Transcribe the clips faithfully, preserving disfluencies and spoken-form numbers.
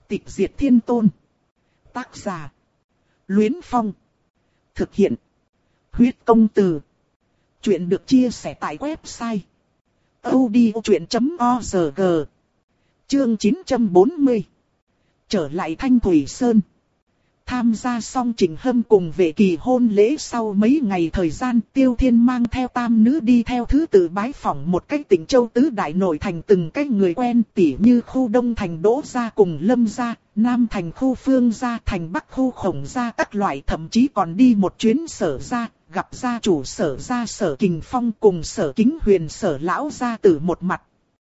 Tịch diệt thiên tôn. Tác giả. Luyến Phong. Thực hiện. Huyết công từ. Chuyện được chia sẻ tại website audiochuyện chấm org. Chương chín trăm bốn mươi. Trở lại Thanh Thủy Sơn. Tham gia xong Trình Hâm cùng Vệ Kỳ hôn lễ sau mấy ngày thời gian, Tiêu Thiên mang theo tam nữ đi theo thứ tự bái phỏng một cách Tịnh Châu tứ đại nội thành từng cách người quen, tỉ như khu Đông thành Đỗ gia cùng Lâm gia, Nam thành khu Phương gia, thành Bắc khu Khổng gia các loại, thậm chí còn đi một chuyến Sở gia, gặp gia chủ Sở gia Sở Kình Phong cùng Sở Kính Huyền Sở lão gia tử một mặt.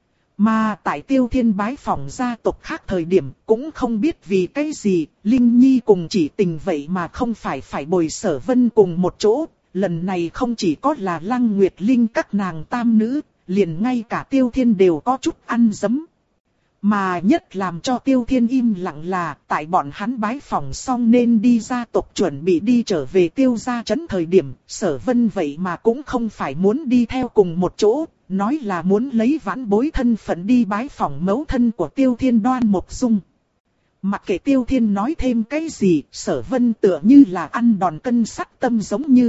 Mà tại Tiêu Thiên bái phỏng gia tộc khác thời điểm cũng không biết vì cái gì, Linh Nhi cùng Chỉ Tình vậy mà không phải phải bồi Sở Vân cùng một chỗ. Lần này không chỉ có là Lăng Nguyệt Linh các nàng tam nữ, liền ngay cả Tiêu Thiên đều có chút ăn dấm. Mà nhất làm cho Tiêu Thiên im lặng là, tại bọn hắn bái phỏng xong nên đi gia tộc chuẩn bị đi trở về Tiêu gia trấn thời điểm, Sở Vân vậy mà cũng không phải muốn đi theo cùng một chỗ, nói là muốn lấy vãn bối thân phận đi bái phỏng mẫu thân của Tiêu Thiên Đoan Mộc Dung. Mặc kệ Tiêu Thiên nói thêm cái gì, Sở Vân tựa như là ăn đòn cân sắt tâm giống như.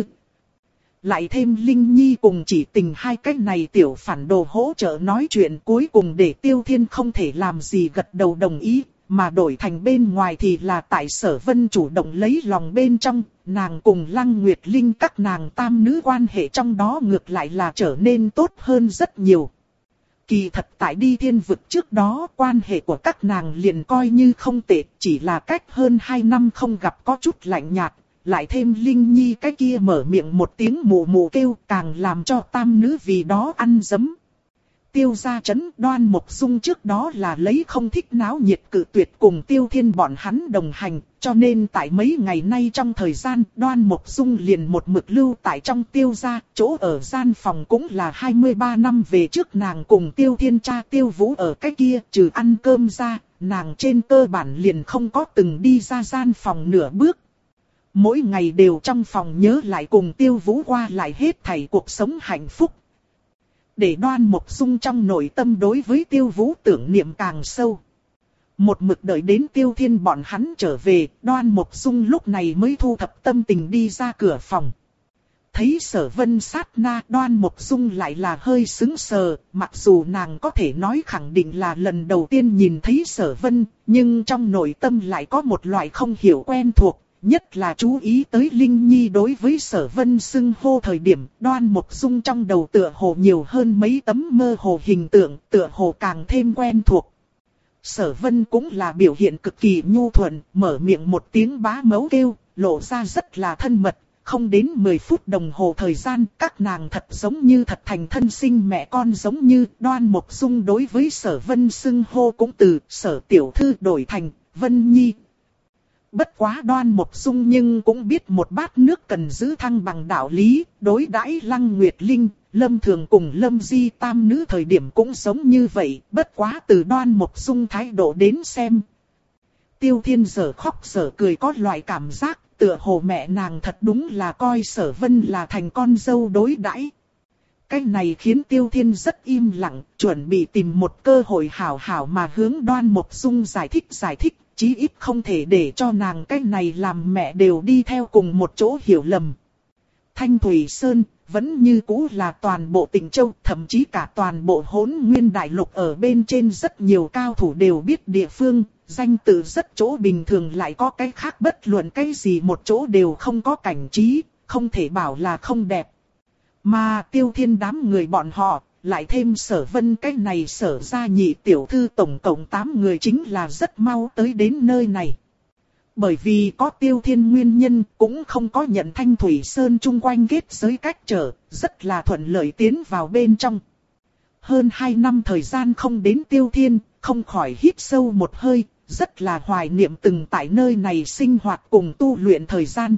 Lại thêm Linh Nhi cùng Chỉ Tình hai cái này tiểu phản đồ hỗ trợ nói chuyện, cuối cùng để Tiêu Thiên không thể làm gì gật đầu đồng ý, mà đổi thành bên ngoài thì là tại Sở Vân chủ động lấy lòng bên trong, nàng cùng Lăng Nguyệt Linh các nàng tam nữ quan hệ trong đó ngược lại là trở nên tốt hơn rất nhiều. Kỳ thật tại đi thiên vực trước đó, quan hệ của các nàng liền coi như không tệ, chỉ là cách hơn hai năm không gặp có chút lạnh nhạt. Lại thêm Linh Nhi cái kia mở miệng một tiếng mù mù kêu, càng làm cho tam nữ vì đó ăn dấm. Tiêu gia trấn Đoan Mộc Dung trước đó là lấy không thích náo nhiệt cự tuyệt cùng Tiêu Thiên bọn hắn đồng hành, cho nên tại mấy ngày nay trong thời gian Đoan Mộc Dung liền một mực lưu tại trong Tiêu gia, chỗ ở gian phòng cũng là hai mươi ba năm về trước nàng cùng Tiêu Thiên cha Tiêu Vũ ở cái kia, trừ ăn cơm ra, nàng trên cơ bản liền không có từng đi ra gian phòng nửa bước. Mỗi ngày đều trong phòng nhớ lại cùng Tiêu Vũ qua lại hết thảy cuộc sống hạnh phúc. Để Đoan Mộc Dung trong nội tâm đối với Tiêu Vũ tưởng niệm càng sâu. Một mực đợi đến Tiêu Thiên bọn hắn trở về, Đoan Mộc Dung lúc này mới thu thập tâm tình đi ra cửa phòng. Thấy Sở Vân sát na, Đoan Mộc Dung lại là hơi sững sờ, mặc dù nàng có thể nói khẳng định là lần đầu tiên nhìn thấy Sở Vân, nhưng trong nội tâm lại có một loại không hiểu quen thuộc. Nhất là chú ý tới Linh Nhi đối với Sở Vân xưng hô thời điểm, Đoan Mộc Dung trong đầu tựa hồ nhiều hơn mấy tấm mơ hồ hình tượng, tựa hồ càng thêm quen thuộc. Sở Vân cũng là biểu hiện cực kỳ nhu thuận, mở miệng một tiếng bá mẫu kêu, lộ ra rất là thân mật. Không đến mười phút đồng hồ thời gian, các nàng thật giống như thật thành thân sinh mẹ con giống như. Đoan Mộc Dung đối với Sở Vân xưng hô cũng từ Sở Tiểu Thư đổi thành Vân Nhi. Bất quá Đoan Mộc Dung nhưng cũng biết một bát nước cần giữ thăng bằng đạo lý, đối đãi Lăng Nguyệt Linh, Lâm Thường cùng Lâm Di tam nữ thời điểm cũng giống như vậy, bất quá từ Đoan Mộc Dung thái độ đến xem. Tiêu Thiên giờ khóc giờ cười có loại cảm giác, tựa hồ mẹ nàng thật đúng là coi Sở Vân là thành con dâu đối đãi. Cái này khiến Tiêu Thiên rất im lặng, chuẩn bị tìm một cơ hội hảo hảo mà hướng Đoan Mộc Dung giải thích giải thích. Chí ít không thể để cho nàng cái này làm mẹ đều đi theo cùng một chỗ hiểu lầm. Thanh Thủy Sơn vẫn như cũ là toàn bộ Tịnh Châu, thậm chí cả toàn bộ Hỗn Nguyên Đại Lục ở bên trên rất nhiều cao thủ đều biết địa phương, danh tự rất chỗ bình thường lại có cái khác bất luận cái gì một chỗ đều không có cảnh trí, không thể bảo là không đẹp. Mà Tiêu Thiên đám người bọn họ, lại thêm Sở Vân cái này Sở gia nhị tiểu thư tổng cộng tám người chính là rất mau tới đến nơi này. Bởi vì có Tiêu Thiên nguyên nhân cũng không có nhận Thanh Thủy Sơn chung quanh kết giới cách trở, rất là thuận lợi tiến vào bên trong. Hơn hai năm thời gian không đến Tiêu Thiên, không khỏi hít sâu một hơi, rất là hoài niệm từng tại nơi này sinh hoạt cùng tu luyện thời gian.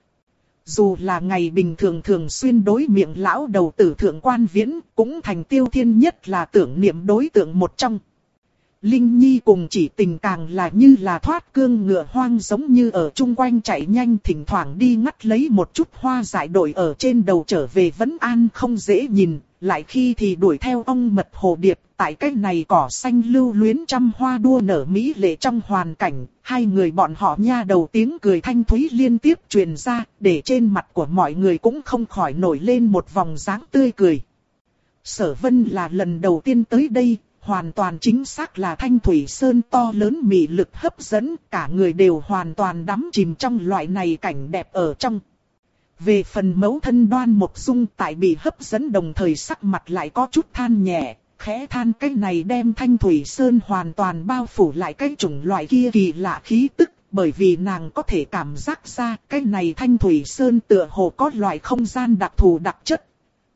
Dù là ngày bình thường thường xuyên đối miệng lão đầu tử Thượng Quan Viễn, cũng thành Tiêu Thiên nhất là tưởng niệm đối tượng một trong. Linh Nhi cùng Chỉ Tình càng là như là thoát cương ngựa hoang giống như ở chung quanh chạy nhanh, thỉnh thoảng đi ngắt lấy một chút hoa dại đội ở trên đầu trở về vẫn an không dễ nhìn, lại khi thì đuổi theo ong mật hồ điệp, tại cái này cỏ xanh lưu luyến trăm hoa đua nở mỹ lệ trong hoàn cảnh, hai người bọn họ nha đầu tiếng cười thanh thúy liên tiếp truyền ra, để trên mặt của mọi người cũng không khỏi nổi lên một vòng dáng tươi cười. Sở Vân là lần đầu tiên tới đây, hoàn toàn chính xác là Thanh Thủy Sơn to lớn mị lực hấp dẫn, cả người đều hoàn toàn đắm chìm trong loại này cảnh đẹp ở trong. Về phần mẫu thân Đoan Mộc Dung tại bị hấp dẫn đồng thời sắc mặt lại có chút than nhẹ, khẽ than cái này đem Thanh Thủy Sơn hoàn toàn bao phủ lại cái chủng loại kia kỳ lạ khí tức, bởi vì nàng có thể cảm giác ra cái này Thanh Thủy Sơn tựa hồ có loại không gian đặc thù đặc chất.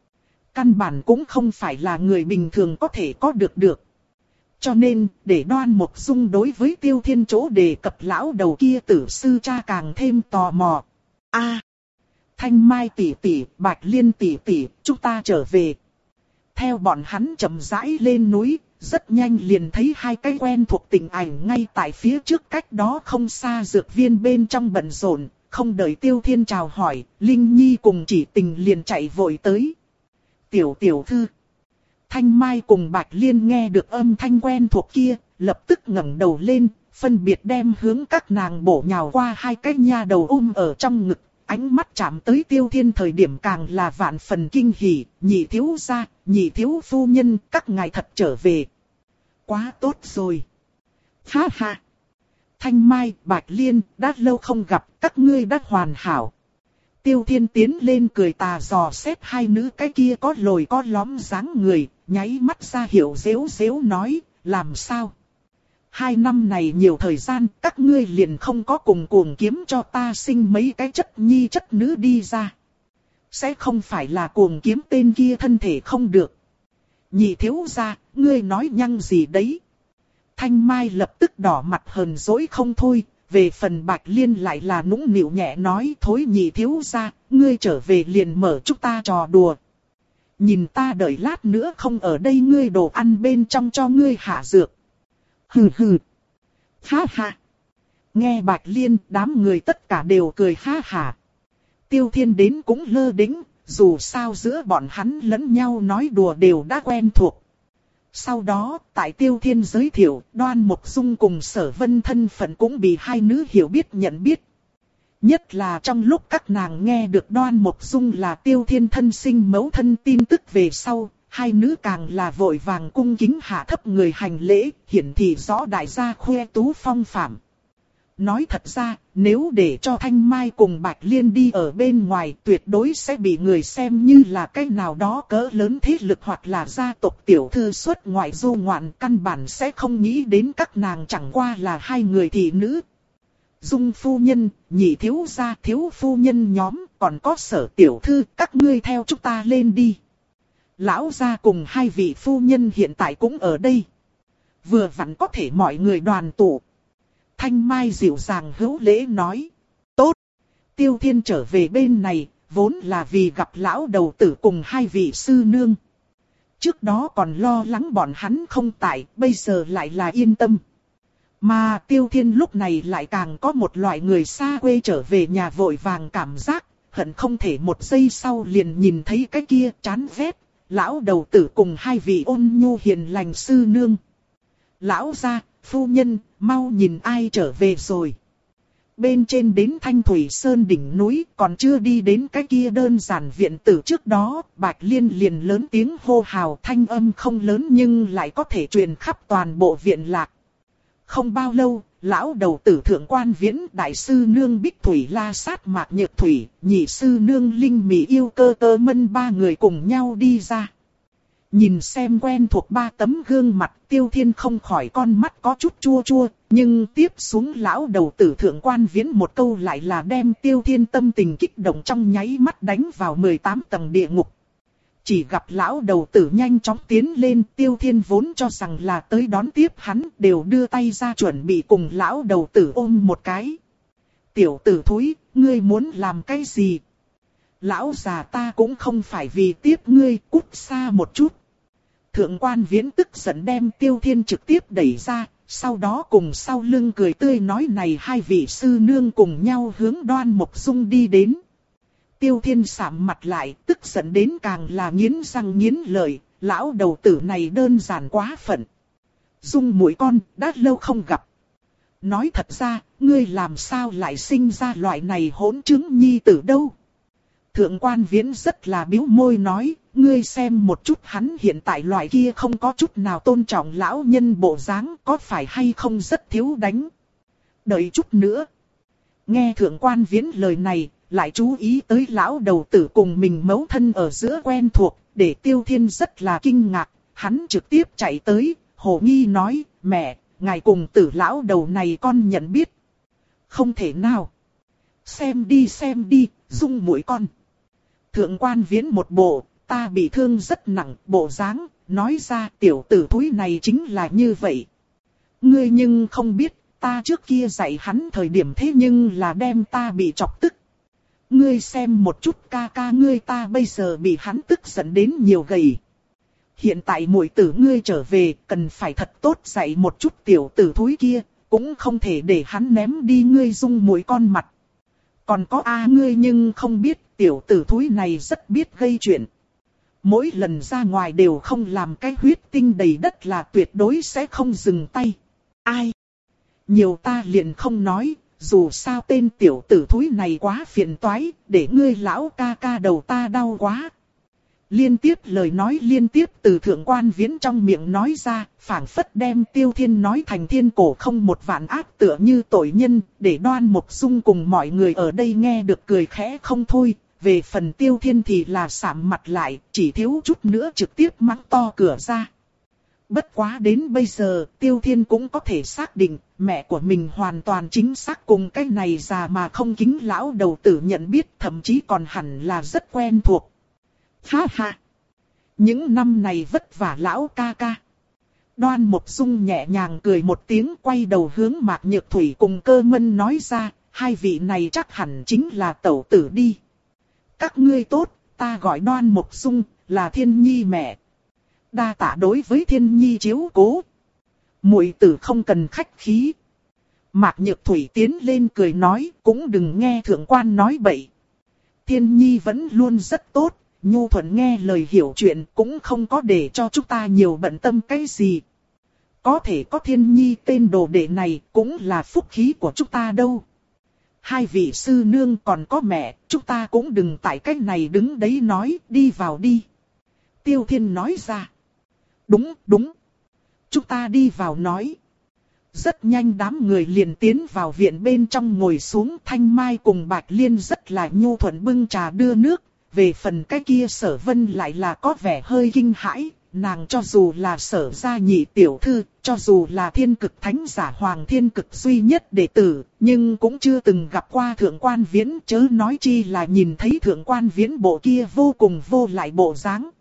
Căn bản cũng không phải là người bình thường có thể có được được. Cho nên, để Đoan Mộc Dung đối với Tiêu Thiên chỗ đề cập lão đầu kia tử sư cha càng thêm tò mò. A, Thanh Mai tỷ tỷ, Bạch Liên tỷ tỷ, chúng ta trở về. Theo bọn hắn chậm rãi lên núi, rất nhanh liền thấy hai cái quen thuộc tình ảnh ngay tại phía trước cách đó không xa dược viên bên trong bận rộn, không đợi Tiêu Thiên chào hỏi, Linh Nhi cùng Chỉ Tình liền chạy vội tới. Tiểu tiểu thư. Thanh Mai cùng Bạch Liên nghe được âm thanh quen thuộc kia, lập tức ngẩng đầu lên, phân biệt đem hướng các nàng bổ nhào qua hai cái nha đầu ôm ở trong ngực, ánh mắt chạm tới Tiêu Thiên thời điểm càng là vạn phần kinh hỉ, nhị thiếu gia, nhị thiếu phu nhân, các ngài thật trở về. Quá tốt rồi. Ha ha. Thanh Mai, Bạch Liên, đã lâu không gặp, các ngươi đã hoàn hảo. Tiêu Thiên tiến lên cười tà dò xét hai nữ cái kia có lồi có lõm dáng người, nháy mắt ra hiệu dễu dễu nói, làm sao? Hai năm này nhiều thời gian, các ngươi liền không có cùng cuồng kiếm cho ta sinh mấy cái chất nhi chất nữ đi ra. Sẽ không phải là cuồng kiếm tên kia thân thể không được. Nhị thiếu gia, ngươi nói nhăng gì đấy? Thanh Mai lập tức đỏ mặt hờn dỗi không thôi. Về phần Bạch Liên lại là nũng nịu nhẹ nói thối nhị thiếu gia, ngươi trở về liền mở chúng ta trò đùa. Nhìn ta đợi lát nữa không ở đây ngươi đồ ăn bên trong cho ngươi hạ dược. Hừ hừ. Ha ha. Nghe Bạch Liên đám người tất cả đều cười ha ha. Tiêu Thiên đến cũng lơ đĩnh, dù sao giữa bọn hắn lẫn nhau nói đùa đều đã quen thuộc. Sau đó, tại Tiêu Thiên giới thiệu, Đoan Mộc Dung cùng Sở Vân thân phận cũng bị hai nữ hiểu biết nhận biết. Nhất là trong lúc các nàng nghe được Đoan Mộc Dung là Tiêu Thiên thân sinh mẫu thân tin tức về sau, hai nữ càng là vội vàng cung kính hạ thấp người hành lễ, hiển thị rõ đại gia khoe tú phong phạm. Nói thật ra, nếu để cho Thanh Mai cùng Bạch Liên đi ở bên ngoài tuyệt đối sẽ bị người xem như là cái nào đó cỡ lớn thế lực hoặc là gia tộc tiểu thư xuất ngoại du ngoạn, căn bản sẽ không nghĩ đến các nàng chẳng qua là hai người thị nữ. Dung phu nhân, nhị thiếu gia thiếu phu nhân nhóm, còn có Sở tiểu thư, các ngươi theo chúng ta lên đi. Lão gia cùng hai vị phu nhân hiện tại cũng ở đây. Vừa vặn có thể mọi người đoàn tụ. Thanh Mai dịu dàng hữu lễ nói. Tốt. Tiêu Thiên trở về bên này, vốn là vì gặp lão đầu tử cùng hai vị sư nương. Trước đó còn lo lắng bọn hắn không tại, bây giờ lại là yên tâm. Mà Tiêu Thiên lúc này lại càng có một loại người xa quê trở về nhà vội vàng cảm giác, hận không thể một giây sau liền nhìn thấy cái kia chán ghét, lão đầu tử cùng hai vị ôn nhu hiền lành sư nương. Lão gia, phu nhân, mau nhìn ai trở về rồi. Bên trên đến Thanh Thủy Sơn đỉnh núi, còn chưa đi đến cái kia đơn giản viện tử trước đó, Bạch Liên liền lớn tiếng hô hào, thanh âm không lớn nhưng lại có thể truyền khắp toàn bộ viện lạc. Không bao lâu, lão đầu tử thượng quan viễn, đại sư nương Bích Thủy La Sát Mạc Nhược Thủy, nhị sư nương Linh Mỹ Yêu Cơ Cơ Mân ba người cùng nhau đi ra. Nhìn xem quen thuộc ba tấm gương mặt, Tiêu Thiên không khỏi con mắt có chút chua chua, nhưng tiếp xuống lão đầu tử thượng quan viễn một câu lại là đem Tiêu Thiên tâm tình kích động trong nháy mắt đánh vào mười tám tầng địa ngục. Chỉ gặp lão đầu tử nhanh chóng tiến lên, Tiêu Thiên vốn cho rằng là tới đón tiếp hắn, đều đưa tay ra chuẩn bị cùng lão đầu tử ôm một cái. Tiểu tử thúi, ngươi muốn làm cái gì? Lão già ta cũng không phải vì tiếp ngươi, cút xa một chút. Thượng quan viễn tức giận đem Tiêu Thiên trực tiếp đẩy ra, sau đó cùng sau lưng cười tươi nói này hai vị sư nương cùng nhau hướng Đoan Mộc Dung đi đến. Tiêu Thiên sạm mặt lại, tức giận đến càng là nghiến răng nghiến lợi, lão đầu tử này đơn giản quá phận. Dung muội con, đã lâu không gặp. Nói thật ra, ngươi làm sao lại sinh ra loại này hỗn chứng nhi tử đâu? Thượng quan Viễn rất là bĩu môi nói, ngươi xem một chút hắn hiện tại loại kia không có chút nào tôn trọng lão nhân bộ dáng, có phải hay không rất thiếu đánh. Đợi chút nữa. Nghe thượng quan Viễn lời này, lại chú ý tới lão đầu tử cùng mình mấu thân ở giữa quen thuộc, để Tiêu Thiên rất là kinh ngạc, hắn trực tiếp chạy tới, hồ nghi nói, mẹ, ngài cùng tử lão đầu này con nhận biết. Không thể nào. Xem đi xem đi, Dung muội con. Thượng quan Viễn một bộ, ta bị thương rất nặng, bộ dáng, nói ra tiểu tử thúi này chính là như vậy. Ngươi nhưng không biết, ta trước kia dạy hắn thời điểm thế nhưng là đem ta bị chọc tức. Ngươi xem một chút ca ca ngươi ta bây giờ bị hắn tức giận đến nhiều gầy. Hiện tại muội tử ngươi trở về, cần phải thật tốt dạy một chút tiểu tử thúi kia, cũng không thể để hắn ném đi ngươi Dung muội con mặt. Còn có a ngươi nhưng không biết, tiểu tử thúi này rất biết gây chuyện. Mỗi lần ra ngoài đều không làm cái huyết tinh đầy đất là tuyệt đối sẽ không dừng tay. Ai? Nhiều ta liền không nói, dù sao tên tiểu tử thúi này quá phiền toái, để ngươi lão ca ca đầu ta đau quá. Liên tiếp lời nói liên tiếp từ thượng quan Viễn trong miệng nói ra, phảng phất đem Tiêu Thiên nói thành thiên cổ không một vạn ác tựa như tội nhân, để Đoan Mộc Dung cùng mọi người ở đây nghe được cười khẽ không thôi. Về phần Tiêu Thiên thì là sạm mặt lại, chỉ thiếu chút nữa trực tiếp mắng to cửa ra. Bất quá đến bây giờ, Tiêu Thiên cũng có thể xác định, mẹ của mình hoàn toàn chính xác cùng cái này già mà không kính lão đầu tử nhận biết, thậm chí còn hẳn là rất quen thuộc. Ha ha! Những năm này vất vả lão ca ca. Đoan Mộc Dung nhẹ nhàng cười một tiếng, quay đầu hướng Mạc Nhược Thủy cùng Cơ Mân nói ra, hai vị này chắc hẳn chính là tẩu tử đi. Các ngươi tốt, ta gọi Đoan Mộc Dung, là Thiên Nhi mẹ. Đa tạ đối với Thiên Nhi chiếu cố. Muội tử không cần khách khí. Mạc Nhược Thủy tiến lên cười nói, cũng đừng nghe thượng quan nói bậy. Thiên Nhi vẫn luôn rất tốt, nhu thuận nghe lời hiểu chuyện, cũng không có để cho chúng ta nhiều bận tâm cái gì. Có thể có Thiên Nhi tên đồ đệ này, cũng là phúc khí của chúng ta đâu. Hai vị sư nương còn có mẹ, chúng ta cũng đừng tại cách này đứng đấy nói, đi vào đi. Tiêu Thiên nói ra. Đúng, đúng. Chúng ta đi vào nói. Rất nhanh đám người liền tiến vào viện bên trong ngồi xuống, Thanh Mai cùng Bạch Liên rất là nhu thuận bưng trà đưa nước. Về phần cái kia Sở Vân lại là có vẻ hơi kinh hãi, nàng cho dù là Sở gia nhị tiểu thư, cho dù là thiên cực thánh giả Hoàng Thiên Cực duy nhất đệ tử, nhưng cũng chưa từng gặp qua thượng quan Viễn, chớ nói chi là nhìn thấy thượng quan Viễn bộ kia vô cùng vô lại bộ dáng.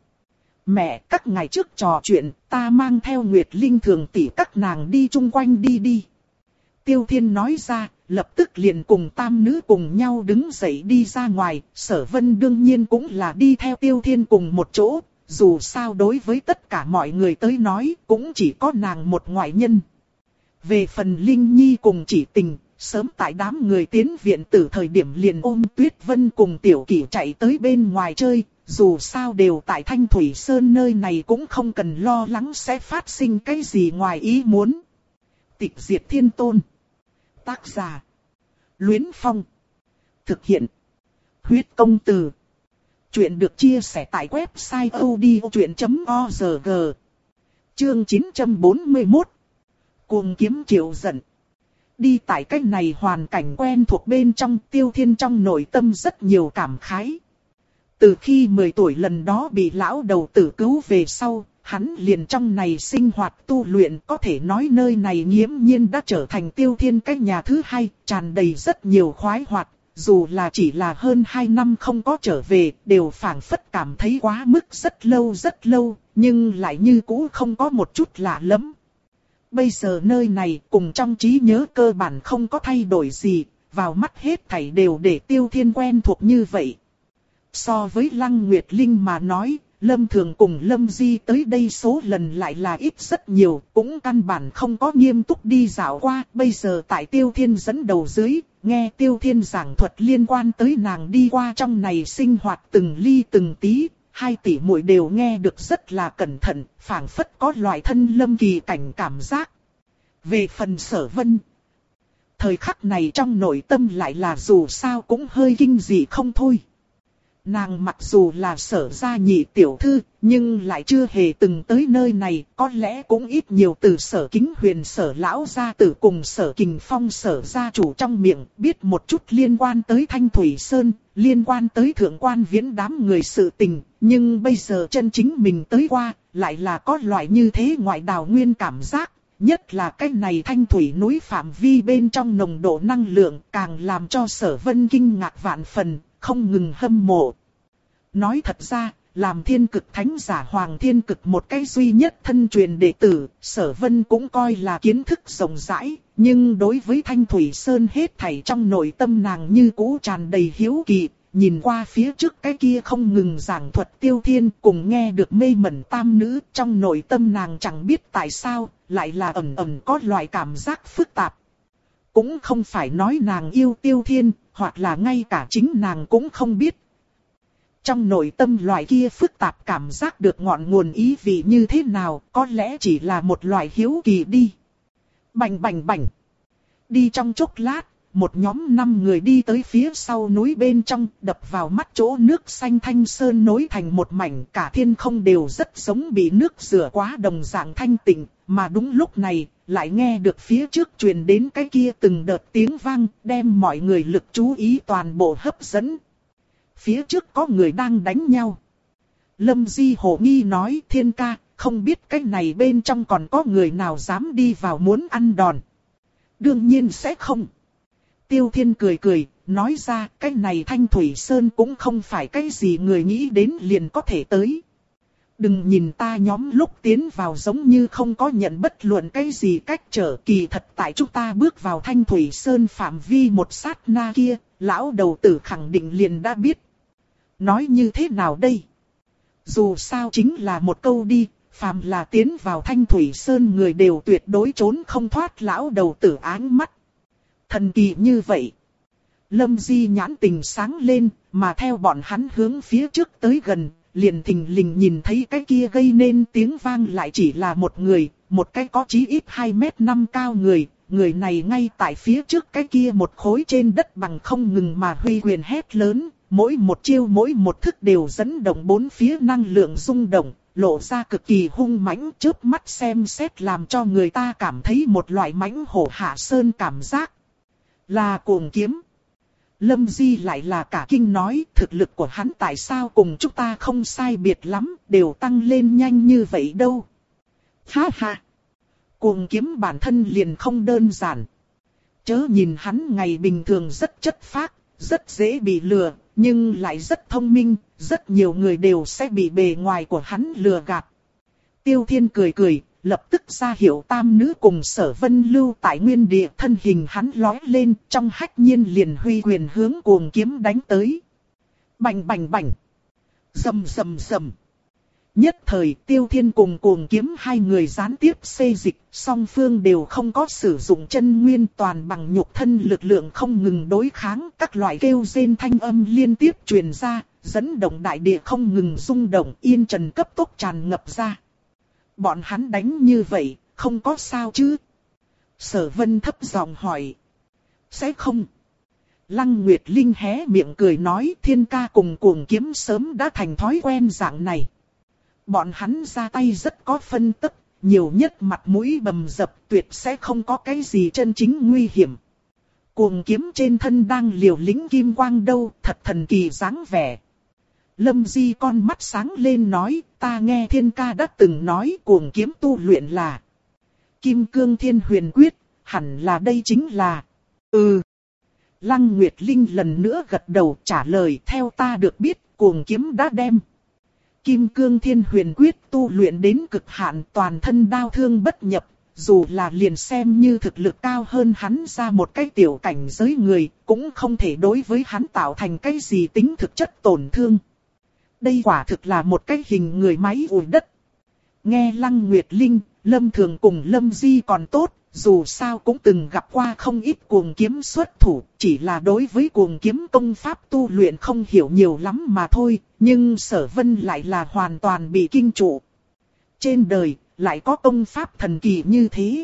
Mẹ, các ngày trước trò chuyện, ta mang theo Nguyệt Linh thường tỷ các nàng đi chung quanh đi đi. Tiêu Thiên nói ra, lập tức liền cùng tam nữ cùng nhau đứng dậy đi ra ngoài, Sở Vân đương nhiên cũng là đi theo Tiêu Thiên cùng một chỗ, dù sao đối với tất cả mọi người tới nói, cũng chỉ có nàng một ngoại nhân. Về phần Linh Nhi cùng Chỉ Tình, sớm tại đám người tiến viện từ thời điểm liền ôm Tuyết Vân cùng Tiểu Kỷ chạy tới bên ngoài chơi, dù sao đều tại Thanh Thủy Sơn nơi này cũng không cần lo lắng sẽ phát sinh cái gì ngoài ý muốn. Tịch Diệt Thiên Tôn. Tác giả Luyến Phong. Thực hiện Huyết Công Từ. Chuyện được chia sẻ tại website odchuyện chấm org. Chương chín trăm bốn mươi mốt. Cuồng kiếm triệu giận. Đi tại cách này hoàn cảnh quen thuộc bên trong, Tiêu Thiên trong nội tâm rất nhiều cảm khái. Từ khi mười tuổi lần đó bị lão đầu tử cứu về sau, hắn liền trong này sinh hoạt tu luyện, có thể nói nơi này nghiễm nhiên đã trở thành Tiêu Thiên cái nhà thứ hai, tràn đầy rất nhiều khoái hoạt. Dù là chỉ là hơn hai năm không có trở về, đều phảng phất cảm thấy quá mức rất lâu rất lâu, nhưng lại như cũ không có một chút lạ lắm. Bây giờ nơi này cùng trong trí nhớ cơ bản không có thay đổi gì, vào mắt hết thảy đều để Tiêu Thiên quen thuộc như vậy. So với Lăng Nguyệt Linh mà nói, Lâm Thường cùng Lâm Di tới đây số lần lại là ít rất nhiều, cũng căn bản không có nghiêm túc đi dạo qua. Bây giờ tại Tiêu Thiên dẫn đầu dưới, nghe Tiêu Thiên giảng thuật liên quan tới nàng đi qua trong này sinh hoạt từng ly từng tí, hai tỷ muội đều nghe được rất là cẩn thận, phảng phất có loại thân lâm kỳ cảnh cảm giác. Về phần Sở Vân, thời khắc này trong nội tâm lại là dù sao cũng hơi kinh dị không thôi. Nàng mặc dù là Sở gia nhị tiểu thư, nhưng lại chưa hề từng tới nơi này, có lẽ cũng ít nhiều từ Sở Kính Huyền Sở lão gia tử cùng Sở Kình Phong Sở gia chủ trong miệng, biết một chút liên quan tới Thanh Thủy Sơn, liên quan tới thượng quan viễn đám người sự tình, nhưng bây giờ chân chính mình tới qua, lại là có loại như thế ngoại đào nguyên cảm giác. Nhất là cái này thanh thủy núi phạm vi bên trong nồng độ năng lượng càng làm cho Sở Vân kinh ngạc vạn phần, không ngừng hâm mộ. Nói thật ra, làm thiên cực thánh giả Hoàng Thiên Cực một cái duy nhất thân truyền đệ tử, Sở Vân cũng coi là kiến thức rộng rãi, nhưng đối với Thanh Thủy Sơn hết thảy trong nội tâm nàng như cũ tràn đầy hiếu kỳ. Nhìn qua phía trước cái kia không ngừng giảng thuật Tiêu Thiên cùng nghe được mê mẩn tam nữ, trong nội tâm nàng chẳng biết tại sao, lại là ẩn ẩn có loại cảm giác phức tạp. Cũng không phải nói nàng yêu Tiêu Thiên, hoặc là ngay cả chính nàng cũng không biết. Trong nội tâm loại kia phức tạp cảm giác được ngọn nguồn ý vị như thế nào, có lẽ chỉ là một loại hiếu kỳ đi. Bành bành bành. Đi trong chốc lát. Một nhóm năm người đi tới phía sau núi bên trong, đập vào mắt chỗ nước xanh thanh sơn nối thành một mảnh, cả thiên không đều rất giống bị nước rửa quá đồng dạng thanh tịnh, mà đúng lúc này, lại nghe được phía trước truyền đến cái kia từng đợt tiếng vang, đem mọi người lực chú ý toàn bộ hấp dẫn. Phía trước có người đang đánh nhau. Lâm Di hồ nghi nói, Thiên ca, không biết cái này bên trong còn có người nào dám đi vào muốn ăn đòn. Đương nhiên sẽ không. Tiêu Thiên cười cười, nói ra cái này Thanh Thủy Sơn cũng không phải cái gì người nghĩ đến liền có thể tới. Đừng nhìn ta nhóm lúc tiến vào giống như không có nhận bất luận cái gì cách trở, kỳ thật tại chúng ta bước vào Thanh Thủy Sơn phạm vi một sát na kia, lão đầu tử khẳng định liền đã biết. Nói như thế nào đây? Dù sao chính là một câu đi, phàm là tiến vào Thanh Thủy Sơn người đều tuyệt đối trốn không thoát lão đầu tử áng mắt. Thần kỳ như vậy. Lâm Di nhãn tình sáng lên, mà theo bọn hắn hướng phía trước tới gần, liền thình lình nhìn thấy cái kia gây nên tiếng vang lại chỉ là một người, một cái có chí ít hai mét năm cao người, người này ngay tại phía trước cái kia một khối trên đất bằng không ngừng mà huy quyền hét lớn, mỗi một chiêu mỗi một thức đều dẫn động bốn phía năng lượng rung động, lộ ra cực kỳ hung mãnh, chớp mắt xem xét làm cho người ta cảm thấy một loại mãnh hổ hạ sơn cảm giác. Là Cuồng Kiếm. Lâm Di lại là cả kinh nói, thực lực của hắn tại sao cùng chúng ta không sai biệt lắm, đều tăng lên nhanh như vậy đâu. Ha ha. Cuồng Kiếm bản thân liền không đơn giản. Chớ nhìn hắn ngày bình thường rất chất phác, rất dễ bị lừa, nhưng lại rất thông minh, rất nhiều người đều sẽ bị bề ngoài của hắn lừa gạt. Tiêu Thiên cười cười, lập tức ra hiệu tam nữ cùng Sở Vân lưu tại nguyên địa, thân hình hắn lói lên, trong hách nhiên liền huy quyền hướng Cuồng Kiếm đánh tới. Bành bành bành. Rầm rầm rầm. Nhất thời Tiêu Thiên cùng Cuồng Kiếm hai người gián tiếp xê dịch, song phương đều không có sử dụng chân nguyên, toàn bằng nhục thân lực lượng không ngừng đối kháng, các loại kêu rên thanh âm liên tiếp truyền ra, dẫn động đại địa không ngừng rung động, yên trần cấp tốc tràn ngập ra. Bọn hắn đánh như vậy, không có sao chứ? Sở Vân thấp giọng hỏi. Sẽ không. Lăng Nguyệt Linh hé miệng cười nói, Thiên ca cùng Cuồng Kiếm sớm đã thành thói quen dạng này. Bọn hắn ra tay rất có phân tức, nhiều nhất mặt mũi bầm dập, tuyệt sẽ không có cái gì chân chính nguy hiểm. Cuồng Kiếm trên thân đang liều lĩnh kim quang đâu, thật thần kỳ dáng vẻ. Lâm Di con mắt sáng lên nói, ta nghe Thiên ca đã từng nói Cuồng Kiếm tu luyện là Kim Cương Thiên Huyền Quyết, hẳn là đây chính là. Ừ. Lăng Nguyệt Linh lần nữa gật đầu trả lời, theo ta được biết Cuồng Kiếm đã đem Kim Cương Thiên Huyền Quyết tu luyện đến cực hạn, toàn thân đao thương bất nhập, dù là liền xem như thực lực cao hơn hắn ra một cái tiểu cảnh giới người, cũng không thể đối với hắn tạo thành cái gì tính thực chất tổn thương. Đây quả thực là một cái hình người máy ủi đất. Nghe Lăng Nguyệt Linh, Lâm Thường cùng Lâm Di còn tốt, dù sao cũng từng gặp qua không ít cuồng kiếm xuất thủ, chỉ là đối với cuồng kiếm công pháp tu luyện không hiểu nhiều lắm mà thôi, nhưng Sở Vân lại là hoàn toàn bị kinh trụ. Trên đời, lại có công pháp thần kỳ như thế.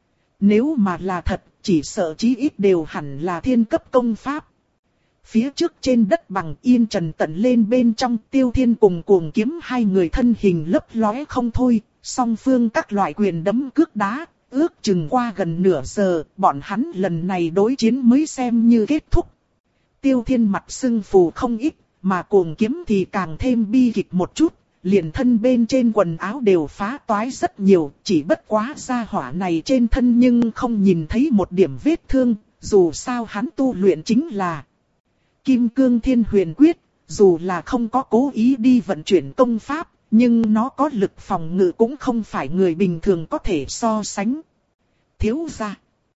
Nếu mà là thật, chỉ sợ chí ít đều hẳn là thiên cấp công pháp. Phía trước trên đất bằng yên trần tận lên bên trong Tiêu Thiên cùng cuồng kiếm hai người thân hình lấp lóe không thôi, song phương các loại quyền đấm cước đá, ước chừng qua gần nửa giờ, bọn hắn lần này đối chiến mới xem như kết thúc. Tiêu Thiên mặt sưng phù không ít, mà cuồng kiếm thì càng thêm bi kịch một chút, liền thân bên trên quần áo đều phá toái rất nhiều, chỉ bất quá gia hỏa này trên thân nhưng không nhìn thấy một điểm vết thương, dù sao hắn tu luyện chính là Kim Cương Thiên Huyền Quyết, dù là không có cố ý đi vận chuyển công pháp, nhưng nó có lực phòng ngự cũng không phải người bình thường có thể so sánh. Thiếu gia,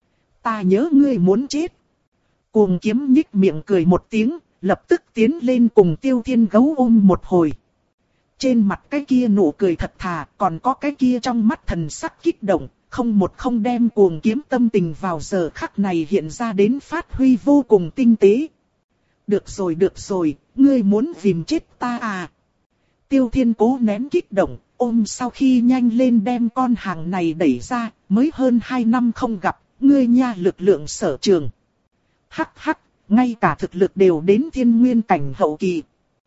ta nhớ ngươi muốn chết. Cuồng kiếm nhích miệng cười một tiếng, lập tức tiến lên cùng Tiêu Thiên gấu ôm một hồi. Trên mặt cái kia nụ cười thật thà, còn có cái kia trong mắt thần sắc kích động, không một không đem cuồng kiếm tâm tình vào giờ khắc này hiện ra đến phát huy vô cùng tinh tế. Được rồi được rồi, ngươi muốn dìm chết ta à? Tiêu Thiên cố nén kích động, ôm sau khi nhanh lên đem con hàng này đẩy ra, mới hơn hai năm không gặp, ngươi nha lực lượng sở trường. Hắc hắc, ngay cả thực lực đều đến thiên nguyên cảnh hậu kỳ.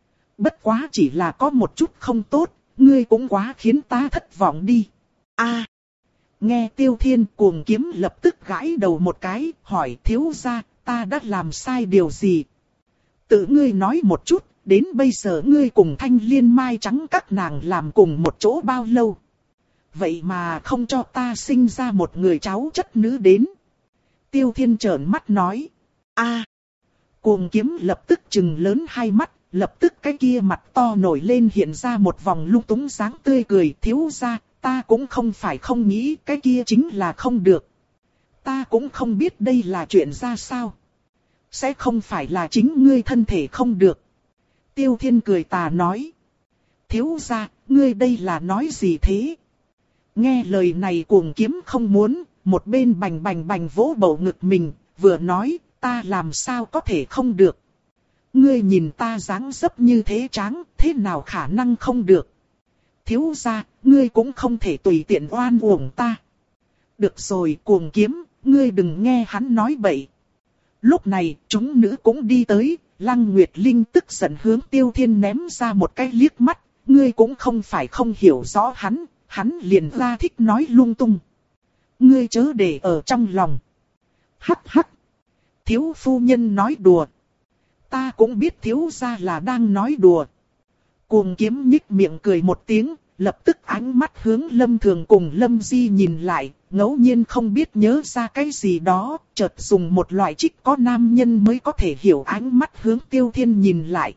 Bất quá chỉ là có một chút không tốt, ngươi cũng quá khiến ta thất vọng đi. A, nghe Tiêu Thiên cuồng kiếm lập tức gãi đầu một cái, hỏi thiếu gia, ta đã làm sai điều gì? Tự ngươi nói một chút, đến bây giờ ngươi cùng Thanh Liên Mai Trắng các nàng làm cùng một chỗ bao lâu? Vậy mà không cho ta sinh ra một người cháu chất nữ đến. Tiêu Thiên trợn mắt nói. A, cuồng kiếm lập tức trừng lớn hai mắt, lập tức cái kia mặt to nổi lên hiện ra một vòng lung túng dáng tươi cười. Thiếu gia, ta cũng không phải không nghĩ cái kia chính là không được. Ta cũng không biết đây là chuyện ra sao. Sẽ không phải là chính ngươi thân thể không được. Tiêu Thiên cười tà nói. Thiếu gia, ngươi đây là nói gì thế? Nghe lời này cuồng kiếm không muốn, một bên bành bành bành vỗ bầu ngực mình, vừa nói, ta làm sao có thể không được. Ngươi nhìn ta dáng dấp như thế tráng, thế nào khả năng không được. Thiếu gia, ngươi cũng không thể tùy tiện oan uổng ta. Được rồi cuồng kiếm, ngươi đừng nghe hắn nói bậy. Lúc này, chúng nữ cũng đi tới, Lăng Nguyệt Linh tức giận hướng Tiêu Thiên ném ra một cái liếc mắt, ngươi cũng không phải không hiểu rõ hắn, hắn liền ra thích nói lung tung. Ngươi chớ để ở trong lòng. Hắc hắc. Thiếu phu nhân nói đùa. Ta cũng biết thiếu gia là đang nói đùa. Cuồng kiếm nhích miệng cười một tiếng, lập tức ánh mắt hướng Lâm Thường cùng Lâm Di nhìn lại, ngẫu nhiên không biết nhớ ra cái gì đó, chợt dùng một loại trích có nam nhân mới có thể hiểu ánh mắt hướng Tiêu Thiên nhìn lại.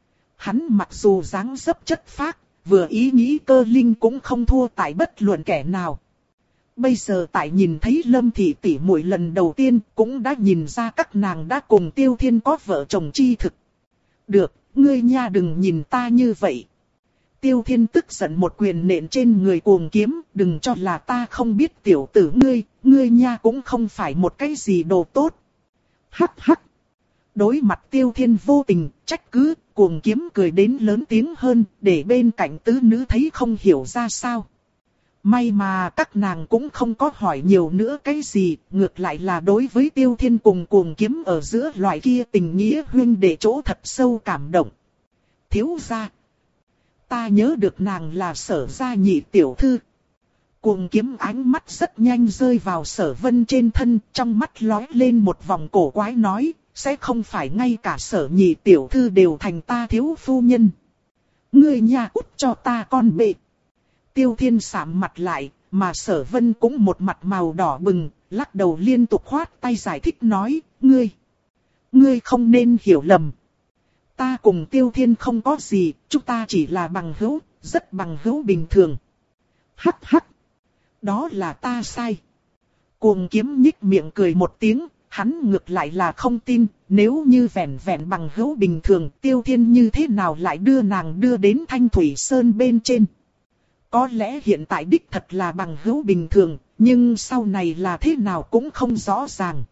Hắn mặc dù dáng dấp chất phác, vừa ý nghĩ cơ linh cũng không thua tại bất luận kẻ nào. Bây giờ tại nhìn thấy Lâm Thị tỷ muội lần đầu tiên cũng đã nhìn ra các nàng đã cùng Tiêu Thiên có vợ chồng chi thực. Được, ngươi nha đừng nhìn ta như vậy. Tiêu Thiên tức giận một quyền nện trên người cuồng kiếm, đừng cho là ta không biết tiểu tử ngươi, ngươi nha cũng không phải một cái gì đồ tốt. Hắc hắc. Đối mặt Tiêu Thiên vô tình, trách cứ, cuồng kiếm cười đến lớn tiếng hơn, để bên cạnh tứ nữ thấy không hiểu ra sao. May mà các nàng cũng không có hỏi nhiều nữa cái gì, ngược lại là đối với Tiêu Thiên cùng cuồng kiếm ở giữa loại kia tình nghĩa huyên để chỗ thật sâu cảm động. Thiếu gia, ta nhớ được nàng là Sở gia nhị tiểu thư. Cuồng kiếm ánh mắt rất nhanh rơi vào Sở Vân trên thân, trong mắt lóe lên một vòng cổ quái nói, sẽ không phải ngay cả Sở nhị tiểu thư đều thành ta thiếu phu nhân. Ngươi nha út cho ta con bệ. Tiêu Thiên sạm mặt lại, mà Sở Vân cũng một mặt màu đỏ bừng, lắc đầu liên tục khoát tay giải thích nói, ngươi, ngươi không nên hiểu lầm. Ta cùng Tiêu Thiên không có gì, chúng ta chỉ là bằng hữu, rất bằng hữu bình thường. Hắc hắc, đó là ta sai. Cuồng kiếm nhích miệng cười một tiếng, hắn ngược lại là không tin, nếu như vẹn vẹn bằng hữu bình thường, Tiêu Thiên như thế nào lại đưa nàng đưa đến Thanh Thủy Sơn bên trên. Có lẽ hiện tại đích thật là bằng hữu bình thường, Nhưng sau này là thế nào cũng không rõ ràng.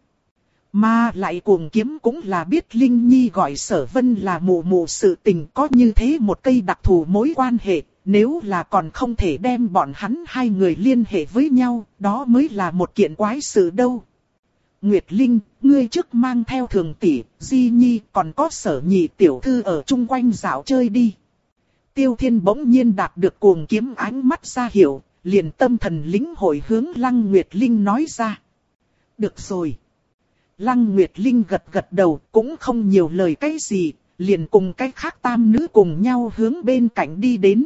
Mà lại Cuồng Kiếm cũng là biết Linh Nhi gọi Sở Vân là mụ mụ sự tình, có như thế một cây đặc thù mối quan hệ, nếu là còn không thể đem bọn hắn hai người liên hệ với nhau, đó mới là một kiện quái sự đâu. Nguyệt Linh, ngươi trước mang theo Thường tỷ, Di Nhi, còn có Sở Nhị tiểu thư ở chung quanh dạo chơi đi. Tiêu Thiên bỗng nhiên đạt được Cuồng Kiếm ánh mắt ra hiệu, liền tâm thần lĩnh hội hướng Lăng Nguyệt Linh nói ra. Được rồi. Lăng Nguyệt Linh gật gật đầu, cũng không nhiều lời cái gì, liền cùng cái khác tam nữ cùng nhau hướng bên cạnh đi đến.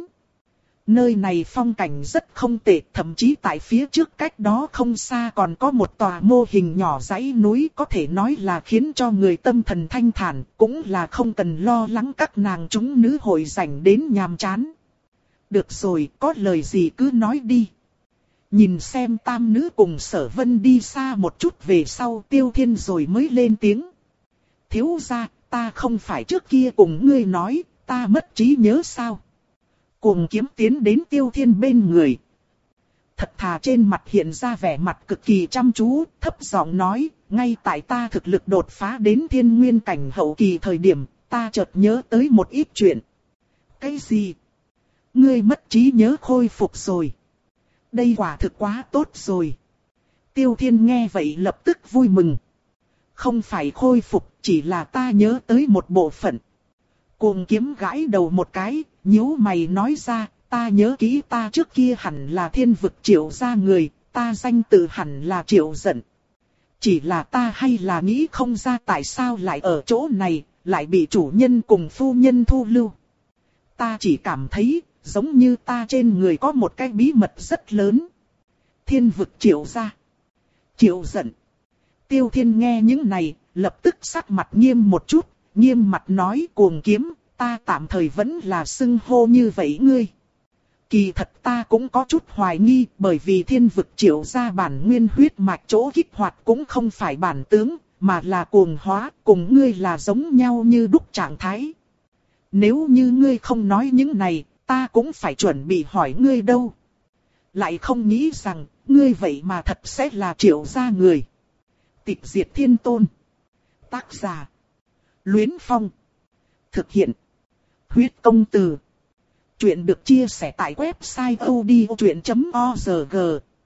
Nơi này phong cảnh rất không tệ, thậm chí tại phía trước cách đó không xa còn có một tòa mô hình nhỏ dãy núi, có thể nói là khiến cho người tâm thần thanh thản, cũng là không cần lo lắng các nàng chúng nữ hội rảnh đến nhàm chán. Được rồi, có lời gì cứ nói đi. Nhìn xem tam nữ cùng Sở Vân đi xa một chút về sau, Tiêu Thiên rồi mới lên tiếng. Thiếu gia, ta không phải trước kia cùng ngươi nói, ta mất trí nhớ sao? Cuồng Kiếm tiến đến Tiêu Thiên bên người. Thật thà trên mặt hiện ra vẻ mặt cực kỳ chăm chú, thấp giọng nói, ngay tại ta thực lực đột phá đến thiên nguyên cảnh hậu kỳ thời điểm, ta chợt nhớ tới một ít chuyện. Cái gì? Ngươi mất trí nhớ khôi phục rồi. Đây quả thực quá tốt rồi. Tiêu Thiên nghe vậy lập tức vui mừng. Không phải khôi phục, chỉ là ta nhớ tới một bộ phận. Cuồng Kiếm gãi đầu một cái, nhíu mày nói ra, ta nhớ kỹ ta trước kia hẳn là Thiên Vực Triệu gia người, ta danh tự hẳn là Triệu Giận. Chỉ là ta hay là nghĩ không ra tại sao lại ở chỗ này, lại bị chủ nhân cùng phu nhân thu lưu. Ta chỉ cảm thấy, giống như ta trên người có một cái bí mật rất lớn. Thiên Vực Triệu gia. Triệu Giận. Tiêu Thiên nghe những này, lập tức sắc mặt nghiêm một chút, nghiêm mặt nói Cuồng Kiếm, ta tạm thời vẫn là xưng hô như vậy ngươi. Kỳ thật ta cũng có chút hoài nghi, bởi vì Thiên Vực Triệu gia bản nguyên huyết mạch chỗ kích hoạt cũng không phải bản tướng, mà là cuồng hóa, cùng ngươi là giống nhau như đúc trạng thái. Nếu như ngươi không nói những này, ta cũng phải chuẩn bị hỏi ngươi đâu. Lại không nghĩ rằng, ngươi vậy mà thật sẽ là Triệu gia người. Tịch Diệt Thiên Tôn. Tác giả. Luyến Phong. Thực hiện. Huyết Công Từ. Chuyện được chia sẻ tại website odchuyện chấm org.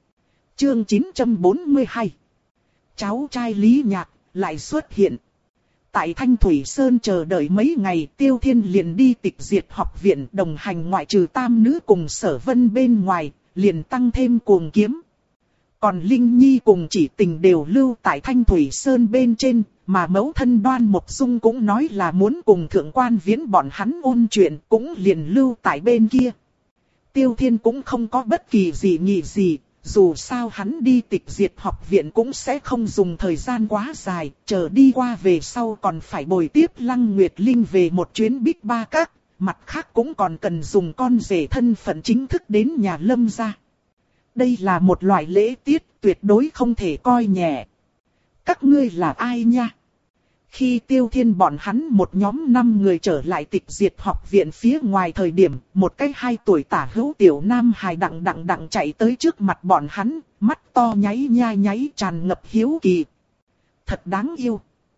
Chương chín trăm bốn mươi hai. Cháu trai Lý Nhạc lại xuất hiện. Tại Thanh Thủy Sơn chờ đợi mấy ngày, Tiêu Thiên liền đi Tịch Diệt học viện đồng hành, ngoại trừ tam nữ cùng Sở Vân bên ngoài, liền tăng thêm Cuồng Kiếm. Còn Linh Nhi cùng Chỉ Tình đều lưu tại Thanh Thủy Sơn bên trên, mà mẫu thân Đoan Mộc Dung cũng nói là muốn cùng Thượng Quan Viễn bọn hắn ôn chuyện, cũng liền lưu tại bên kia. Tiêu Thiên cũng không có bất kỳ gì nghị gì, dù sao hắn đi Tịch Diệt học viện cũng sẽ không dùng thời gian quá dài, chờ đi qua về sau còn phải bồi tiếp Lăng Nguyệt Linh về một chuyến Bích Ba Các, mặt khác cũng còn cần dùng con rể thân phận chính thức đến nhà Lâm gia. Đây là một loại lễ tiết tuyệt đối không thể coi nhẹ. Các ngươi là ai nha? Khi Tiêu Thiên bọn hắn một nhóm năm người trở lại Tịch Diệt học viện phía ngoài thời điểm, một cái hai tuổi tả hữu tiểu nam hài đặng đặng đặng chạy tới trước mặt bọn hắn, mắt to nháy nha nháy tràn ngập hiếu kỳ. Thật đáng yêu.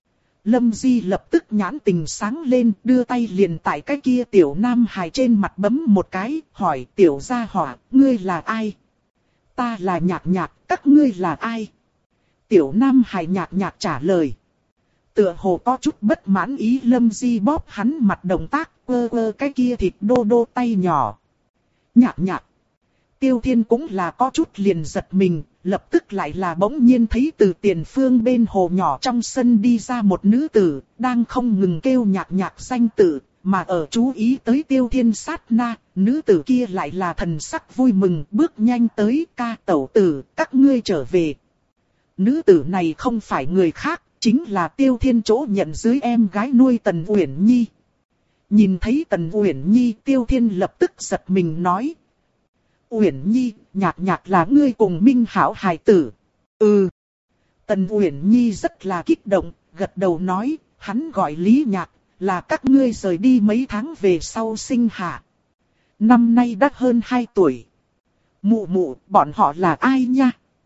Lâm Di lập tức nhãn tình sáng lên, đưa tay liền tại cái kia tiểu nam hài trên mặt bấm một cái, hỏi tiểu gia hỏa, ngươi là ai? Ta là Nhạc Nhạc, các ngươi là ai? Tiểu nam hài Nhạc Nhạc trả lời. Tựa hồ có chút bất mãn ý Lâm Di bóp hắn mặt động tác, quơ quơ cái kia thịt đô đô tay nhỏ. Nhạc Nhạc. Tiêu Thiên cũng là có chút liền giật mình, lập tức lại là bỗng nhiên thấy từ tiền phương bên hồ nhỏ trong sân đi ra một nữ tử, đang không ngừng kêu Nhạc Nhạc danh tự, mà ở chú ý tới Tiêu Thiên sát na, nữ tử kia lại là thần sắc vui mừng, bước nhanh tới, ca tẩu tử, các ngươi trở về. Nữ tử này không phải người khác, chính là Tiêu Thiên chỗ nhận dưới em gái nuôi Tần Uyển Nhi. Nhìn thấy Tần Uyển Nhi, Tiêu Thiên lập tức giật mình nói. Uyển Nhi, Nhạc Nhạc là ngươi cùng Minh Hảo hài tử. Ừ. Tần Uyển Nhi rất là kích động, gật đầu nói, hắn gọi Lý Nhạc, là các ngươi rời đi mấy tháng về sau sinh hạ. Năm nay đã hơn hai tuổi. Mụ mụ, bọn họ là ai nha?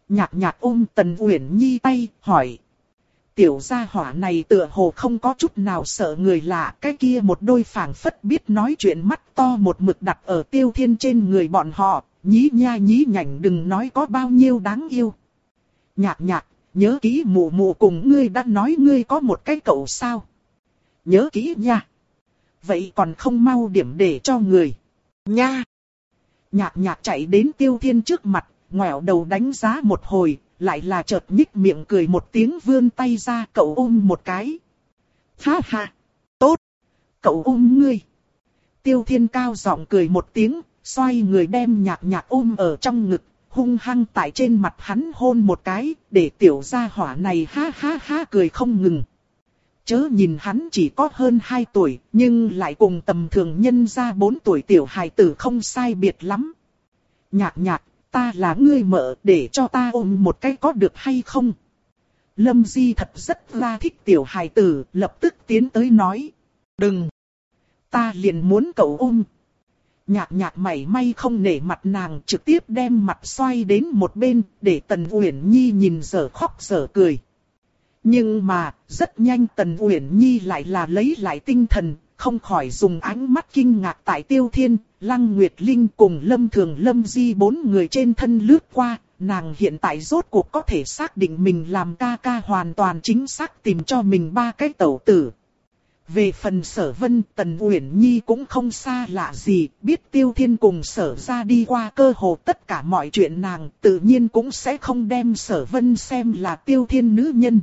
Nhạc nhạc ôm Tần Uyển Nhi tay, hỏi. Tiểu gia hỏa này tựa hồ không có chút nào sợ người lạ, cái kia một đôi phảng phất biết nói chuyện mắt to một mực đặt ở Tiêu Thiên trên người bọn họ, nhí nha nhí nhảnh đừng nói có bao nhiêu đáng yêu. Nhạc nhạc, nhớ kỹ mụ mụ cùng ngươi đã nói ngươi có một cái cậu sao? Nhớ kỹ nha. Vậy còn không mau điểm để cho người. Nha. Nhạc nhạc chạy đến Tiêu Thiên trước mặt, ngoẹo đầu đánh giá một hồi, lại là chợt nhích miệng cười một tiếng vươn tay ra cậu ôm một cái. Ha ha, tốt, cậu ôm ngươi. Tiêu Thiên cao giọng cười một tiếng, xoay người đem nhạc nhạc ôm ở trong ngực, hung hăng tại trên mặt hắn hôn một cái, để tiểu gia hỏa này ha ha ha cười không ngừng. Chớ nhìn hắn chỉ có hơn hai tuổi, nhưng lại cùng tầm thường nhân ra bốn tuổi tiểu hài tử không sai biệt lắm. Nhạc nhạc, ta là ngươi mợ, để cho ta ôm một cái có được hay không? Lâm Di thật rất là thích tiểu hài tử, lập tức tiến tới nói. Đừng! Ta liền muốn cậu ôm. Nhạc nhạc mảy may không nể mặt nàng, trực tiếp đem mặt xoay đến một bên, để Tần Uyển Nhi nhìn dở khóc dở cười. Nhưng mà, rất nhanh Tần Uyển Nhi lại là lấy lại tinh thần, không khỏi dùng ánh mắt kinh ngạc tại Tiêu Thiên, Lăng Nguyệt Linh cùng Lâm Thường Lâm Di bốn người trên thân lướt qua, nàng hiện tại rốt cuộc có thể xác định mình làm ca ca hoàn toàn chính xác tìm cho mình ba cái tẩu tử. Về phần Sở Vân, Tần Uyển Nhi cũng không xa lạ gì, biết Tiêu Thiên cùng Sở ra đi qua cơ hồ tất cả mọi chuyện nàng, tự nhiên cũng sẽ không đem Sở Vân xem là Tiêu Thiên nữ nhân.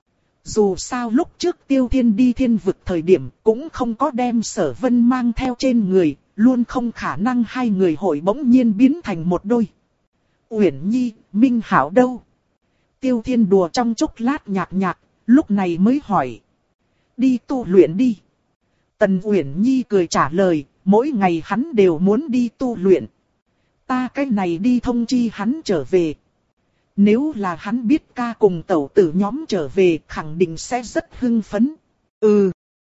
Dù sao lúc trước Tiêu Thiên đi thiên vực thời điểm cũng không có đem Sở Vân mang theo trên người, luôn không khả năng hai người hội bỗng nhiên biến thành một đôi. Uyển Nhi, Minh Hảo đâu? Tiêu Thiên đùa trong chốc lát nhạc nhạc, lúc này mới hỏi. Đi tu luyện đi. Tần Uyển Nhi cười trả lời, mỗi ngày hắn đều muốn đi tu luyện. Ta cái này đi thông chi hắn trở về. Nếu là hắn biết ca cùng tẩu tử nhóm trở về khẳng định sẽ rất hưng phấn. Ừ.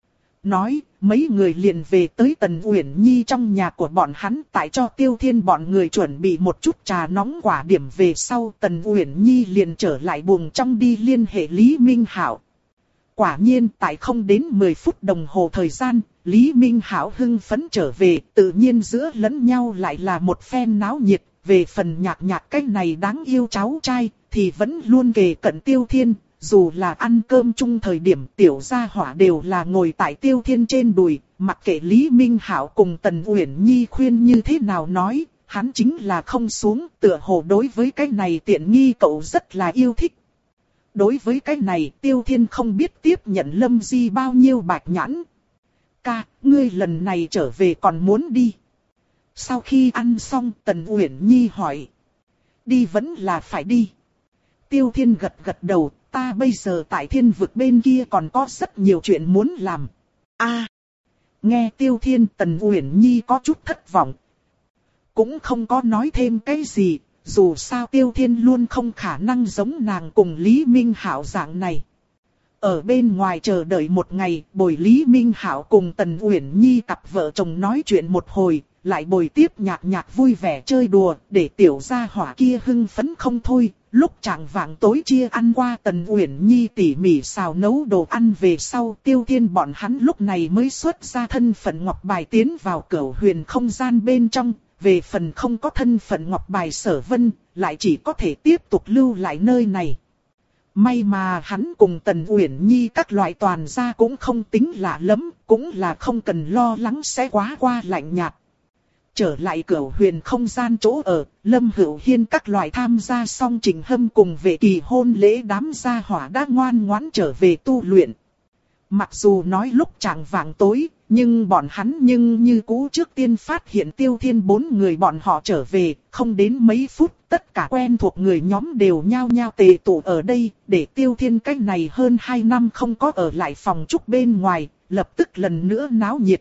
Nói, mấy người liền về tới Tần Uyển Nhi trong nhà của bọn hắn tại cho Tiêu Thiên bọn người chuẩn bị một chút trà nóng quả điểm về sau. Tần Uyển Nhi liền trở lại buồng trong đi liên hệ Lý Minh Hảo. Quả nhiên tại không đến mười phút đồng hồ thời gian, Lý Minh Hảo hưng phấn trở về, tự nhiên giữa lẫn nhau lại là một phen náo nhiệt. Về phần nhạc nhạc cái này đáng yêu cháu trai, thì vẫn luôn kề cận Tiêu Thiên, dù là ăn cơm chung thời điểm tiểu gia hỏa đều là ngồi tại Tiêu Thiên trên đùi, mặc kệ Lý Minh Hảo cùng Tần Uyển Nhi khuyên như thế nào nói, hắn chính là không xuống, tựa hồ đối với cái này tiện nghi cậu rất là yêu thích. Đối với cái này Tiêu Thiên không biết tiếp nhận Lâm Di bao nhiêu bạch nhãn. Ca, ngươi lần này trở về còn muốn đi. Sau khi ăn xong Tần Uyển Nhi hỏi. Đi vẫn là phải đi. Tiêu Thiên gật gật đầu, ta bây giờ tại thiên vực bên kia còn có rất nhiều chuyện muốn làm. A, à, nghe Tiêu Thiên Tần Uyển Nhi có chút thất vọng. Cũng không có nói thêm cái gì, dù sao Tiêu Thiên luôn không khả năng giống nàng cùng Lý Minh Hảo dạng này. Ở bên ngoài chờ đợi một ngày, bồi Lý Minh Hảo cùng Tần Uyển Nhi cặp vợ chồng nói chuyện một hồi, lại bồi tiếp nhạc nhạc vui vẻ chơi đùa, để tiểu gia hỏa kia hưng phấn không thôi. Lúc chạng vạng tối chia ăn qua Tần Uyển Nhi tỉ mỉ xào nấu đồ ăn về sau, Tiêu Thiên bọn hắn lúc này mới xuất ra thân phận ngọc bài tiến vào Cửu Huyền không gian bên trong. Về phần không có thân phận ngọc bài Sở Vân, lại chỉ có thể tiếp tục lưu lại nơi này. May mà hắn cùng Tần Uyển Nhi các loại toàn gia cũng không tính lạ lắm, cũng là không cần lo lắng sẽ quá qua lạnh nhạt. Trở lại Cửu Huyền không gian chỗ ở, Lâm Hữu Hiên các loại tham gia xong Trình Hâm cùng về kỳ hôn lễ đám gia hỏa đã ngoan ngoãn trở về tu luyện. Mặc dù nói lúc chạng vạng tối, nhưng bọn hắn nhưng như cũ trước tiên phát hiện Tiêu Thiên bốn người bọn họ trở về, không đến mấy phút, tất cả quen thuộc người nhóm đều nhao nhao tề tụ ở đây, để Tiêu Thiên cách này hơn hai năm không có ở lại phòng trúc bên ngoài, lập tức lần nữa náo nhiệt.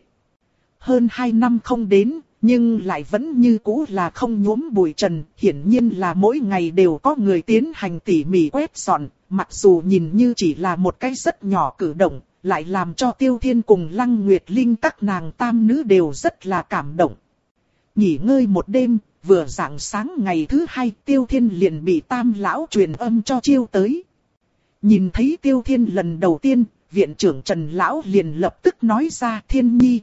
Hơn hai năm không đến, nhưng lại vẫn như cũ là không nhuốm bụi trần, hiển nhiên là mỗi ngày đều có người tiến hành tỉ mỉ quét dọn, mặc dù nhìn như chỉ là một cái rất nhỏ cử động, lại làm cho Tiêu Thiên cùng Lăng Nguyệt Linh các nàng tam nữ đều rất là cảm động. Nghỉ ngơi một đêm, vừa rạng sáng ngày thứ hai Tiêu Thiên liền bị Tam lão truyền âm cho chiêu tới. Nhìn thấy Tiêu Thiên lần đầu tiên, viện trưởng Trần lão liền lập tức nói ra: Thiên nhi,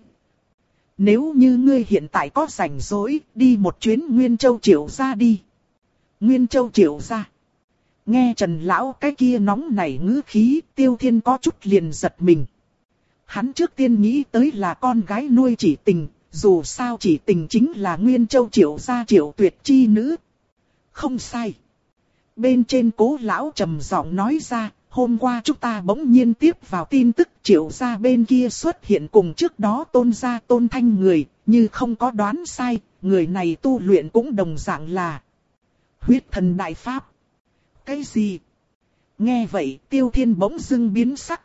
nếu như ngươi hiện tại có rảnh rỗi, đi một chuyến Nguyên Châu Triệu gia đi. Nguyên Châu Triệu gia. Nghe Trần lão cái kia nóng nảy ngữ khí, Tiêu Thiên có chút liền giật mình. Hắn trước tiên nghĩ tới là con gái nuôi Chỉ Tình, dù sao Chỉ Tình chính là Nguyên Châu Triệu gia Triệu Tuyệt chi nữ. Không sai. Bên trên Cố lão trầm giọng nói ra: hôm qua chúng ta bỗng nhiên tiếp vào tin tức Triệu gia bên kia xuất hiện cùng trước đó Tôn gia Tôn Thanh người, như không có đoán sai, người này tu luyện cũng đồng dạng là huyết thần đại pháp. Cái gì? Nghe vậy Tiêu Thiên bỗng dưng biến sắc.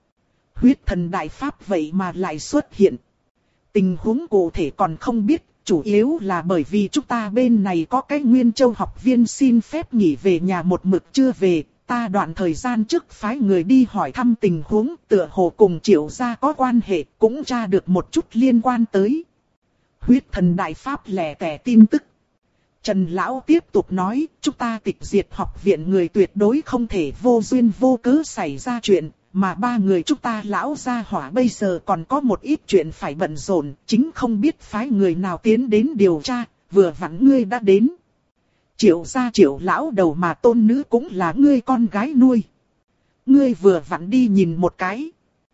Huyết thần đại pháp vậy mà lại xuất hiện. Tình huống cụ thể còn không biết, chủ yếu là bởi vì chúng ta bên này có cái Nguyên Châu học viên xin phép nghỉ về nhà một mực chưa về. Ta đoạn thời gian trước phái người đi hỏi thăm tình huống, tựa hồ cùng Triệu gia có quan hệ, cũng tra được một chút liên quan tới huyết thần đại pháp lẻ tẻ tin tức. Trần lão tiếp tục nói: chúng ta tịch diệt học viện người tuyệt đối không thể vô duyên vô cớ xảy ra chuyện, mà ba người chúng ta lão gia hỏa bây giờ còn có một ít chuyện phải bận rộn, chính không biết phái người nào tiến đến điều tra, vừa vặn ngươi đã đến. Triệu gia Triệu lão đầu mà tôn nữ cũng là ngươi con gái nuôi. Ngươi vừa vặn đi nhìn một cái.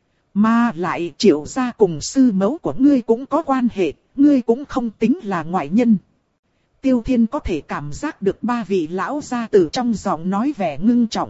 Mà lại Triệu gia cùng sư mẫu của ngươi cũng có quan hệ, ngươi cũng không tính là ngoại nhân. Tiêu Thiên có thể cảm giác được ba vị lão gia tử trong giọng nói vẻ ngưng trọng.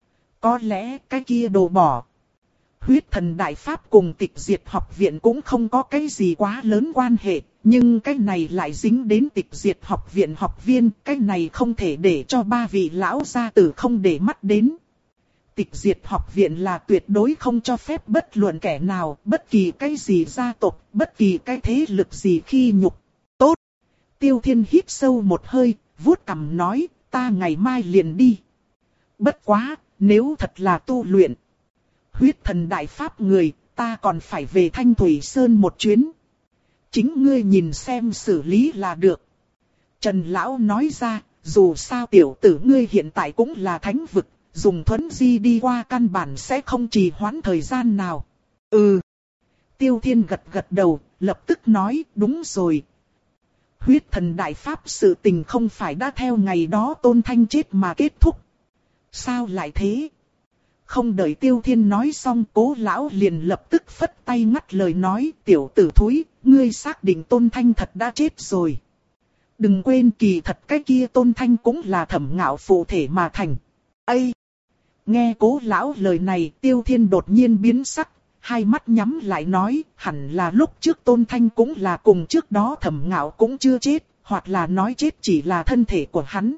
Có lẽ cái kia đồ bỏ. Huyết thần đại pháp cùng tịch diệt học viện cũng không có cái gì quá lớn quan hệ, nhưng cái này lại dính đến tịch diệt học viện học viên, cái này không thể để cho ba vị lão gia tử không để mắt đến. Tịch diệt học viện là tuyệt đối không cho phép bất luận kẻ nào, bất kỳ cái gì gia tộc, bất kỳ cái thế lực gì khi nhục. Tốt! Tiêu Thiên hít sâu một hơi, vuốt cằm nói: ta ngày mai liền đi. Bất quá, nếu thật là tu luyện huyết thần đại pháp người, ta còn phải về Thanh Thủy Sơn một chuyến. Chính ngươi nhìn xem xử lý là được. Trần lão nói ra: dù sao tiểu tử ngươi hiện tại cũng là thánh vực, dùng thuấn di đi qua căn bản sẽ không trì hoãn thời gian nào. Ừ. Tiêu Thiên gật gật đầu, lập tức nói: đúng rồi. Huyết thần đại pháp sự tình không phải đã theo ngày đó Tôn Thanh chết mà kết thúc. Sao lại thế? Không đợi Tiêu Thiên nói xong, Cố lão liền lập tức phất tay ngắt lời nói: tiểu tử thúi, ngươi xác định Tôn Thanh thật đã chết rồi. Đừng quên kỳ thật cái kia Tôn Thanh cũng là Thẩm Ngạo phụ thể mà thành. Ây! Nghe Cố lão lời này, Tiêu Thiên đột nhiên biến sắc, hai mắt nhắm lại nói: hẳn là lúc trước Tôn Thanh cũng là cùng trước đó Thẩm Ngạo cũng chưa chết, hoặc là nói chết chỉ là thân thể của hắn.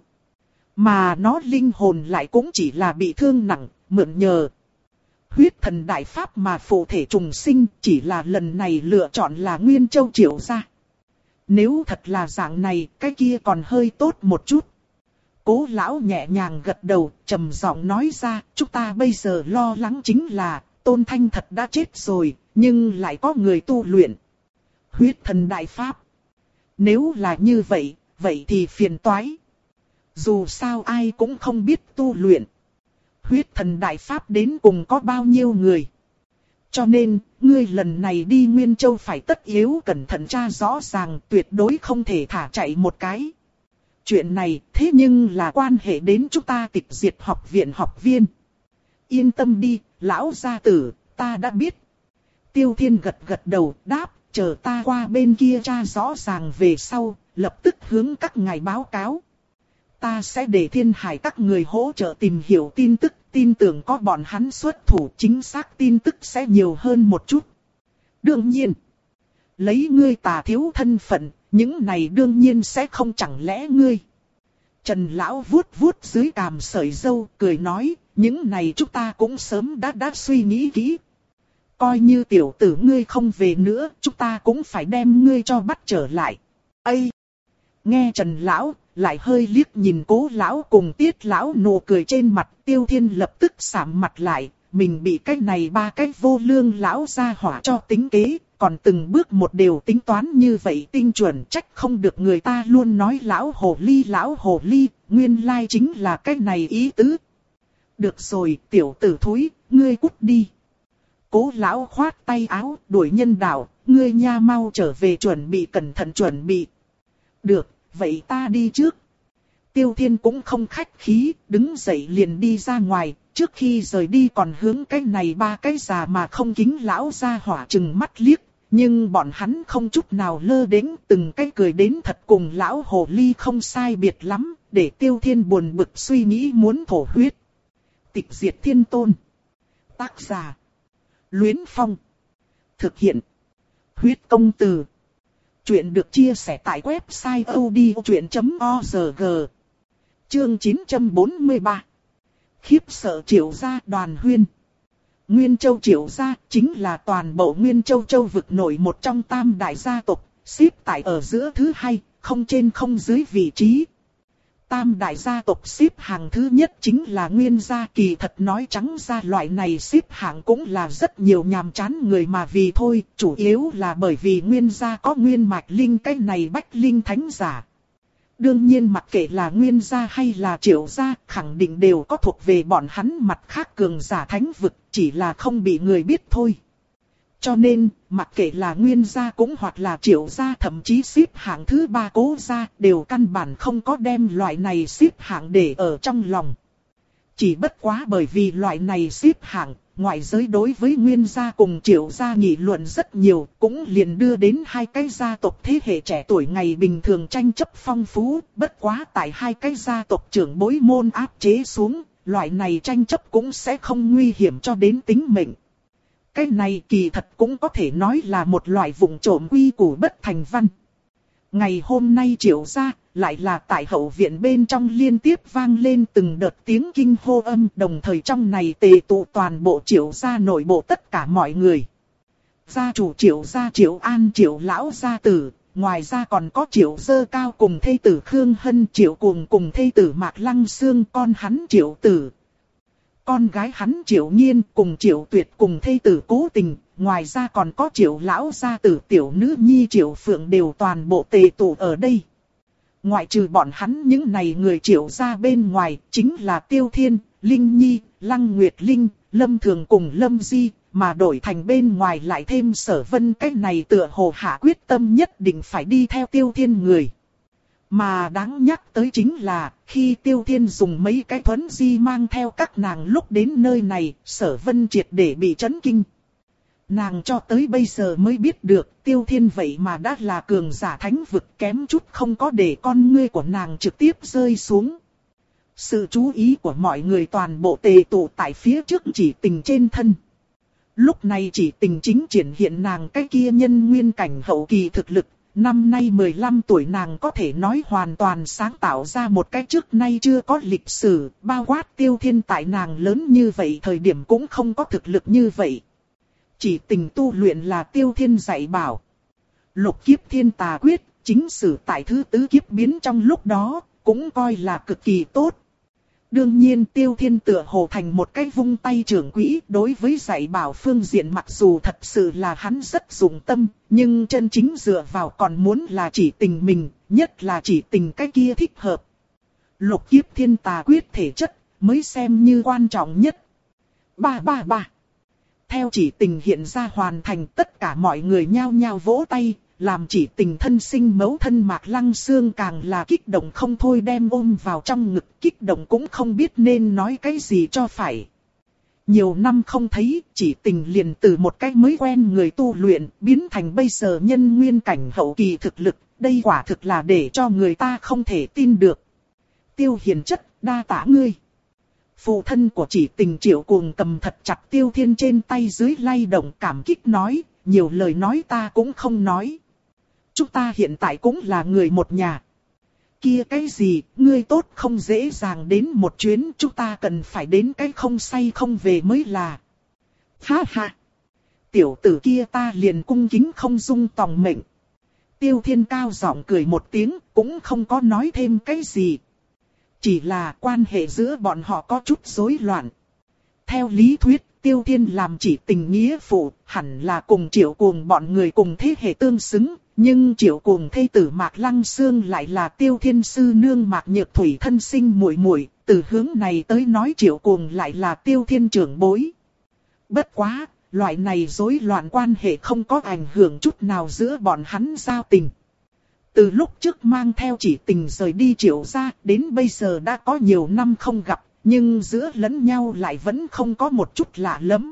Mà nó linh hồn lại cũng chỉ là bị thương nặng, mượn nhờ huyết thần đại pháp mà phụ thể trùng sinh, chỉ là lần này lựa chọn là Nguyên Châu Triệu gia. Nếu thật là dạng này, cái kia còn hơi tốt một chút. Cố lão nhẹ nhàng gật đầu, trầm giọng nói ra: chúng ta bây giờ lo lắng chính là Tôn Thanh thật đã chết rồi, nhưng lại có người tu luyện huyết thần đại pháp. Nếu là như vậy, vậy thì phiền toái. Dù sao ai cũng không biết tu luyện huyết thần đại pháp đến cùng có bao nhiêu người. Cho nên, ngươi lần này đi Nguyên Châu phải tất yếu cẩn thận tra rõ ràng, tuyệt đối không thể thả chạy một cái. Chuyện này thế nhưng là quan hệ đến chúng ta tịch diệt học viện học viên. Yên tâm đi, lão gia tử, ta đã biết. Tiêu Thiên gật gật đầu, đáp: chờ ta qua bên kia tra rõ ràng về sau, lập tức hướng các ngài báo cáo. Ta sẽ để Thiên Hải các người hỗ trợ tìm hiểu tin tức, tin tưởng có bọn hắn xuất thủ chính xác tin tức sẽ nhiều hơn một chút. Đương nhiên, lấy ngươi Tà thiếu thân phận, những này đương nhiên sẽ không, chẳng lẽ ngươi. Trần lão vuốt vuốt dưới cằm sợi râu, cười nói: những này chúng ta cũng sớm đã đã suy nghĩ kỹ. Coi như tiểu tử ngươi không về nữa, chúng ta cũng phải đem ngươi cho bắt trở lại. Ây! Nghe Trần lão, lại hơi liếc nhìn Cố lão cùng Tiết lão nụ cười trên mặt, Tiêu Thiên lập tức sạm mặt lại, mình bị cái này ba cái vô lương lão gia hỏa cho tính kế, còn từng bước một đều tính toán như vậy tinh chuẩn, trách không được người ta luôn nói lão hồ ly lão hồ ly, nguyên lai chính là cái này ý tứ. Được rồi, tiểu tử thúi, ngươi cút đi. Cố lão khoát tay áo, đuổi nhân đạo, ngươi nha mau trở về chuẩn bị cẩn thận chuẩn bị. Được, vậy ta đi trước. Tiêu Thiên cũng không khách khí, đứng dậy liền đi ra ngoài, trước khi rời đi còn hướng cái này ba cái già mà không kính lão ra hỏa chừng mắt liếc, nhưng bọn hắn không chút nào lơ đến, từng cái cười đến thật cùng lão hồ ly không sai biệt lắm, để Tiêu Thiên buồn bực suy nghĩ muốn thổ huyết. Tịch diệt thiên tôn. Tác giả. Luyến Phong. Thực hiện. Huyết công từ. Chuyện được chia sẻ tại website odchuyện chấm org. Chương chín trăm bốn mươi ba. Khiếp sợ Triệu gia đoàn huyên. Nguyên Châu Triệu gia chính là toàn bộ Nguyên Châu châu vực nổi một trong tam đại gia tộc, xếp tại ở giữa thứ hai, không trên không dưới vị trí. Tam đại gia tộc xếp hạng thứ nhất chính là Nguyên gia, kỳ thật nói trắng ra loại này xếp hạng cũng là rất nhiều nhàm chán người mà vì thôi, chủ yếu là bởi vì Nguyên gia có Nguyên Mạch Linh cái này bách linh thánh giả. Đương nhiên mặc kệ là Nguyên gia hay là Triệu gia, khẳng định đều có thuộc về bọn hắn mặt khác cường giả thánh vực, chỉ là không bị người biết thôi. Cho nên, mặc kệ là Nguyên gia cũng hoặc là Triệu gia, thậm chí xếp hạng thứ ba Cố gia, đều căn bản không có đem loại này xếp hạng để ở trong lòng. Chỉ bất quá bởi vì loại này xếp hạng, ngoại giới đối với Nguyên gia cùng Triệu gia nghị luận rất nhiều, cũng liền đưa đến hai cái gia tộc thế hệ trẻ tuổi ngày bình thường tranh chấp phong phú, bất quá tại hai cái gia tộc trưởng bối môn áp chế xuống, loại này tranh chấp cũng sẽ không nguy hiểm cho đến tính mệnh. Cái này kỳ thật cũng có thể nói là một loại vụng trộm quy củ bất thành văn. Ngày hôm nay Triệu gia lại là tại hậu viện bên trong liên tiếp vang lên từng đợt tiếng kinh hô âm, đồng thời trong này tề tụ toàn bộ Triệu gia nội bộ tất cả mọi người. Gia chủ Triệu gia Triệu An Triệu lão gia tử, ngoài ra còn có Triệu Dơ Cao cùng thê tử Khương Hân, Triệu Cuồng cùng thê tử Mạc Lăng Sương, con hắn Triệu Tử. Con gái hắn Triệu Nhiên cùng Triệu Tuyệt cùng thê tử Cố Tình, ngoài ra còn có Triệu lão gia tử tiểu nữ nhi Triệu Phượng đều toàn bộ tề tụ ở đây. Ngoại trừ bọn hắn những này người Triệu gia bên ngoài, chính là Tiêu Thiên, Linh Nhi, Lăng Nguyệt Linh, Lâm Thường cùng Lâm Di, mà đổi thành bên ngoài lại thêm Sở Vân, cái này tựa hồ hạ quyết tâm nhất định phải đi theo Tiêu Thiên người. Mà đáng nhắc tới chính là, khi Tiêu Thiên dùng mấy cái thuấn di mang theo các nàng lúc đến nơi này, Sở Vân triệt để bị chấn kinh. Nàng cho tới bây giờ mới biết được, Tiêu Thiên vậy mà đã là cường giả thánh vực, kém chút không có để con ngươi của nàng trực tiếp rơi xuống. Sự chú ý của mọi người toàn bộ tề tụ tại phía trước Chỉ Tình trên thân. Lúc này Chỉ Tình chính triển hiện nàng cái kia nhân nguyên cảnh hậu kỳ thực lực. Năm nay mười lăm tuổi nàng có thể nói hoàn toàn sáng tạo ra một cái trước nay chưa có lịch sử, bao quát Tiêu Thiên tại nàng lớn như vậy thời điểm cũng không có thực lực như vậy. Chỉ Tình tu luyện là Tiêu Thiên dạy bảo. Lục kiếp thiên tà quyết, chính sử tại thứ tứ kiếp biến trong lúc đó, cũng coi là cực kỳ tốt. Đương nhiên Tiêu Thiên tựa hồ thành một cái vung tay trưởng quỹ, đối với dạy bảo phương diện mặc dù thật sự là hắn rất dụng tâm, nhưng chân chính dựa vào còn muốn là Chỉ Tình mình, nhất là Chỉ Tình cái kia thích hợp. Lục kiếp thiên tà quyết thể chất, mới xem như quan trọng nhất. Ba ba ba. Theo Chỉ Tình hiện ra hoàn thành, tất cả mọi người nhao nhao vỗ tay, làm Chỉ Tình thân sinh mẫu thân Mạc Lăng Sương càng là kích động không thôi, đem ôm vào trong ngực, kích động cũng không biết nên nói cái gì cho phải. Nhiều năm không thấy, Chỉ Tình liền từ một cái mới quen người tu luyện, biến thành bây giờ nhân nguyên cảnh hậu kỳ thực lực, đây quả thực là để cho người ta không thể tin được. Tiêu Hiền chất, đa tạ ngươi. Phụ thân của Chỉ Tình Triệu Cuồng cầm thật chặt Tiêu Thiên trên tay dưới lay động, cảm kích nói, nhiều lời nói ta cũng không nói. Chúng ta hiện tại cũng là người một nhà. Kia cái gì, ngươi tốt không dễ dàng đến một chuyến, chúng ta cần phải đến cái không say không về mới là. Ha ha. Tiểu tử kia ta liền cung kính không dung tòng mệnh. Tiêu Thiên cao giọng cười một tiếng, cũng không có nói thêm cái gì. Chỉ là quan hệ giữa bọn họ có chút rối loạn. Theo lý thuyết, Tiêu Thiên làm chỉ tình nghĩa phụ, hẳn là cùng Triệu Cuồng bọn người cùng thế hệ tương xứng. Nhưng Triệu Cuồng thê tử Mạc Lăng Xương lại là Tiêu Thiên sư nương Mạc Nhược Thủy thân sinh muội muội, từ hướng này tới nói Triệu Cuồng lại là Tiêu Thiên trưởng bối. Bất quá, loại này rối loạn quan hệ không có ảnh hưởng chút nào giữa bọn hắn giao tình. Từ lúc trước mang theo chỉ tình rời đi Triệu gia, đến bây giờ đã có nhiều năm không gặp, nhưng giữa lẫn nhau lại vẫn không có một chút lạ lẫm.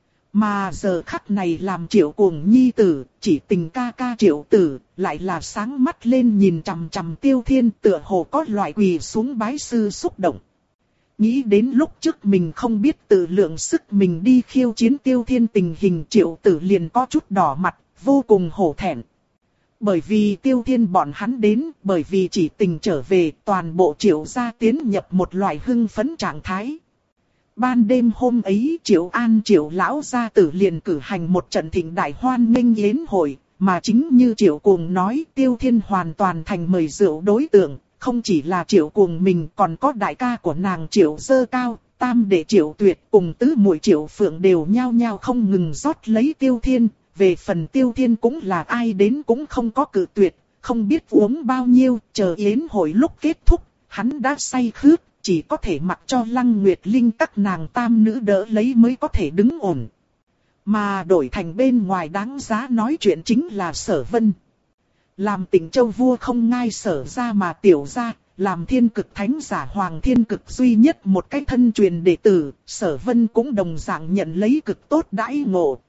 Mà giờ khắc này làm Triệu Cuồng nhi tử, chỉ tình ca ca Triệu tử, lại là sáng mắt lên nhìn chằm chằm Tiêu Thiên, tựa hồ có loại quỳ xuống bái sư xúc động. Nghĩ đến lúc trước mình không biết tự lượng sức mình đi khiêu chiến Tiêu Thiên, tình hình Triệu tử liền có chút đỏ mặt, vô cùng hổ thẹn. Bởi vì Tiêu Thiên bọn hắn đến, bởi vì chỉ tình trở về, toàn bộ Triệu gia tiến nhập một loại hưng phấn trạng thái. Ban đêm hôm ấy Triệu An Triệu lão gia tử liền cử hành một trận thịnh đại hoan nghênh yến hội, mà chính như Triệu Cuồng nói, Tiêu Thiên hoàn toàn thành mời rượu đối tượng, không chỉ là Triệu Cuồng mình còn có đại ca của nàng Triệu Dơ Cao, tam đệ Triệu Tuyệt cùng tứ muội Triệu Phượng đều nhao nhao không ngừng rót lấy Tiêu Thiên, về phần Tiêu Thiên cũng là ai đến cũng không có cự tuyệt, không biết uống bao nhiêu, chờ yến hội lúc kết thúc, hắn đã say khướt. Chỉ có thể mặc cho Lăng Nguyệt Linh các nàng tam nữ đỡ lấy mới có thể đứng ổn. Mà đổi thành bên ngoài đáng giá nói chuyện chính là Sở Vân. Làm Tịnh Châu vua không ngai Sở ra mà tiểu ra, làm Thiên Cực Thánh giả Hoàng Thiên Cực duy nhất một cái thân truyền đệ tử, Sở Vân cũng đồng dạng nhận lấy cực tốt đãi ngộ.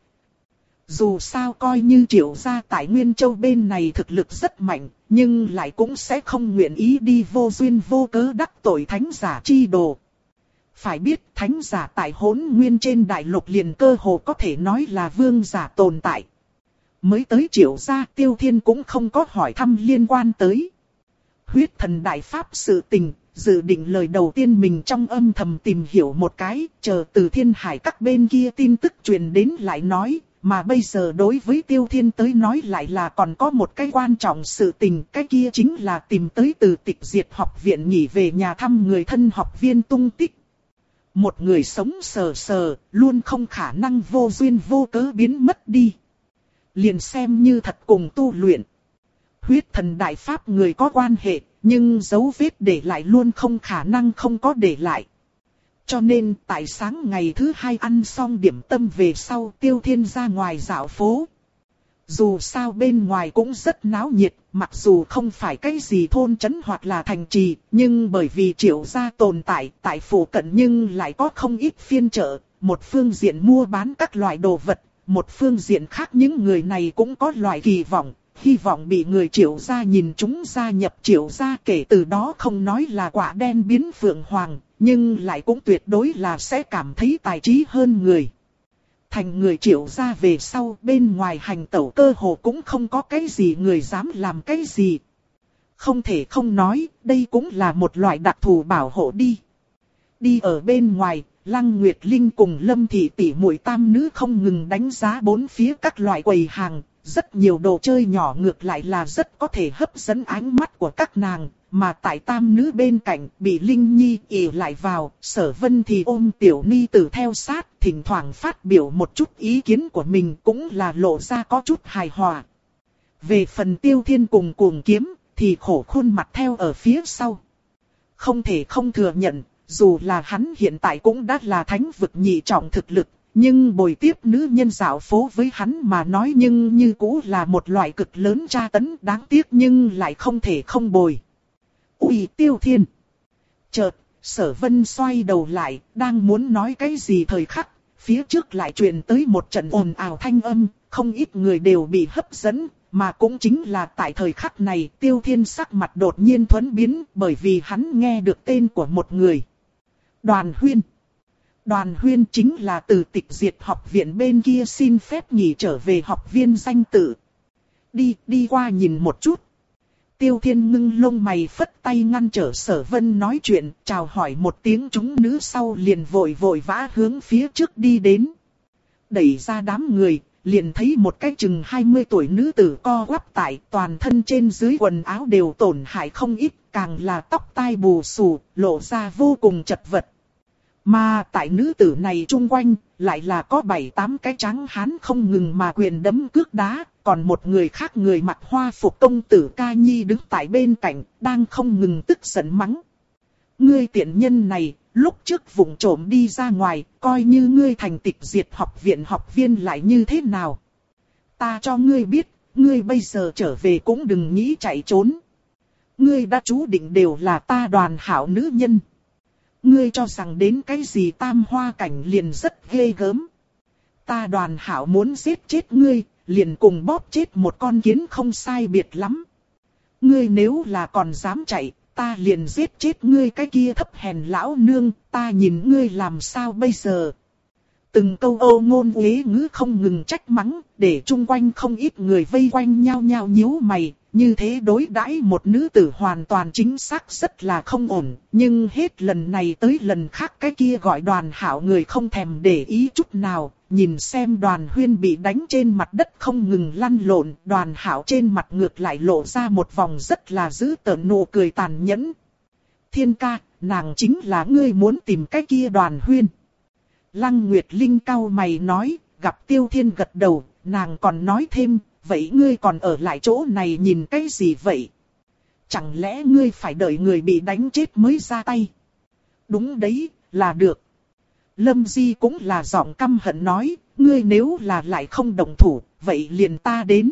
Dù sao coi như Triệu gia tại Nguyên Châu bên này thực lực rất mạnh, nhưng lại cũng sẽ không nguyện ý đi vô duyên vô cớ đắc tội thánh giả chi đồ. Phải biết thánh giả tại Hỗn Nguyên trên đại lục liền cơ hồ có thể nói là vương giả tồn tại. Mới tới Triệu gia, Tiêu Thiên cũng không có hỏi thăm liên quan tới Huyết Thần Đại Pháp sự tình, dự định lời đầu tiên mình trong âm thầm tìm hiểu một cái, chờ từ Thiên Hải các bên kia tin tức truyền đến lại nói. Mà bây giờ đối với Tiêu Thiên tới nói lại là còn có một cái quan trọng sự tình, cái kia chính là tìm tới từ Tịch Diệt học viện nghỉ về nhà thăm người thân học viên tung tích. Một người sống sờ sờ, luôn không khả năng vô duyên vô cớ biến mất đi. Liền xem như thật cùng tu luyện Huyết Thần Đại Pháp người có quan hệ, nhưng dấu vết để lại luôn không khả năng không có để lại. Cho nên, tại sáng ngày thứ hai ăn xong điểm tâm về sau Tiêu Thiên ra ngoài dạo phố. Dù sao bên ngoài cũng rất náo nhiệt, mặc dù không phải cái gì thôn trấn hoặc là thành trì, nhưng bởi vì Triệu gia tồn tại, tại phủ cận nhưng lại có không ít phiên chợ, một phương diện mua bán các loại đồ vật, một phương diện khác những người này cũng có loại kỳ vọng, hy vọng bị người Triệu gia nhìn chúng gia nhập Triệu gia, kể từ đó không nói là quả đen biến phượng hoàng. Nhưng lại cũng tuyệt đối là sẽ cảm thấy tài trí hơn người. Thành người Triệu gia về sau bên ngoài hành tẩu cơ hồ cũng không có cái gì người dám làm cái gì. Không thể không nói, đây cũng là một loại đặc thù bảo hộ đi. Đi ở bên ngoài, Lăng Nguyệt Linh cùng Lâm Thị tỷ muội tam nữ không ngừng đánh giá bốn phía các loại quầy hàng. Rất nhiều đồ chơi nhỏ ngược lại là rất có thể hấp dẫn ánh mắt của các nàng. Mà tại tam nữ bên cạnh bị Linh Nhi ỉ lại vào, Sở Vân thì ôm tiểu ni tử theo sát, thỉnh thoảng phát biểu một chút ý kiến của mình cũng là lộ ra có chút hài hòa. Về phần Tiêu Thiên cùng Cuồng Kiếm, thì khổ khuôn mặt theo ở phía sau. Không thể không thừa nhận, dù là hắn hiện tại cũng đã là thánh vực nhị trọng thực lực, nhưng bồi tiếp nữ nhân dạo phố với hắn mà nói nhưng như cũ là một loại cực lớn tra tấn, đáng tiếc nhưng lại không thể không bồi. Ui Tiêu Thiên! Chợt, Sở Vân xoay đầu lại, đang muốn nói cái gì thời khắc, phía trước lại truyền tới một trận ồn ào thanh âm, không ít người đều bị hấp dẫn, mà cũng chính là tại thời khắc này Tiêu Thiên sắc mặt đột nhiên thuẫn biến, bởi vì hắn nghe được tên của một người. Đoàn Huyên. Đoàn Huyên chính là từ Tịch Diệt học viện bên kia xin phép nghỉ trở về học viên danh tự. Đi, đi qua nhìn một chút. Tiêu Thiên ngưng lông mày phất tay ngăn trở Sở Vân nói chuyện, chào hỏi một tiếng chúng nữ sau liền vội vội vã hướng phía trước đi đến. Đẩy ra đám người, liền thấy một cái chừng hai mươi tuổi nữ tử co quắp tại, toàn thân trên dưới quần áo đều tổn hại không ít, càng là tóc tai bù xù, lộ ra vô cùng chật vật. Mà tại nữ tử này chung quanh, lại là có bảy tám cái trắng hán không ngừng mà quyền đấm cước đá, còn một người khác người mặc hoa phục công tử Ca Nhi đứng tại bên cạnh, đang không ngừng tức giận mắng. Ngươi tiện nhân này, lúc trước vụng trộm đi ra ngoài, coi như ngươi thành tịch diệt học viện học viên lại như thế nào. Ta cho ngươi biết, ngươi bây giờ trở về cũng đừng nghĩ chạy trốn. Ngươi đã chú định đều là ta Đoàn Hảo nữ nhân. Ngươi cho rằng đến cái gì tam hoa cảnh liền rất ghê gớm. Ta Đoàn Hảo muốn giết chết ngươi, liền cùng bóp chết một con kiến không sai biệt lắm. Ngươi nếu là còn dám chạy, ta liền giết chết ngươi cái kia thấp hèn lão nương, ta nhìn ngươi làm sao bây giờ. Từng câu âu ngôn uế ngữ không ngừng trách mắng, để chung quanh không ít người vây quanh nhau nhau nhíu mày. Như thế đối đãi một nữ tử hoàn toàn chính xác rất là không ổn, nhưng hết lần này tới lần khác cái kia gọi Đoàn Hảo người không thèm để ý chút nào, nhìn xem Đoàn Huyên bị đánh trên mặt đất không ngừng lăn lộn, Đoàn Hảo trên mặt ngược lại lộ ra một vòng rất là dữ tợn nụ cười tàn nhẫn. Thiên ca, nàng chính là ngươi muốn tìm cái kia Đoàn Huyên. Lăng Nguyệt Linh cau mày nói, gặp Tiêu Thiên gật đầu, nàng còn nói thêm. Vậy ngươi còn ở lại chỗ này nhìn cái gì vậy? Chẳng lẽ ngươi phải đợi người bị đánh chết mới ra tay? Đúng đấy, là được. Lâm Di cũng là giọng căm hận nói, ngươi nếu là lại không đồng thủ, vậy liền ta đến.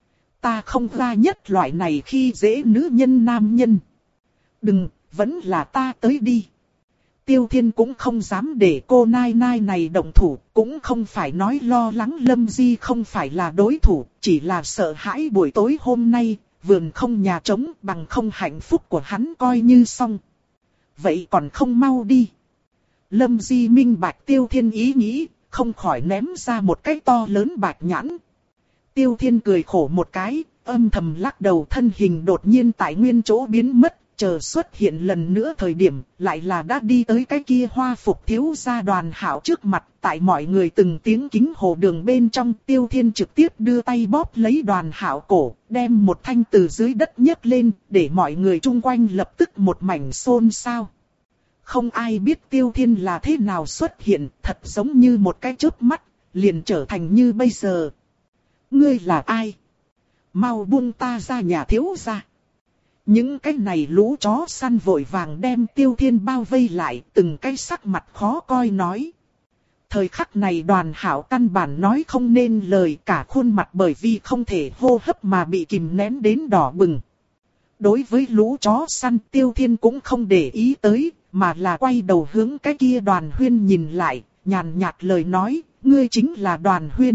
Ta không ra nhất loại này khi dễ nữ nhân nam nhân. Đừng, vẫn là ta tới đi. Tiêu Thiên cũng không dám để cô nai nai này động thủ, cũng không phải nói lo lắng Lâm Di không phải là đối thủ, chỉ là sợ hãi buổi tối hôm nay, vườn không nhà trống bằng không hạnh phúc của hắn coi như xong. Vậy còn không mau đi. Lâm Di minh bạch Tiêu Thiên ý nghĩ, không khỏi ném ra một cái to lớn bạch nhãn. Tiêu Thiên cười khổ một cái, âm thầm lắc đầu thân hình đột nhiên tại nguyên chỗ biến mất. Chờ xuất hiện lần nữa thời điểm, lại là đã đi tới cái kia hoa phục thiếu gia Đoàn Hảo trước mặt, tại mọi người từng tiếng kính hồ đường bên trong, Tiêu Thiên trực tiếp đưa tay bóp lấy Đoàn Hảo cổ, đem một thanh từ dưới đất nhấc lên, để mọi người chung quanh lập tức một mảnh xôn xao. Không ai biết Tiêu Thiên là thế nào xuất hiện, thật giống như một cái chớp mắt, liền trở thành như bây giờ. Ngươi là ai? Mau buông ta ra nhà thiếu gia. Những cái này lũ chó săn vội vàng đem Tiêu Thiên bao vây lại, từng cái sắc mặt khó coi nói. Thời khắc này Đoàn Hảo căn bản nói không nên lời, cả khuôn mặt bởi vì không thể hô hấp mà bị kìm nén đến đỏ bừng. Đối với lũ chó săn Tiêu Thiên cũng không để ý tới, mà là quay đầu hướng cái kia Đoàn Huyên nhìn lại, nhàn nhạt lời nói, ngươi chính là Đoàn Huyên.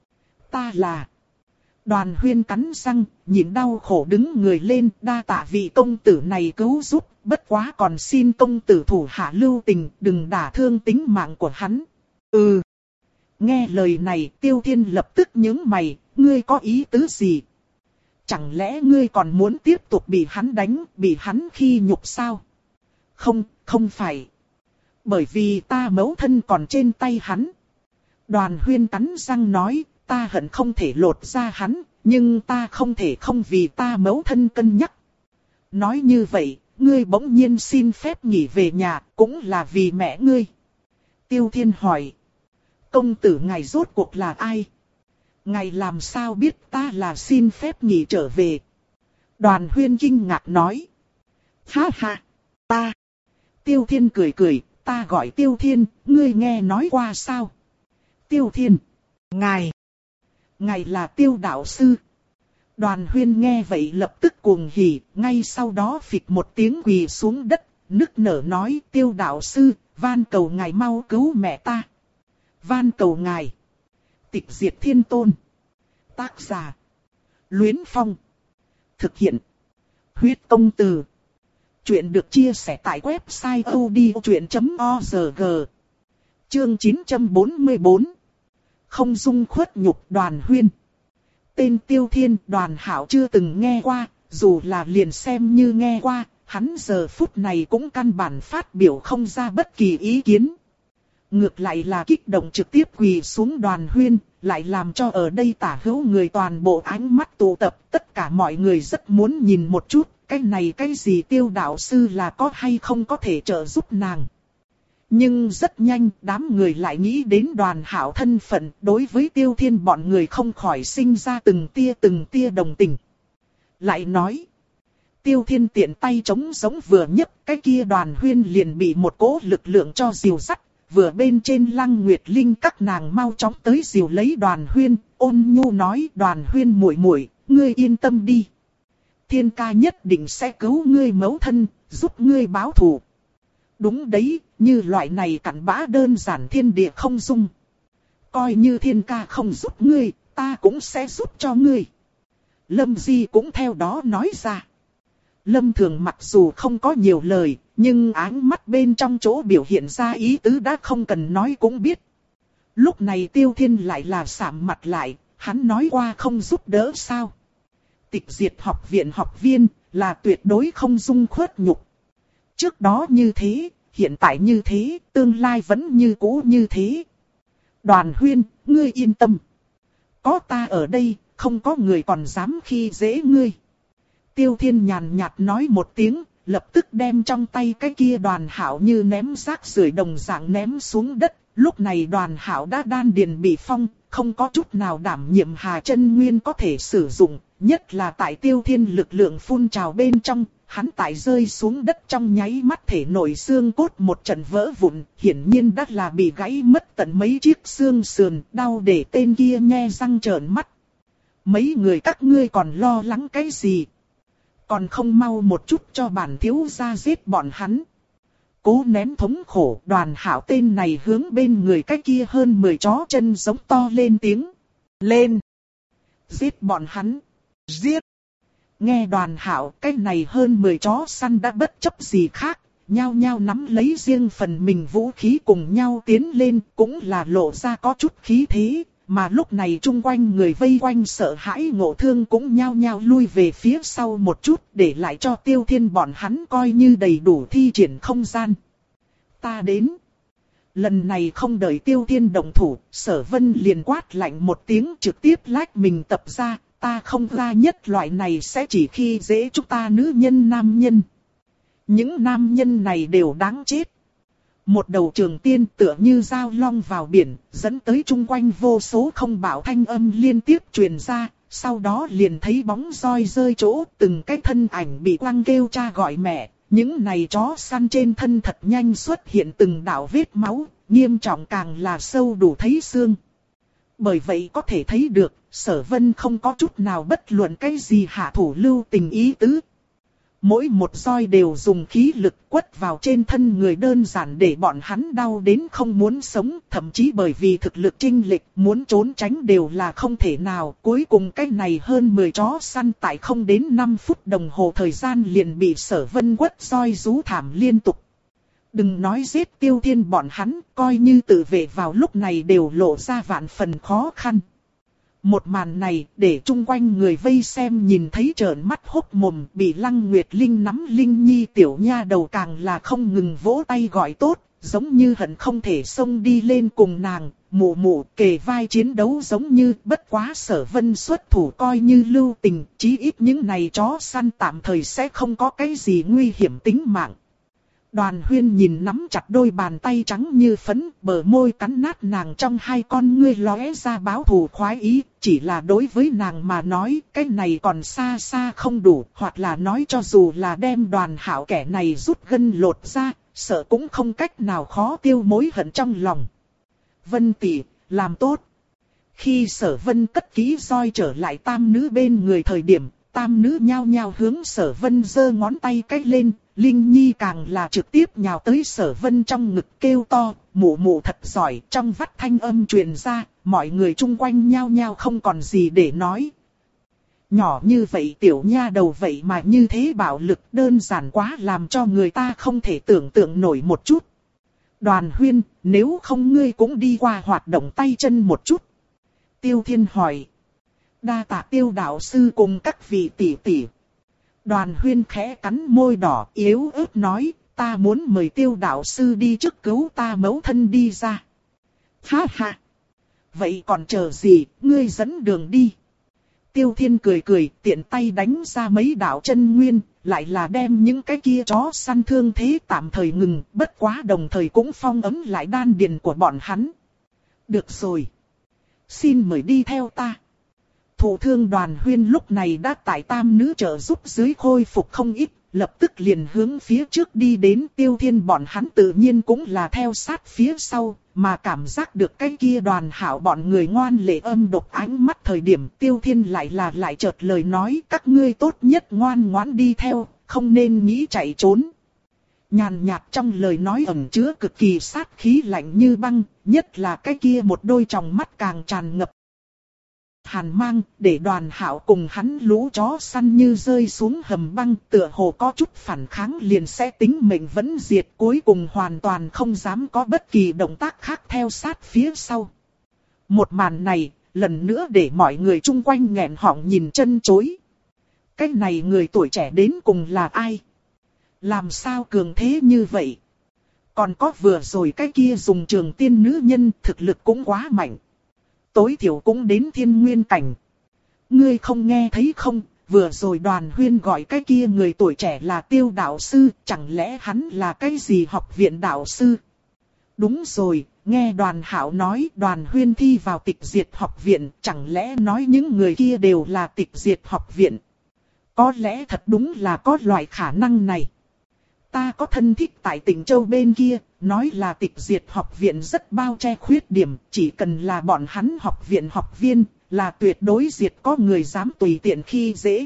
Ta là... Đoàn Huyên cắn răng, nhịn đau khổ đứng người lên, đa tạ vị công tử này cứu giúp, bất quá còn xin công tử thủ hạ lưu tình, đừng đả thương tính mạng của hắn. Ừ. Nghe lời này, Tiêu Thiên lập tức nhướng mày, ngươi có ý tứ gì? Chẳng lẽ ngươi còn muốn tiếp tục bị hắn đánh, bị hắn khi nhục sao? Không, không phải. Bởi vì ta mẫu thân còn trên tay hắn. Đoàn Huyên cắn răng nói, ta hận không thể lột ra hắn, nhưng ta không thể không vì ta mẫu thân cân nhắc. Nói như vậy, ngươi bỗng nhiên xin phép nghỉ về nhà, cũng là vì mẹ ngươi. Tiêu Thiên hỏi, công tử ngài rốt cuộc là ai? Ngài làm sao biết ta là xin phép nghỉ trở về? Đoàn Huyên kinh ngạc nói, ha ha, ta. Tiêu Thiên cười cười, ta gọi Tiêu Thiên, ngươi nghe nói qua sao? Tiêu Thiên, ngài. Ngài là Tiêu đạo sư. Đoàn Huyên nghe vậy lập tức cuồng hỉ, ngay sau đó phịch một tiếng quỳ xuống đất, nức nở nói, Tiêu đạo sư, van cầu ngài mau cứu mẹ ta. Van cầu ngài. Tịch diệt thiên tôn. Tác giả. Luyến Phong. Thực hiện. Huyết công từ. Chuyện được chia sẻ tại website odchuyện chấm org. Chương chín trăm bốn mươi tư. Không dung khuất nhục. Đoàn Huyên. Tên Tiêu Thiên Đoàn Hảo chưa từng nghe qua, dù là liền xem như nghe qua, hắn giờ phút này cũng căn bản phát biểu không ra bất kỳ ý kiến. Ngược lại là kích động trực tiếp quỳ xuống Đoàn Huyên, lại làm cho ở đây tả hữu người toàn bộ ánh mắt tụ tập, tất cả mọi người rất muốn nhìn một chút, cái này cái gì Tiêu đạo sư là có hay không có thể trợ giúp nàng. Nhưng rất nhanh, đám người lại nghĩ đến Đoàn Hảo thân phận, đối với Tiêu Thiên bọn người không khỏi sinh ra từng tia từng tia đồng tình. Lại nói, Tiêu Thiên tiện tay chống giống vừa nhấc, cái kia Đoàn Huyên liền bị một cỗ lực lượng cho dìu dắt, vừa bên trên Lăng Nguyệt Linh các nàng mau chóng tới dìu lấy Đoàn Huyên, ôn nhu nói: Đoàn Huyên muội muội, ngươi yên tâm đi. Thiên ca nhất định sẽ cứu ngươi mẫu thân, giúp ngươi báo thù. Đúng đấy, như loại này cặn bã đơn giản thiên địa không dung. Coi như thiên ca không giúp ngươi, ta cũng sẽ giúp cho ngươi. Lâm Di cũng theo đó nói ra. Lâm Thường mặc dù không có nhiều lời, nhưng áng mắt bên trong chỗ biểu hiện ra ý tứ đã không cần nói cũng biết. Lúc này Tiêu Thiên lại là sạm mặt lại, hắn nói qua không giúp đỡ sao. Tịch diệt học viện học viên là tuyệt đối không dung khuất nhục. Trước đó như thế, hiện tại như thế, tương lai vẫn như cũ như thế. Đoàn Huyên, ngươi yên tâm. Có ta ở đây, không có người còn dám khi dễ ngươi. Tiêu Thiên nhàn nhạt nói một tiếng, lập tức đem trong tay cái kia Đoàn Hảo như ném rác rưởi đồng dạng ném xuống đất. Lúc này Đoàn Hảo đã đan điền bị phong, không có chút nào đảm nhiệm Hà Chân Nguyên có thể sử dụng, nhất là tại Tiêu Thiên lực lượng phun trào bên trong, hắn tại rơi xuống đất trong nháy mắt thể nội xương cốt một trận vỡ vụn, hiển nhiên đã là bị gãy mất tận mấy chiếc xương sườn, đau để tên kia nhe răng trợn mắt. Mấy người các ngươi còn lo lắng cái gì? Còn không mau một chút cho bản thiếu gia giết bọn hắn. Cố nén thống khổ, Đoàn Hảo tên này hướng bên người cái kia hơn mười chó chân giống to lên tiếng. Lên! Giết bọn hắn! Giết! Nghe Đoàn Hảo, cái này hơn mười chó săn đã bất chấp gì khác, nhao nhao nắm lấy riêng phần mình vũ khí cùng nhau tiến lên, cũng là lộ ra có chút khí thế. Mà lúc này chung quanh người vây quanh sợ hãi ngộ thương cũng nhao nhao lui về phía sau một chút, để lại cho Tiêu Thiên bọn hắn coi như đầy đủ thi triển không gian. Ta đến. Lần này không đợi Tiêu Thiên động thủ, Sở Vân liền quát lạnh một tiếng trực tiếp lách mình tập ra, ta không ra nhất loại này sẽ chỉ khi dễ chúng ta nữ nhân nam nhân. Những nam nhân này đều đáng chết. Một đầu trường tiên tựa như dao long vào biển, dẫn tới chung quanh vô số không bảo thanh âm liên tiếp truyền ra, sau đó liền thấy bóng roi rơi chỗ, từng cái thân ảnh bị quăng kêu cha gọi mẹ, những này chó săn trên thân thật nhanh xuất hiện từng đạo vết máu, nghiêm trọng càng là sâu đủ thấy xương. Bởi vậy có thể thấy được, Sở Vân không có chút nào bất luận cái gì hạ thủ lưu tình ý tứ. Mỗi một roi đều dùng khí lực quất vào trên thân người đơn giản để bọn hắn đau đến không muốn sống, thậm chí bởi vì thực lực chênh lệch muốn trốn tránh đều là không thể nào. Cuối cùng cái này hơn mười chó săn tại không đến năm phút đồng hồ thời gian liền bị Sở Vân quất roi rú thảm liên tục. Đừng nói giết Tiêu Thiên bọn hắn, coi như tự vệ vào lúc này đều lộ ra vạn phần khó khăn. Một màn này để chung quanh người vây xem nhìn thấy trợn mắt hốc mồm, bị Lăng Nguyệt Linh nắm Linh Nhi tiểu nha đầu càng là không ngừng vỗ tay gọi tốt, giống như hận không thể xông đi lên cùng nàng, mụ mụ kề vai chiến đấu giống như bất quá Sở Vân xuất thủ coi như lưu tình, chí ít những này chó săn tạm thời sẽ không có cái gì nguy hiểm tính mạng. Đoàn Huyên nhìn nắm chặt đôi bàn tay trắng như phấn, bờ môi cắn nát nàng trong hai con ngươi lóe ra báo thù khoái ý, chỉ là đối với nàng mà nói, cái này còn xa xa không đủ, hoặc là nói cho dù là đem Đoàn Hảo kẻ này rút gân lột ra, sợ cũng không cách nào khó tiêu mối hận trong lòng. Vân tỷ, làm tốt. Khi Sở Vân cất kỹ roi trở lại tam nữ bên người thời điểm, tam nữ nhao nhao hướng Sở Vân giơ ngón tay cách lên. Linh Nhi càng là trực tiếp nhào tới Sở Vân trong ngực kêu to, mụ mụ thật giỏi, trong vắt thanh âm truyền ra, mọi người chung quanh nhao nhao không còn gì để nói. Nhỏ như vậy tiểu nha đầu vậy mà như thế bạo lực đơn giản quá làm cho người ta không thể tưởng tượng nổi một chút. Đoàn Huyên, nếu không ngươi cũng đi qua hoạt động tay chân một chút. Tiêu Thiên hỏi. Đa tạ Tiêu đạo sư cùng các vị tỷ tỷ. Đoàn Huyên khẽ cắn môi đỏ yếu ớt nói, ta muốn mời Tiêu đạo sư đi trước cứu ta mẫu thân đi ra. Ha ha! Vậy còn chờ gì, ngươi dẫn đường đi. Tiêu Thiên cười cười, tiện tay đánh ra mấy đạo chân nguyên, lại là đem những cái kia chó săn thương thế tạm thời ngừng, bất quá đồng thời cũng phong ấn lại đan điền của bọn hắn. Được rồi. Xin mời đi theo ta. Thụ thương Đoàn Huyên lúc này đã tại tam nữ trợ giúp dưới khôi phục không ít, lập tức liền hướng phía trước đi đến. Tiêu Thiên bọn hắn tự nhiên cũng là theo sát phía sau, mà cảm giác được cái kia Đoàn Hảo bọn người ngoan lệ âm độc ánh mắt thời điểm Tiêu Thiên lại là lại chợt lời nói, các ngươi tốt nhất ngoan ngoãn đi theo, không nên nghĩ chạy trốn. Nhàn nhạt trong lời nói ẩn chứa cực kỳ sát khí lạnh như băng, nhất là cái kia một đôi tròng mắt càng tràn ngập hàn mang, để Đoàn Hảo cùng hắn lũ chó săn như rơi xuống hầm băng, tựa hồ có chút phản kháng liền sẽ tính mệnh vẫn diệt, cuối cùng hoàn toàn không dám có bất kỳ động tác khác theo sát phía sau. Một màn này, lần nữa để mọi người chung quanh nghẹn họng nhìn chân chối. Cái này người tuổi trẻ đến cùng là ai? Làm sao cường thế như vậy? Còn có vừa rồi cái kia dùng trường tiên nữ nhân thực lực cũng quá mạnh. Tối thiểu cũng đến thiên nguyên cảnh. Ngươi không nghe thấy không, vừa rồi Đoàn Huyên gọi cái kia người tuổi trẻ là Tiêu đạo sư, chẳng lẽ hắn là cái gì học viện đạo sư? Đúng rồi, nghe Đoàn Hảo nói Đoàn Huyên thi vào tịch diệt học viện, chẳng lẽ nói những người kia đều là tịch diệt học viện? Có lẽ thật đúng là có loại khả năng này. Ta có thân thích tại tỉnh Châu bên kia, nói là tịch diệt học viện rất bao che khuyết điểm, chỉ cần là bọn hắn học viện học viên, là tuyệt đối diệt có người dám tùy tiện khi dễ.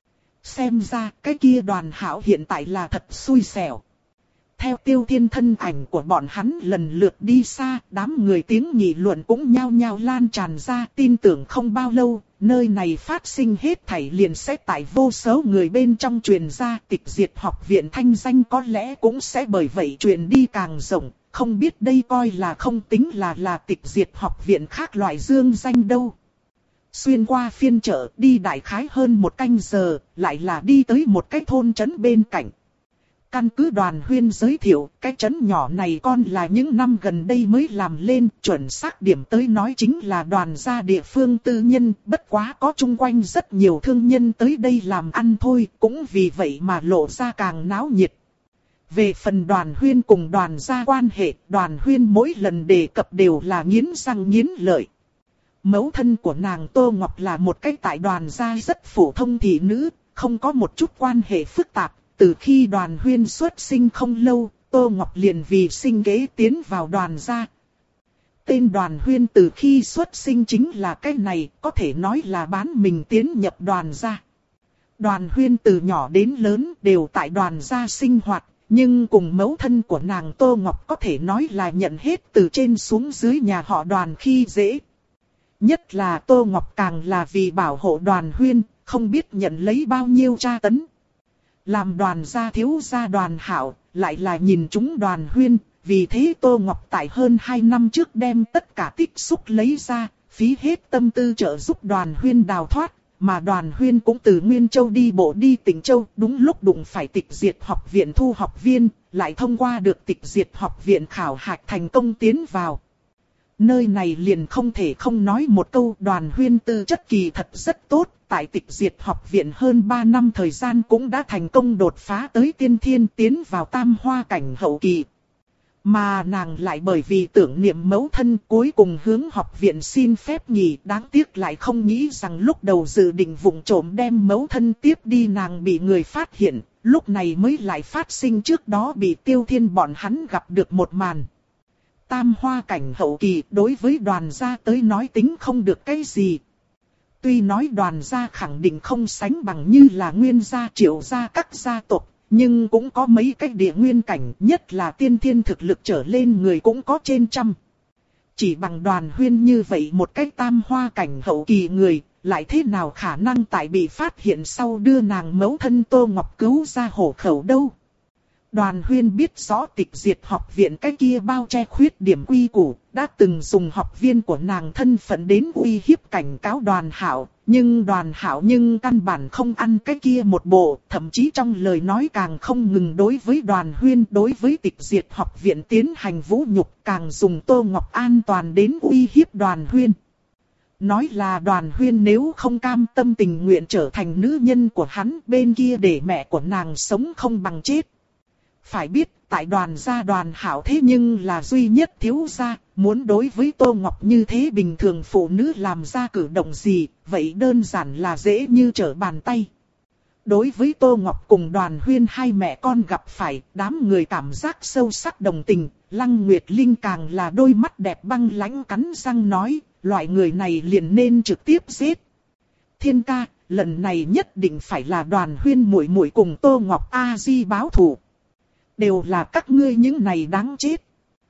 Xem ra cái kia Đoàn Hảo hiện tại là thật xui xẻo. Theo Tiêu Thiên thân ảnh của bọn hắn lần lượt đi xa, đám người tiếng nghị luận cũng nhao nhao lan tràn ra, tin tưởng không bao lâu, nơi này phát sinh hết thảy liền sẽ tại vô số người bên trong truyền ra, tịch diệt học viện thanh danh có lẽ cũng sẽ bởi vậy truyền đi càng rộng, không biết đây coi là không tính là là tịch diệt học viện khác loại dương danh đâu. Xuyên qua phiên chợ đi đại khái hơn một canh giờ, lại là đi tới một cái thôn trấn bên cạnh. Căn cứ Đoàn Huyên giới thiệu, cái trấn nhỏ này con là những năm gần đây mới làm lên, chuẩn xác điểm tới nói chính là đoàn gia địa phương tư nhân, bất quá có chung quanh rất nhiều thương nhân tới đây làm ăn thôi, cũng vì vậy mà lộ ra càng náo nhiệt. Về phần Đoàn Huyên cùng đoàn gia quan hệ, Đoàn Huyên mỗi lần đề cập đều là nghiến răng nghiến lợi. Mẫu thân của nàng Tô Ngọc là một cái tại đoàn gia rất phổ thông thị nữ, không có một chút quan hệ phức tạp. Từ khi Đoàn Huyên xuất sinh không lâu, Tô Ngọc liền vì sinh kế tiến vào đoàn gia. Tên Đoàn Huyên từ khi xuất sinh chính là cái này, có thể nói là bán mình tiến nhập đoàn gia. Đoàn Huyên từ nhỏ đến lớn đều tại đoàn gia sinh hoạt, nhưng cùng mẫu thân của nàng Tô Ngọc có thể nói là nhận hết từ trên xuống dưới nhà họ Đoàn khi dễ. Nhất là Tô Ngọc càng là vì bảo hộ Đoàn Huyên, không biết nhận lấy bao nhiêu tra tấn. Làm đoàn gia thiếu gia Đoàn Hảo, lại là nhìn chúng Đoàn Huyên, vì thế Tô Ngọc tại hơn hai năm trước đem tất cả tích xúc lấy ra, phí hết tâm tư trợ giúp Đoàn Huyên đào thoát, mà Đoàn Huyên cũng từ Nguyên Châu đi bộ đi Tỉnh Châu, đúng lúc đụng phải tịch diệt học viện thu học viên, lại thông qua được tịch diệt học viện khảo hạch thành công tiến vào. Nơi này liền không thể không nói một câu, Đoàn Huyên tư chất kỳ thật rất tốt, tại tịch diệt học viện hơn ba năm thời gian cũng đã thành công đột phá tới tiên thiên tiến vào tam hoa cảnh hậu kỳ. Mà nàng lại bởi vì tưởng niệm mẫu thân cuối cùng hướng học viện xin phép nghỉ, đáng tiếc lại không nghĩ rằng lúc đầu dự định vụng trộm đem mẫu thân tiếp đi nàng bị người phát hiện, lúc này mới lại phát sinh trước đó bị Tiêu Thiên bọn hắn gặp được một màn. Tam hoa cảnh hậu kỳ đối với đoàn gia tới nói tính không được cái gì. Tuy nói đoàn gia khẳng định không sánh bằng như là Nguyên gia, Triệu gia các gia tộc, nhưng cũng có mấy cái địa nguyên cảnh, nhất là tiên thiên thực lực trở lên người cũng có trên trăm. Chỉ bằng Đoàn Huyên như vậy một cái tam hoa cảnh hậu kỳ người, lại thế nào khả năng tại bị phát hiện sau đưa nàng mẫu thân Tô Ngọc cứu ra hổ khẩu đâu. Đoàn Huyên biết rõ tịch diệt học viện cái kia bao che khuyết điểm quy củ, đã từng dùng học viên của nàng thân phận đến uy hiếp cảnh cáo Đoàn Hảo, nhưng Đoàn Hảo nhưng căn bản không ăn cái kia một bộ, thậm chí trong lời nói càng không ngừng đối với Đoàn Huyên, đối với tịch diệt học viện tiến hành vũ nhục, càng dùng Tô Ngọc an toàn đến uy hiếp Đoàn Huyên. Nói là Đoàn Huyên nếu không cam tâm tình nguyện trở thành nữ nhân của hắn, bên kia để mẹ của nàng sống không bằng chết. Phải biết, tại Đoàn gia Đoàn Hảo thế nhưng là duy nhất thiếu gia, muốn đối với Tô Ngọc như thế bình thường phụ nữ làm ra cử động gì, vậy đơn giản là dễ như trở bàn tay. Đối với Tô Ngọc cùng Đoàn Huyên hai mẹ con gặp phải, đám người cảm giác sâu sắc đồng tình, Lăng Nguyệt Linh càng là đôi mắt đẹp băng lãnh cắn răng nói, loại người này liền nên trực tiếp giết. Thiên ca, lần này nhất định phải là Đoàn Huyên muội muội cùng Tô Ngọc A Di báo thù. Đều là các ngươi những này đáng chết.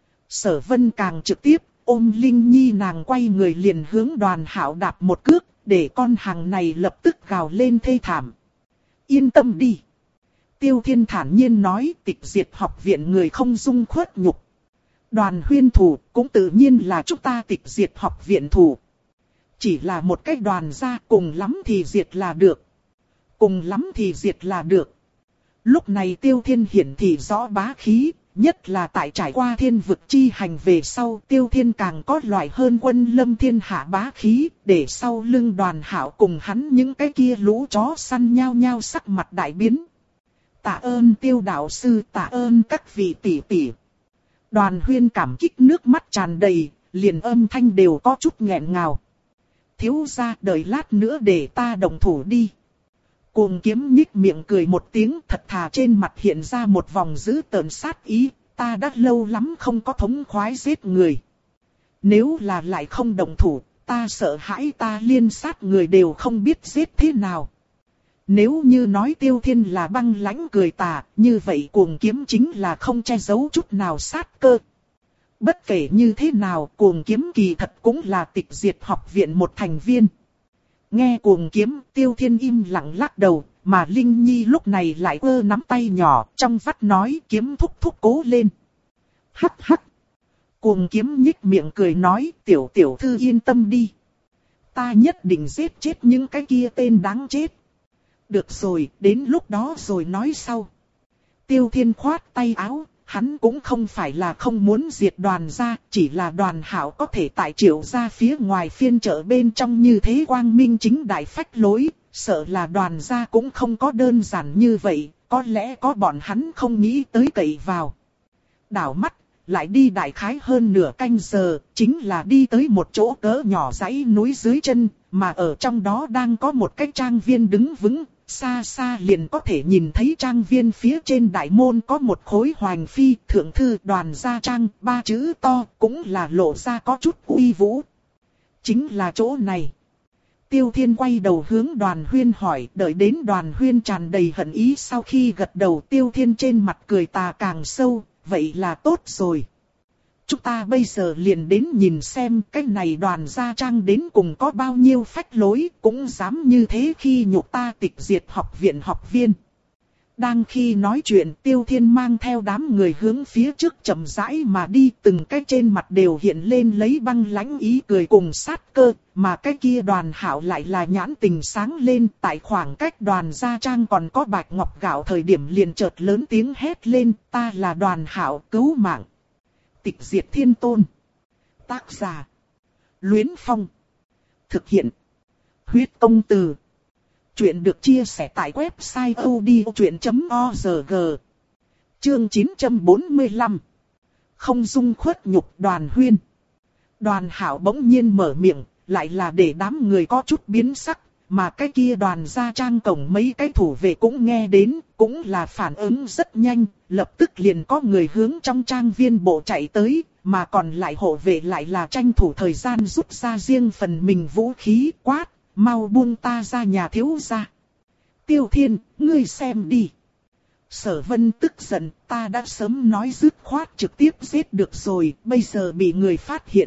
Sở Vân càng trực tiếp, ôm Linh Nhi nàng quay người liền hướng Đoàn Hảo đạp một cước, để con hàng này lập tức gào lên thê thảm. Yên tâm đi. Tiêu Thiên thản nhiên nói, tịch diệt học viện người không dung khuất nhục. Đoàn Huyên thủ cũng tự nhiên là chúng ta tịch diệt học viện thủ. Chỉ là một cách đoàn gia, cùng lắm thì diệt là được. Cùng lắm thì diệt là được. Lúc này Tiêu Thiên hiển thị rõ bá khí, nhất là tại trải qua thiên vực chi hành về sau, Tiêu Thiên càng có loại hơn quân lâm thiên hạ bá khí, để sau lưng Đoàn Hảo cùng hắn những cái kia lũ chó săn nhao nhao sắc mặt đại biến. Tạ ơn Tiêu đạo sư, tạ ơn các vị tỷ tỷ. Đoàn Huyên cảm kích nước mắt tràn đầy, liền âm thanh đều có chút nghẹn ngào. Thiếu gia, đợi lát nữa để ta động thủ đi. Cuồng Kiếm nhích miệng cười một tiếng, thật thà trên mặt hiện ra một vòng dữ tợn sát ý, ta đã lâu lắm không có thống khoái giết người. Nếu là lại không động thủ, ta sợ hãi ta liên sát người đều không biết giết thế nào. Nếu như nói Tiêu Thiên là băng lãnh cười tà, như vậy Cuồng Kiếm chính là không che giấu chút nào sát cơ. Bất kể như thế nào, Cuồng Kiếm kỳ thật cũng là tịch diệt học viện một thành viên. Nghe Cuồng Kiếm, Tiêu Thiên im lặng lắc đầu, mà Linh Nhi lúc này lại ơ nắm tay nhỏ, trong vắt nói Kiếm thúc thúc cố lên. Hắc hắc. Cuồng Kiếm nhích miệng cười nói, tiểu tiểu thư yên tâm đi. Ta nhất định giết chết những cái kia tên đáng chết. Được rồi, đến lúc đó rồi nói sau. Tiêu Thiên khoát tay áo, hắn cũng không phải là không muốn diệt Đoàn gia, chỉ là Đoàn Hảo có thể tại Triệu gia phía ngoài phiên chợ bên trong như thế quang minh chính đại phách lối, sợ là Đoàn gia cũng không có đơn giản như vậy, có lẽ có bọn hắn không nghĩ tới cậy vào. Đảo mắt, lại đi đại khái hơn nửa canh giờ, chính là đi tới một chỗ cỡ nhỏ dãy núi dưới chân, mà ở trong đó đang có một cái trang viên đứng vững. Xa xa liền có thể nhìn thấy trang viên phía trên đại môn có một khối hoành phi, thượng thư Đoàn gia trang, ba chữ to, cũng là lộ ra có chút uy vũ. Chính là chỗ này. Tiêu Thiên quay đầu hướng Đoàn Huyên hỏi, đợi đến Đoàn Huyên tràn đầy hận ý sau khi gật đầu, Tiêu Thiên trên mặt cười tà càng sâu, vậy là tốt rồi. Chúng ta bây giờ liền đến nhìn xem cái này Đoàn gia trang đến cùng có bao nhiêu phách lối, cũng dám như thế khi nhục ta tịch diệt học viện học viên. Đang khi nói chuyện, Tiêu Thiên mang theo đám người hướng phía trước chậm rãi mà đi, từng cái trên mặt đều hiện lên lấy băng lãnh ý cười cùng sát cơ, mà cái kia Đoàn Hảo lại là nhãn tình sáng lên, tại khoảng cách Đoàn gia trang còn có bạch ngọc gạo thời điểm liền chợt lớn tiếng hét lên, ta là Đoàn Hảo, cứu mạng. Tịch diệt thiên tôn. Tác giả. Luyến Phong. Thực hiện. Huyết công từ. Chuyện được chia sẻ tại website odchuyện chấm org. Chương chín trăm bốn mươi lăm. Không dung khuất nhục Đoàn Huyên. Đoàn Hảo bỗng nhiên mở miệng, lại là để đám người có chút biến sắc. Mà cái kia Đoàn gia trang cổng mấy cái thủ vệ cũng nghe đến, cũng là phản ứng rất nhanh, lập tức liền có người hướng trong trang viên bộ chạy tới, mà còn lại hộ vệ lại là tranh thủ thời gian rút ra riêng phần mình vũ khí, quát, mau buông ta ra nhà thiếu gia. Tiêu Thiên, ngươi xem đi. Sở Vân tức giận, ta đã sớm nói dứt khoát trực tiếp giết được rồi, bây giờ bị người phát hiện.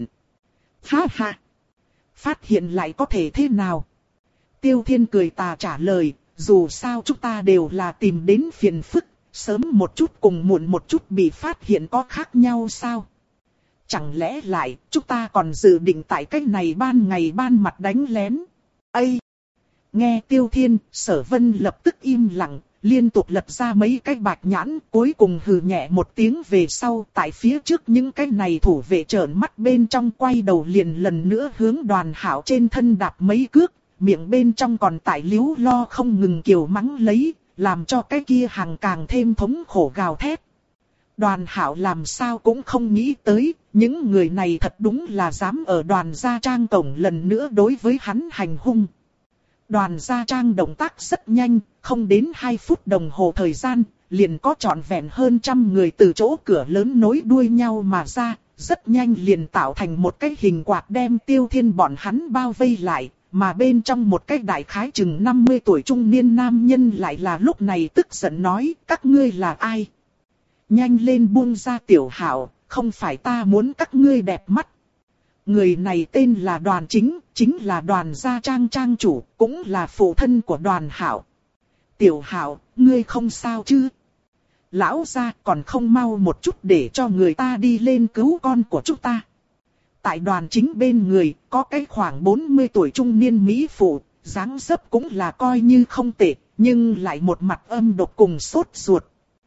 Ha ha! Phát hiện lại có thể thế nào? Tiêu Thiên cười tà trả lời, dù sao chúng ta đều là tìm đến phiền phức, sớm một chút cùng muộn một chút bị phát hiện có khác nhau sao? Chẳng lẽ lại, chúng ta còn dự định tại cách này ban ngày ban mặt đánh lén? Ây! Nghe Tiêu Thiên, Sở Vân lập tức im lặng, liên tục lật ra mấy cái bạch nhãn, cuối cùng hừ nhẹ một tiếng về sau, tại phía trước những cái này thủ vệ trợn mắt bên trong quay đầu liền lần nữa hướng Đoàn Hảo trên thân đạp mấy cước, miệng bên trong còn tại líu lo không ngừng kiều mắng lấy, làm cho cái kia hàng càng thêm thống khổ gào thét. Đoàn Hảo làm sao cũng không nghĩ tới, những người này thật đúng là dám ở Đoàn Gia Trang cổng lần nữa đối với hắn hành hung. Đoàn Gia Trang động tác rất nhanh, không đến hai phút đồng hồ thời gian, liền có trọn vẹn hơn trăm người từ chỗ cửa lớn nối đuôi nhau mà ra, rất nhanh liền tạo thành một cái hình quạt đem Tiêu Thiên bọn hắn bao vây lại, mà bên trong một cái đại khái chừng năm mươi tuổi trung niên nam nhân lại là lúc này tức giận nói, các ngươi là ai? Nhanh lên buông ra Tiểu Hảo, không phải ta muốn các ngươi đẹp mắt. Người này tên là Đoàn Chính, chính là Đoàn Gia Trang trang chủ, cũng là phụ thân của Đoàn Hảo. Tiểu Hảo, ngươi không sao chứ? Lão gia còn không mau một chút để cho người ta đi lên cứu con của chúng ta. Tại Đoàn Chính bên người, có cái khoảng bốn mươi tuổi trung niên mỹ phụ, dáng dấp cũng là coi như không tệ, nhưng lại một mặt âm độc cùng sốt ruột.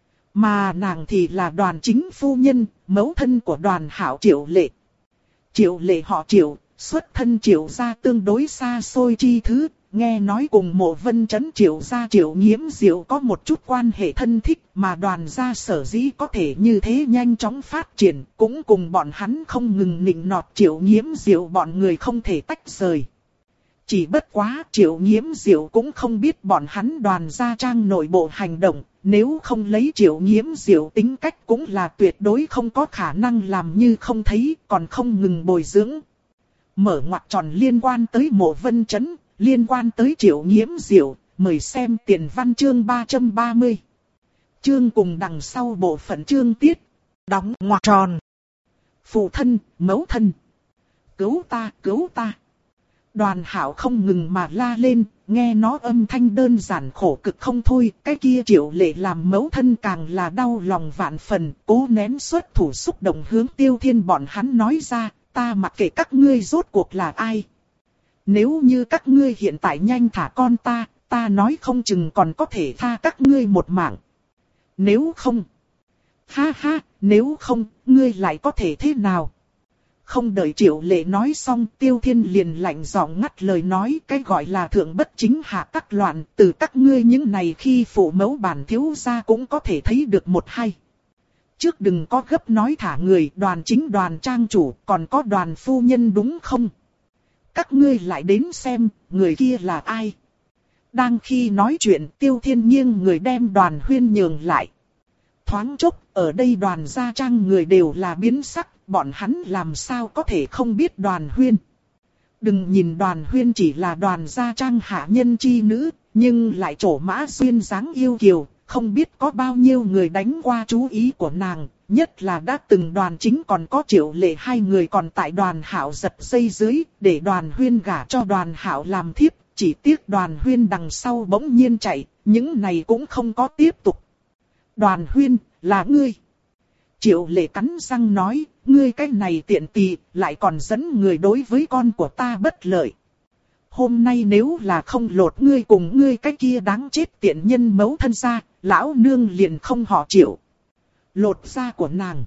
Mà nàng thì là Đoàn Chính phu nhân, mẫu thân của Đoàn Hảo Triệu Lệ. Triệu Lệ họ Triệu, xuất thân Triệu gia tương đối xa xôi chi thứ, nghe nói cùng Mộ Vân Chấn Triệu gia Triệu Nghiễm Diệu có một chút quan hệ thân thích, mà Đoàn gia sở dĩ có thể như thế nhanh chóng phát triển, cũng cùng bọn hắn không ngừng nịnh nọt Triệu Nghiễm Diệu bọn người không thể tách rời. Chỉ bất quá Triệu Nghiễm Diệu cũng không biết bọn hắn Đoàn Gia Trang nội bộ hành động, nếu không lấy Triệu Nghiễm Diệu tính cách cũng là tuyệt đối không có khả năng làm như không thấy, còn không ngừng bồi dưỡng. Mở ngoặc tròn liên quan tới Mộ Vân Chấn, liên quan tới Triệu Nghiễm Diệu, mời xem tiền văn chương ba trăm ba mươi. Chương cùng đằng sau bộ phận chương tiết, đóng ngoặc tròn. Phụ thân, mẫu thân. Cứu ta, cứu ta. Đoàn Hảo không ngừng mà la lên, nghe nó âm thanh đơn giản khổ cực không thôi, cái kia Triệu Lệ làm mẫu thân càng là đau lòng vạn phần, cố nén xuất thủ xúc động hướng Tiêu Thiên bọn hắn nói ra, ta mặc kệ các ngươi rốt cuộc là ai. Nếu như các ngươi hiện tại nhanh thả con ta, ta nói không chừng còn có thể tha các ngươi một mạng. Nếu không, ha ha, nếu không, ngươi lại có thể thế nào? Không đợi Triệu Lệ nói xong, Tiêu Thiên liền lạnh giọng ngắt lời nói, cái gọi là thượng bất chính hạ tắc loạn, từ các ngươi những này khi phụ mẫu bản thiếu gia cũng có thể thấy được một hay. Trước đừng có gấp nói thả người, Đoàn Chính Đoàn trang chủ, còn có Đoàn phu nhân đúng không? Các ngươi lại đến xem, người kia là ai? Đang khi nói chuyện, Tiêu Thiên nghiêng người đem Đoàn Huyên nhường lại. Thoáng chốc, ở đây Đoàn Gia Trang người đều là biến sắc, bọn hắn làm sao có thể không biết Đoàn Huyên. Đừng nhìn Đoàn Huyên chỉ là Đoàn Gia Trang hạ nhân chi nữ, nhưng lại trổ mã duyên dáng yêu kiều, không biết có bao nhiêu người đánh qua chú ý của nàng, nhất là đã từng Đoàn Chính còn có Triệu Lệ hai người còn tại Đoàn Hảo giật dây dưới, để Đoàn Huyên gả cho Đoàn Hảo làm thiếp, chỉ tiếc Đoàn Huyên đằng sau bỗng nhiên chạy, những này cũng không có tiếp tục. Đoàn Huyên, là ngươi. Triệu Lệ cắn răng nói, ngươi cái này tiện tỳ, lại còn dẫn người đối với con của ta bất lợi. Hôm nay nếu là không lột ngươi cùng ngươi cái kia đáng chết tiện nhân mấu thân ra, lão nương liền không họ Triệu. Lột da của nàng.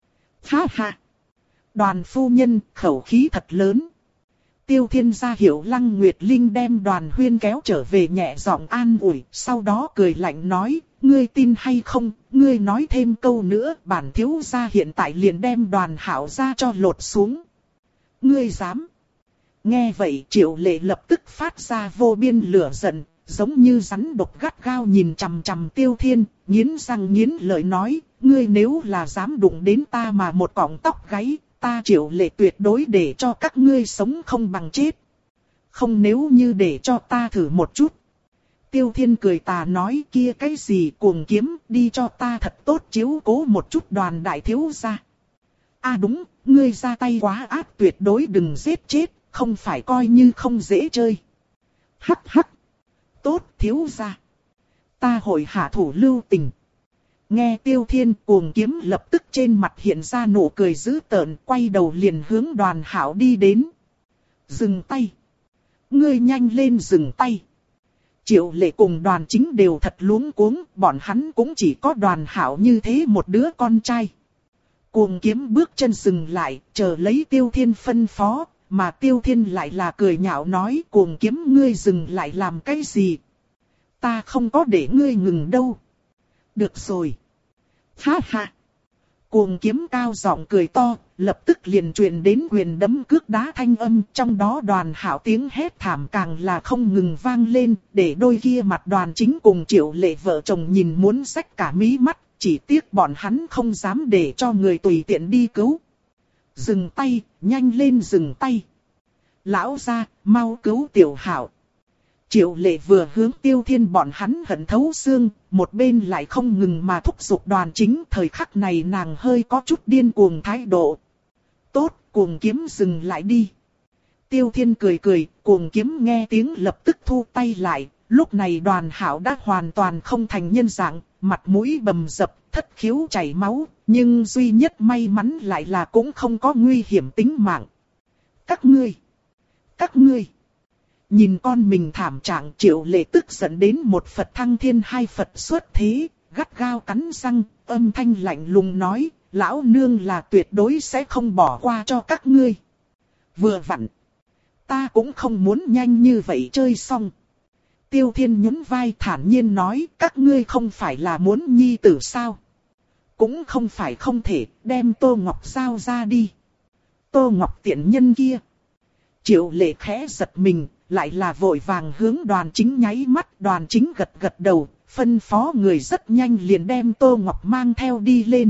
Ha ha. Đoàn phu nhân khẩu khí thật lớn. Tiêu Thiên ra hiệu Lăng Nguyệt Linh đem Đoàn Huyên kéo trở về nhẹ giọng an ủi, sau đó cười lạnh nói, ngươi tin hay không, ngươi nói thêm câu nữa, bản thiếu gia hiện tại liền đem Đoàn Hảo ra cho lột xuống. Ngươi dám? Nghe vậy Triệu Lệ lập tức phát ra vô biên lửa giận, giống như rắn độc gắt gao nhìn chằm chằm Tiêu Thiên, nghiến răng nghiến lợi nói, ngươi nếu là dám đụng đến ta mà một cọng tóc gáy, ta Triệu Lệ tuyệt đối để cho các ngươi sống không bằng chết. Không nếu như để cho ta thử một chút. Tiêu Thiên cười tà nói kia cái gì cuồng kiếm, đi cho ta thật tốt chiếu cố một chút Đoàn đại thiếu gia. À đúng, ngươi ra tay quá ác, tuyệt đối đừng giết chết, không phải coi như không dễ chơi. Hắc hắc. Tốt thiếu gia. Ta hội hạ thủ lưu tình. Nghe Tiêu Thiên cuồng kiếm lập tức trên mặt hiện ra nụ cười dữ tợn, quay đầu liền hướng Đoàn Hảo đi đến. Dừng tay. Ngươi nhanh lên dừng tay. Triệu Lệ cùng Đoàn Chính đều thật luống cuống, bọn hắn cũng chỉ có Đoàn Hảo như thế một đứa con trai. Cuồng Kiếm bước chân dừng lại, chờ lấy Tiêu Thiên phân phó, mà Tiêu Thiên lại là cười nhạo nói: Cuồng Kiếm ngươi dừng lại làm cái gì? Ta không có để ngươi ngừng đâu. Được rồi. Ha ha. Cuồng Kiếm cao giọng cười to, lập tức liền truyền đến quyền đấm cước đá thanh âm, trong đó Đoàn Hảo tiếng hét thảm càng là không ngừng vang lên, để đôi kia mặt Đoàn Chính cùng Triệu Lệ vợ chồng nhìn muốn rách cả mí mắt, chỉ tiếc bọn hắn không dám để cho người tùy tiện đi cứu. Dừng tay, nhanh lên dừng tay. Lão gia, mau cứu Tiểu Hảo. Triệu Lệ vừa hướng Tiêu Thiên bọn hắn hận thấu xương, một bên lại không ngừng mà thúc giục Đoàn Chính. Thời khắc này nàng hơi có chút điên cuồng thái độ. Tốt, Cuồng Kiếm dừng lại đi. Tiêu Thiên cười cười, Cuồng Kiếm nghe tiếng lập tức thu tay lại. Lúc này Đoàn Hảo đã hoàn toàn không thành nhân dạng, mặt mũi bầm dập, thất khiếu chảy máu, nhưng duy nhất may mắn lại là cũng không có nguy hiểm tính mạng. Các ngươi! Các ngươi! Nhìn con mình thảm trạng, Triệu Lệ tức giận đến một Phật thăng thiên hai Phật xuất thế, gắt gao cắn răng, âm thanh lạnh lùng nói: lão nương là tuyệt đối sẽ không bỏ qua cho các ngươi. Vừa vặn, ta cũng không muốn nhanh như vậy chơi xong. Tiêu Thiên nhún vai thản nhiên nói: các ngươi không phải là muốn nhi tử sao? Cũng không phải không thể, đem Tô Ngọc giao ra đi. Tô Ngọc tiện nhân kia. Triệu Lệ khẽ giật mình, lại là vội vàng hướng Đoàn Chính nháy mắt. Đoàn Chính gật gật đầu, phân phó người rất nhanh liền đem Tô Ngọc mang theo đi lên.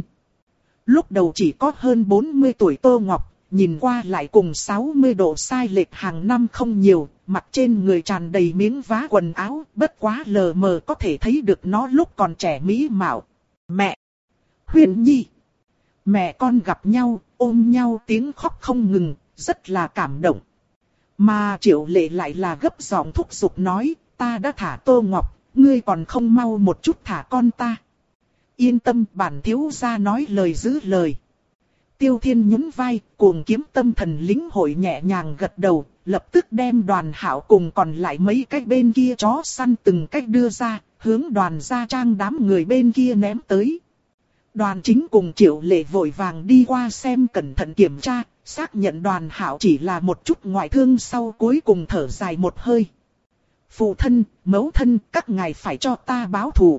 Lúc đầu chỉ có hơn bốn mươi tuổi Tô Ngọc, nhìn qua lại cùng sáu mươi độ sai lệch hàng năm không nhiều, mặt trên người tràn đầy miếng vá quần áo, bất quá lờ mờ có thể thấy được nó lúc còn trẻ mỹ mạo. Mẹ! Huyền Nhi! Mẹ con gặp nhau, ôm nhau tiếng khóc không ngừng, rất là cảm động. Mà Triệu Lệ lại là gấp giọng thúc giục nói: ta đã thả Tô Ngọc, ngươi còn không mau một chút thả con ta. Yên tâm, bản thiếu gia nói lời giữ lời. Tiêu Thiên nhún vai, Cuồng Kiếm tâm thần lĩnh hội nhẹ nhàng gật đầu, lập tức đem Đoàn Hảo cùng còn lại mấy cái bên kia chó săn từng cách đưa ra, hướng Đoàn Gia Trang đám người bên kia ném tới. Đoàn Chính cùng Triệu Lệ vội vàng đi qua xem cẩn thận kiểm tra, xác nhận Đoàn Hảo chỉ là một chút ngoại thương sau cuối cùng thở dài một hơi. Phụ thân, mẫu thân, các ngài phải cho ta báo thù.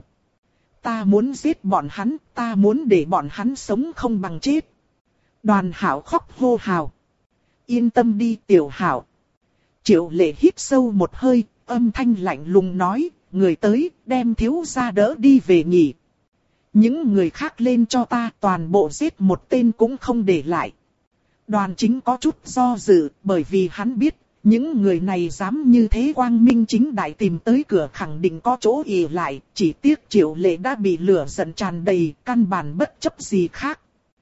Ta muốn giết bọn hắn, ta muốn để bọn hắn sống không bằng chết. Đoàn Hảo khóc hô hào. Yên tâm đi Tiểu Hảo. Triệu Lệ hít sâu một hơi, âm thanh lạnh lùng nói: người tới, đem thiếu gia đỡ đi về nghỉ. Những người khác lên cho ta, toàn bộ giết một tên cũng không để lại. Đoàn Chính có chút do dự, bởi vì hắn biết, những người này dám như thế quang minh chính đại tìm tới cửa khẳng định có chỗ ỷ lại, chỉ tiếc Triệu Lệ đã bị lửa giận tràn đầy, căn bản bất chấp gì khác.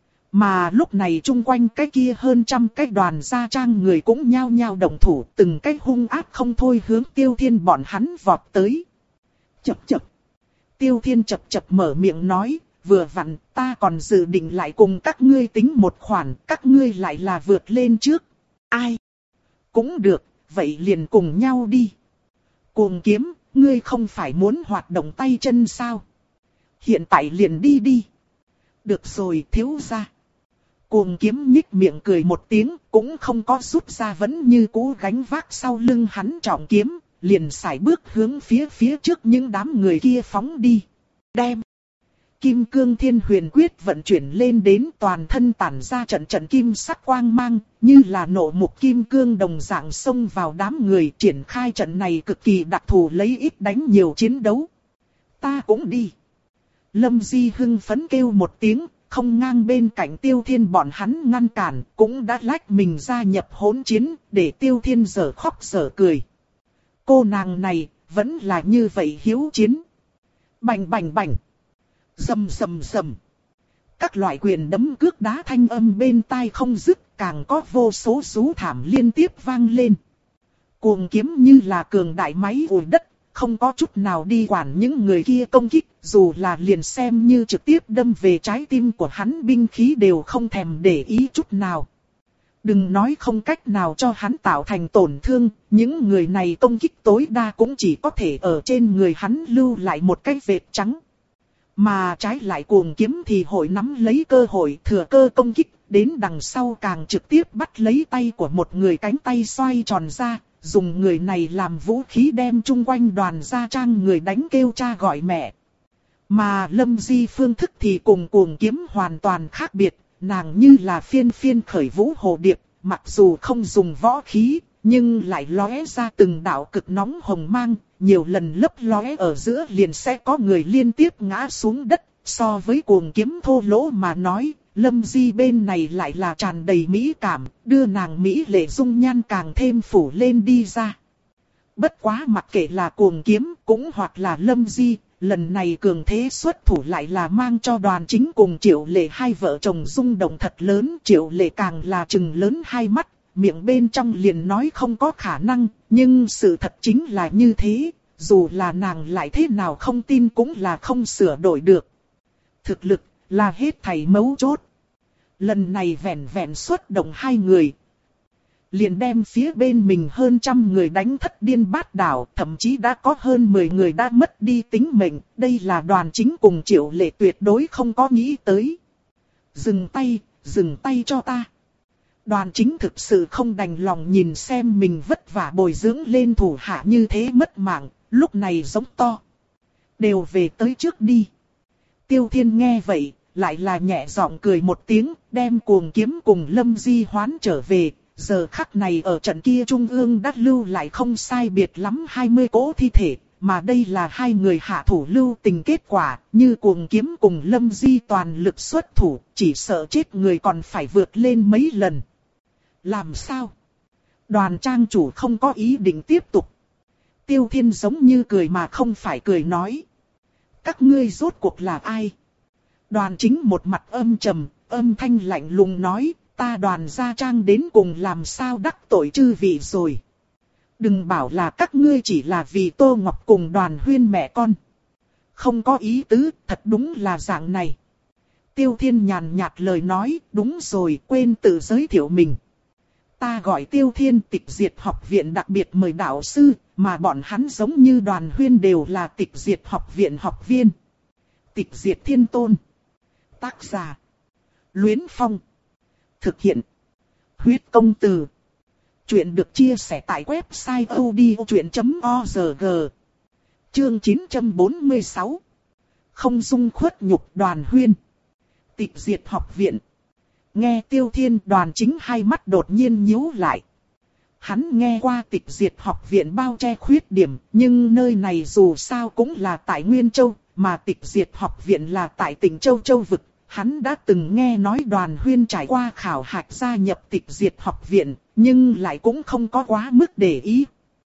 Mà lúc này chung quanh cái kia hơn trăm cái Đoàn Gia Trang người cũng nhao nhao động thủ, từng cái hung ác không thôi hướng Tiêu Thiên bọn hắn vọt tới. Chập chập. Tiêu Thiên chập chập mở miệng nói: vừa vặn, ta còn dự định lại cùng các ngươi tính một khoản, các ngươi lại là vượt lên trước. Ai? Cũng được, vậy liền cùng nhau đi. Cuồng Kiếm, ngươi không phải muốn hoạt động tay chân sao? Hiện tại liền đi đi. Được rồi thiếu gia. Cuồng Kiếm nhích miệng cười một tiếng, cũng không có rút ra, vẫn như cũ gánh vác sau lưng hắn trọng kiếm, liền sải bước hướng phía phía trước những đám người kia phóng đi. Đem Kim Cương Thiên Huyền Quyết vận chuyển lên đến, toàn thân tản ra trận trận kim sắc quang mang, như là nộ mục kim cương đồng dạng xông vào đám người, triển khai trận này cực kỳ đặc thù lấy ít đánh nhiều chiến đấu. Ta cũng đi. Lâm Di hưng phấn kêu một tiếng, không ngang bên cạnh Tiêu Thiên bọn hắn ngăn cản, cũng đã lách mình gia nhập hỗn chiến, để Tiêu Thiên dở khóc dở cười. Cô nàng này, vẫn là như vậy hiếu chiến. Bành bành bành. Rầm rầm rầm. Các loại quyền đấm cước đá thanh âm bên tai không dứt, càng có vô số rú thảm liên tiếp vang lên. Cuồng Kiếm như là cường đại máy ủi đất, không có chút nào đi quản những người kia công kích, dù là liền xem như trực tiếp đâm về trái tim của hắn binh khí đều không thèm để ý chút nào. Đừng nói không cách nào cho hắn tạo thành tổn thương, những người này công kích tối đa cũng chỉ có thể ở trên người hắn lưu lại một cái vệt trắng. Mà trái lại Cuồng Kiếm thì hội nắm lấy cơ hội thừa cơ công kích, đến đằng sau càng trực tiếp bắt lấy tay của một người, cánh tay xoay tròn ra, dùng người này làm vũ khí đem chung quanh Đoàn Gia Trang người đánh kêu cha gọi mẹ. Mà Lâm Di phương thức thì cùng Cuồng Kiếm hoàn toàn khác biệt, nàng như là phiên phiên khởi vũ hồ điệp, mặc dù không dùng võ khí, nhưng lại lóe ra từng đạo cực nóng hồng mang, nhiều lần lấp lóe ở giữa liền sẽ có người liên tiếp ngã xuống đất. So với Cuồng Kiếm thô lỗ mà nói, Lâm Di bên này lại là tràn đầy mỹ cảm, đưa nàng mỹ lệ dung nhan càng thêm phủ lên đi ra. Bất quá mặc kệ là Cuồng Kiếm cũng hoặc là Lâm Di, lần này cường thế xuất thủ lại là mang cho Đoàn Chính cùng Triệu Lệ hai vợ chồng rung động thật lớn. Triệu Lệ càng là trừng lớn hai mắt, miệng bên trong liền nói không có khả năng, nhưng sự thật chính là như thế, dù là nàng lại thế nào không tin cũng là không sửa đổi được. Thực lực là hết thảy mấu chốt. Lần này vẹn vẹn xuất động hai người, liền đem phía bên mình hơn trăm người đánh thất điên bát đảo, thậm chí đã có hơn mười người đã mất đi tính mệnh. Đây là Đoàn Chính cùng Triệu Lệ tuyệt đối không có nghĩ tới. Dừng tay, dừng tay cho ta. Đoàn Chính thực sự không đành lòng nhìn xem mình vất vả bồi dưỡng lên thủ hạ như thế mất mạng, lúc này giống to. Đều về tới trước đi. Tiêu Thiên nghe vậy, lại là nhẹ giọng cười một tiếng, đem Cuồng Kiếm cùng Lâm Di hoán trở về. Giờ khắc này ở trận kia trung ương đã lưu lại không sai biệt lắm hai mươi cỗ thi thể, mà đây là hai người hạ thủ lưu tình kết quả, như Cuồng Kiếm cùng Lâm Di toàn lực xuất thủ, chỉ sợ chết người còn phải vượt lên mấy lần. Làm sao? Đoàn trang chủ không có ý định tiếp tục. Tiêu Thiên giống như cười mà không phải cười nói. Các ngươi rốt cuộc là ai? Đoàn Chính một mặt âm trầm, âm thanh lạnh lùng nói. Ta Đoàn Gia Trang đến cùng làm sao đắc tội chư vị rồi. Đừng bảo là các ngươi chỉ là vì Tô Ngọc cùng Đoàn Huyên mẹ con. Không có ý tứ, thật đúng là dạng này. Tiêu Thiên nhàn nhạt lời nói, đúng rồi, quên tự giới thiệu mình. Ta gọi Tiêu Thiên, Tịch Diệt học viện đặc biệt mời đạo sư, mà bọn hắn giống như Đoàn Huyên đều là Tịch Diệt học viện học viên. Tịch Diệt Thiên Tôn. Tác giả. Luyến Phong. Thực hiện. Huyết Công Từ. Chuyện được chia sẻ tại website odchuyện chấm org. Chương chín trăm bốn mươi sáu. Không dung khuất nhục Đoàn Huyên. Tịch Diệt học viện. Nghe Tiêu Thiên, Đoàn Chính hai mắt đột nhiên nhíu lại. Hắn nghe qua Tịch Diệt học viện bao che khuyết điểm, nhưng nơi này dù sao cũng là tại Nguyên Châu, mà Tịch Diệt học viện là tại tỉnh Châu Châu Vực. Hắn đã từng nghe nói Đoàn Huyên trải qua khảo hạch gia nhập Tịch Diệt học viện, nhưng lại cũng không có quá mức để ý.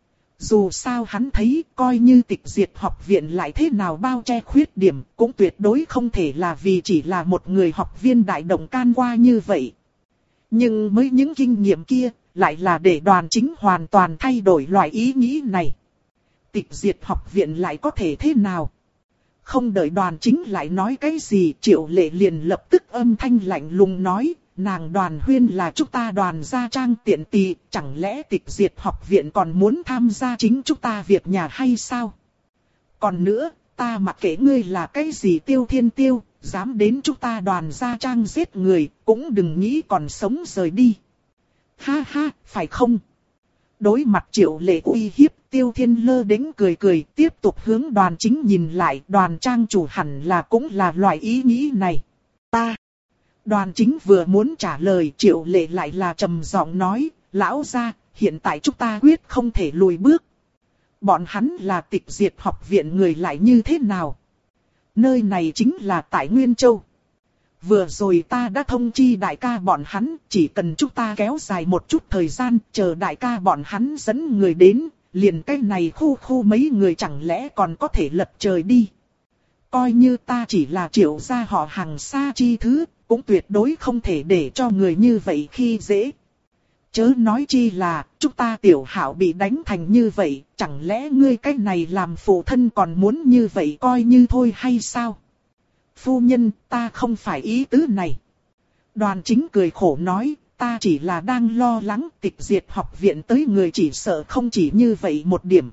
Dù sao hắn thấy coi như Tịch Diệt học viện lại thế nào bao che khuyết điểm, cũng tuyệt đối không thể là vì chỉ là một người học viên đại động can qua như vậy. Nhưng mới những kinh nghiệm kia, lại là để Đoàn Chính hoàn toàn thay đổi loại ý nghĩ này. Tịch Diệt học viện lại có thể thế nào? Không đợi Đoàn Chính lại nói cái gì, Triệu Lệ liền lập tức âm thanh lạnh lùng nói, nàng Đoàn Huyên là chúng ta Đoàn Gia Trang tiện tỳ, chẳng lẽ Tịch Diệt học viện còn muốn tham gia chính chúng ta việc nhà hay sao? Còn nữa, ta mặc kệ ngươi là cái gì Tiêu Thiên Tiêu, dám đến chúng ta Đoàn Gia Trang giết người, cũng đừng nghĩ còn sống rời đi. Ha ha, phải không? Đối mặt Triệu Lệ uy hiếp, Tiêu Thiên lơ đễnh cười cười, tiếp tục hướng Đoàn Chính nhìn lại, Đoàn trang chủ hẳn là cũng là loại ý nghĩ này. Ta. Đoàn Chính vừa muốn trả lời, Triệu Lệ lại là trầm giọng nói, lão gia, hiện tại chúng ta quyết không thể lùi bước. Bọn hắn là Tịch Diệt học viện người lại như thế nào? Nơi này chính là tại Nguyên Châu. Vừa rồi ta đã thông chi đại ca bọn hắn, chỉ cần chúng ta kéo dài một chút thời gian, chờ đại ca bọn hắn dẫn người đến, liền cái này khu khu mấy người chẳng lẽ còn có thể lật trời đi. Coi như ta chỉ là Triệu gia họ hàng xa chi thứ, cũng tuyệt đối không thể để cho người như vậy khi dễ. Chớ nói chi là, chúng ta Tiểu Hạo bị đánh thành như vậy, chẳng lẽ ngươi cái này làm phụ thân còn muốn như vậy coi như thôi hay sao? Phu nhân, ta không phải ý tứ này. Đoàn Chính cười khổ nói, ta chỉ là đang lo lắng tịch diệt học viện tới người chỉ sợ không chỉ như vậy một điểm.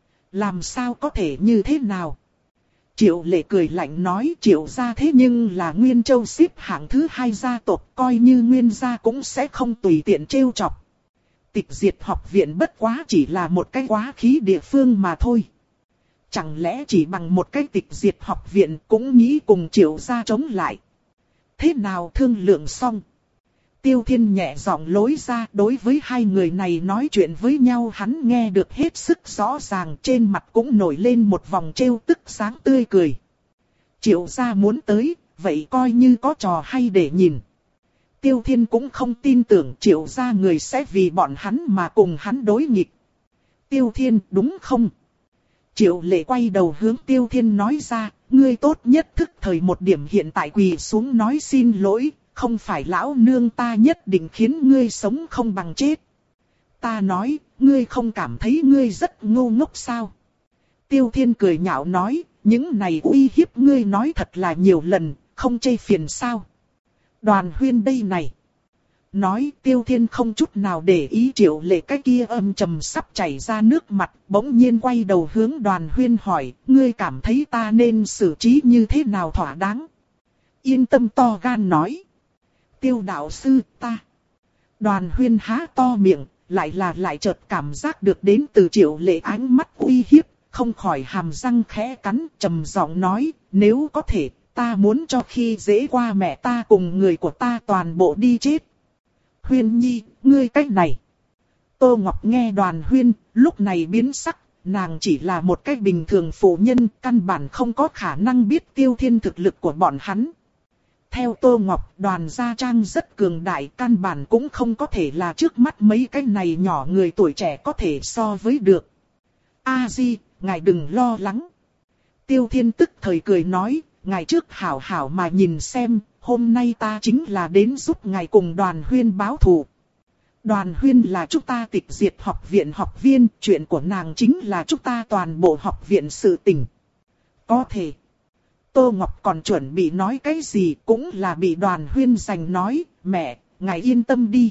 Làm sao có thể như thế nào? Triệu Lệ cười lạnh nói, Triệu gia thế nhưng là Nguyên Châu xếp hạng thứ hai gia tộc, coi như Nguyên gia cũng sẽ không tùy tiện trêu chọc. Tịch diệt học viện bất quá chỉ là một cái quá khí địa phương mà thôi. Chẳng lẽ chỉ bằng một cái tịch diệt học viện cũng nghĩ cùng Triệu gia chống lại? Thế nào thương lượng xong? Tiêu Thiên nhẹ giọng lối ra, đối với hai người này nói chuyện với nhau hắn nghe được hết sức rõ ràng, trên mặt cũng nổi lên một vòng trêu tức sáng tươi cười. Triệu gia muốn tới, vậy coi như có trò hay để nhìn. Tiêu Thiên cũng không tin tưởng Triệu gia người sẽ vì bọn hắn mà cùng hắn đối nghịch. Tiêu Thiên, đúng không? Triệu Lệ quay đầu hướng Tiêu Thiên nói ra, ngươi tốt nhất thức thời một điểm, hiện tại quỳ xuống nói xin lỗi, không phải lão nương ta nhất định khiến ngươi sống không bằng chết. Ta nói, ngươi không cảm thấy ngươi rất ngu ngốc sao? Tiêu Thiên cười nhạo nói, những này uy hiếp ngươi nói thật là nhiều lần, không chê phiền sao? Đoàn Huyên đây này. Nói Tiêu Thiên không chút nào để ý Triệu Lệ cái kia âm trầm sắp chảy ra nước mặt, bỗng nhiên quay đầu hướng Đoàn Huyên hỏi, ngươi cảm thấy ta nên xử trí như thế nào thỏa đáng? Yên tâm to gan nói. Tiêu đạo sư, ta. Đoàn Huyên há to miệng, lại là lại chợt cảm giác được đến từ Triệu Lệ ánh mắt uy hiếp, không khỏi hàm răng khẽ cắn, trầm giọng nói, nếu có thể, ta muốn cho khi dễ qua mẹ ta cùng người của ta toàn bộ đi chết. Huyên nhi, ngươi cách này. Tô Ngọc nghe Đoàn Huyên, lúc này biến sắc, nàng chỉ là một cách bình thường phụ nhân, căn bản không có khả năng biết Tiêu Thiên thực lực của bọn hắn. Theo Tô Ngọc, Đoàn gia trang rất cường đại, căn bản cũng không có thể là trước mắt mấy cái này nhỏ người tuổi trẻ có thể so với được. A Di, ngài đừng lo lắng. Tiêu Thiên tức thời cười nói, ngài trước hảo hảo mà nhìn xem, hôm nay ta chính là đến giúp ngài cùng Đoàn Huyên báo thù. Đoàn Huyên là chúng ta tịch diệt học viện học viên, chuyện của nàng chính là chúng ta toàn bộ học viện sự tình. Có thể. Tô Ngọc còn chuẩn bị nói cái gì cũng là bị Đoàn Huyên giành nói, mẹ, ngài yên tâm đi.